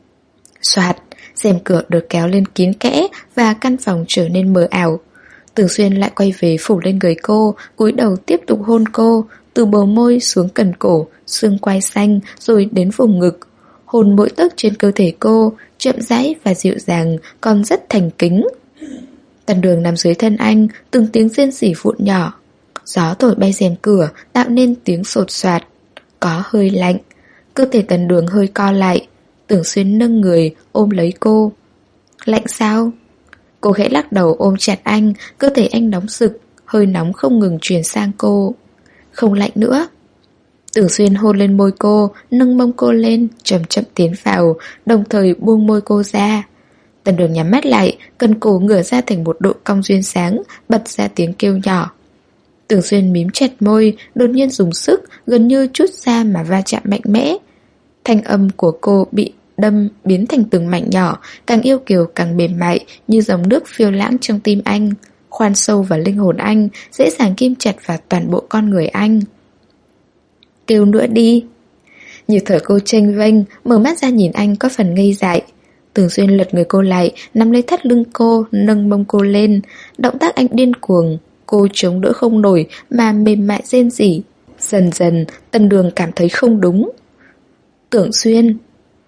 Soạt, rèm cửa được kéo lên kín kẽ và căn phòng trở nên mờ ảo. Tưởng Xuyên lại quay về phủ lên người cô, cúi đầu tiếp tục hôn cô, từ bờ môi xuống cần cổ, xương quai xanh, rồi đến vùng ngực. hôn mỗi tấc trên cơ thể cô, chậm rãi và dịu dàng, còn rất thành kính. Tần Đường nằm dưới thân anh, từng tiếng rên rỉ vụn nhỏ. Gió thổi bay rèm cửa, tạo nên tiếng sột soạt. Có hơi lạnh. Cơ thể Tần Đường hơi co lại. Tưởng Xuyên nâng người, ôm lấy cô. Lạnh sao? Cô khẽ lắc đầu ôm chặt anh, cơ thể anh nóng rực, hơi nóng không ngừng truyền sang cô. Không lạnh nữa. Tưởng Xuyên hôn lên môi cô, nâng mông cô lên, chậm chậm tiến vào, đồng thời buông môi cô ra. Tần Đường nhắm mắt lại, cần cổ ngửa ra thành một độ cong duyên sáng, bật ra tiếng kêu nhỏ. Tưởng Xuyên mím chặt môi, đột nhiên dùng sức, gần như trút ra mà va chạm mạnh mẽ. Thanh âm của cô bị đâm biến thành từng mảnh nhỏ, càng yêu kiều càng mềm mại, như dòng nước phiêu lãng trong tim anh, khoan sâu vào linh hồn anh, dễ dàng kim chặt vào toàn bộ con người anh. Kêu nữa đi. Nhịp thở cô chênh vênh, mở mắt ra nhìn anh có phần ngây dại. Tưởng Xuyên lật người cô lại, nắm lấy thắt lưng cô, nâng mông cô lên. Động tác anh điên cuồng, cô chống đỡ không nổi mà mềm mại rên rỉ. Dần dần, Tần Đường cảm thấy không đúng. Tưởng Xuyên.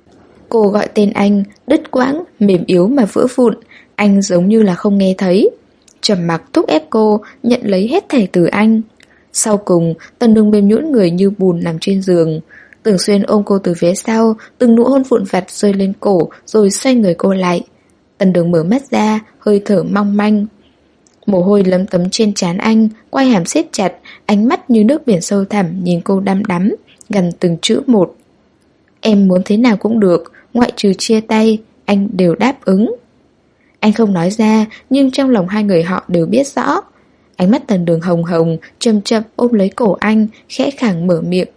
Cô gọi tên anh, đứt quãng, mềm yếu mà vỡ vụn. Anh giống như là không nghe thấy. Trầm mặc thúc ép cô nhận lấy hết thảy từ anh. Sau cùng, Tần Đường mềm nhũn người như bùn nằm trên giường. Tưởng Xuyên ôm cô từ phía sau, từng nụ hôn vụn vặt rơi lên cổ, rồi xoay người cô lại. Tần Đường mở mắt ra, hơi thở mong manh. Mồ hôi lấm tấm trên trán anh, quai hàm siết chặt, ánh mắt như nước biển sâu thẳm nhìn cô đăm đắm, gần từng chữ một. Em muốn thế nào cũng được, ngoại trừ chia tay, anh đều đáp ứng. Anh không nói ra, nhưng trong lòng hai người họ đều biết rõ. Ánh mắt Tần Đường hồng hồng, chậm chậm ôm lấy cổ anh, khẽ khàng mở miệng.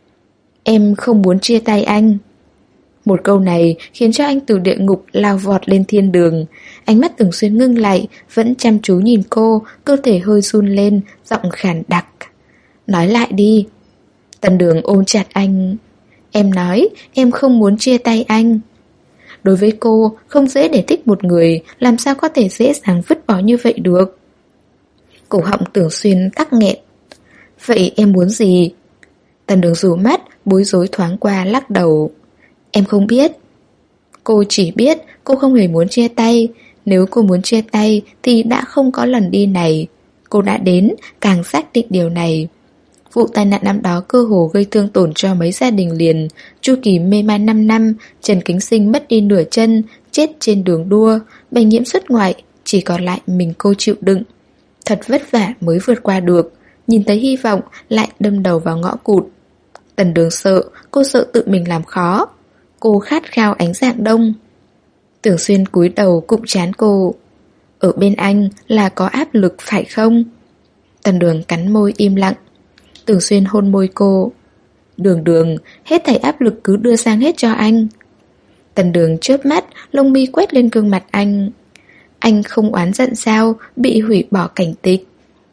Em không muốn chia tay anh. Một câu này khiến cho anh từ địa ngục lao vọt lên thiên đường. Ánh mắt Tưởng Xuyên ngưng lại, vẫn chăm chú nhìn cô, cơ thể hơi run lên, giọng khàn đặc. Nói lại đi. Tần Đường ôm chặt anh. Em nói, em không muốn chia tay anh. Đối với cô, không dễ để thích một người, làm sao có thể dễ dàng vứt bỏ như vậy được. Cổ họng Tưởng Xuyên tắc nghẹn. Vậy em muốn gì? Tần Đường rủ mắt, bối rối thoáng qua lắc đầu. Em không biết. Cô chỉ biết cô không hề muốn chia tay. Nếu cô muốn chia tay thì đã không có lần đi này. Cô đã đến, càng xác định điều này. Vụ tai nạn năm đó cơ hồ gây thương tổn cho mấy gia đình liền. Chu Kỳ mê man năm năm, Trần Kính Sinh mất đi nửa chân, chết trên đường đua, bệnh nhiễm xuất ngoại, chỉ còn lại mình cô chịu đựng. Thật vất vả mới vượt qua được. Nhìn thấy hy vọng lại đâm đầu vào ngõ cụt. Tần Đường sợ, cô sợ tự mình làm khó. Cô khát khao ánh dạng đông. Tưởng Xuyên cúi đầu cụm trán cô. Ở bên anh là có áp lực phải không? Tần Đường cắn môi im lặng. Tưởng Xuyên hôn môi cô. Đường Đường, hết thảy áp lực cứ đưa sang hết cho anh. Tần Đường chớp mắt, lông mi quét lên gương mặt anh. Anh không oán giận sao, bị hủy bỏ cảnh tịch?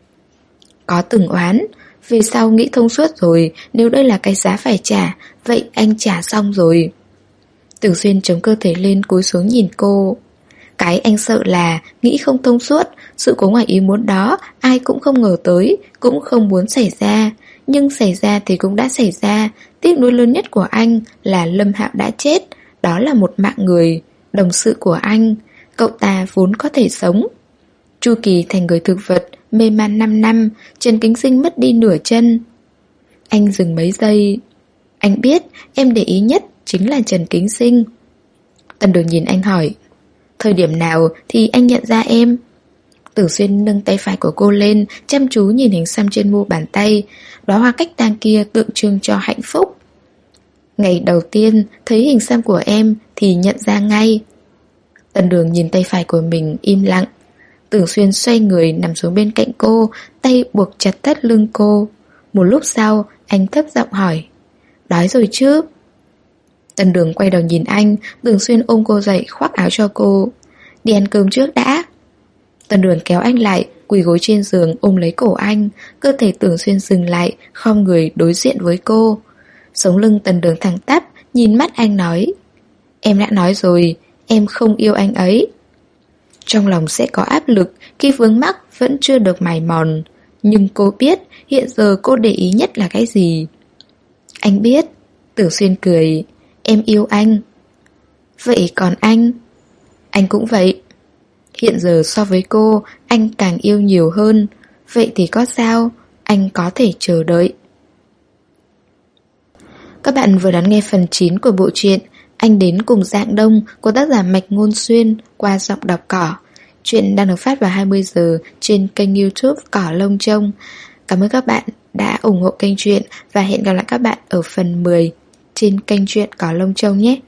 Có từng oán. Về sau nghĩ thông suốt rồi, nếu đây là cái giá phải trả, vậy anh trả xong rồi. Tưởng Xuyên chống cơ thể lên cúi xuống nhìn cô. Cái anh sợ là nghĩ không thông suốt. Sự cố ngoài ý muốn đó ai cũng không ngờ tới, cũng không muốn xảy ra. Nhưng xảy ra thì cũng đã xảy ra. Tiếc nuối lớn nhất của anh là Lâm Hạo đã chết. Đó là một mạng người, đồng sự của anh. Cậu ta vốn có thể sống. Chu Kỳ thành người thực vật, mê man năm năm. Trần Kính Sinh mất đi nửa chân. Anh dừng mấy giây. Anh biết em để ý nhất chính là Trần Kính Sinh. Tần Đường nhìn anh hỏi. Thời điểm nào thì anh nhận ra em? Tưởng Xuyên nâng tay phải của cô lên, chăm chú nhìn hình xăm trên mu bàn tay. Đóa hoa cách tang kia tượng trưng cho hạnh phúc. Ngày đầu tiên thấy hình xăm của em thì nhận ra ngay. Tần Đường nhìn tay phải của mình im lặng. Tưởng Xuyên xoay người nằm xuống bên cạnh cô, tay buộc chặt thắt lưng cô. Một lúc sau anh thấp giọng hỏi. Đói rồi chứ? Tần Đường quay đầu nhìn anh. Tưởng Xuyên ôm cô dậy khoác áo cho cô. Đi ăn cơm trước đã. Tần Đường kéo anh lại, quỳ gối trên giường ôm lấy cổ anh. Cơ thể Tưởng Xuyên dừng lại, khom người đối diện với cô. Sống lưng Tần Đường thẳng tắp, nhìn mắt anh nói. Em đã nói rồi, em không yêu anh ấy. Trong lòng sẽ có áp lực khi vướng mắc vẫn chưa được mài mòn. Nhưng cô biết hiện giờ cô để ý nhất là cái gì. Anh biết. Tưởng Xuyên cười. em yêu anh. Vậy còn anh? Anh cũng vậy. Hiện giờ so với cô, anh càng yêu nhiều hơn. Vậy thì có sao? Anh có thể chờ đợi. Các bạn vừa đón nghe phần chín của bộ truyện Anh đến cùng Dạng Đông của tác giả Mạch Ngôn Xuyên qua giọng đọc Cỏ. Chuyện đang được phát vào hai mươi giờ trên kênh YouTube Cỏ Lông Trông. Cảm ơn các bạn đã ủng hộ kênh truyện và hẹn gặp lại các bạn ở phần mười trên kênh truyện Cỏ Lông Trông nhé.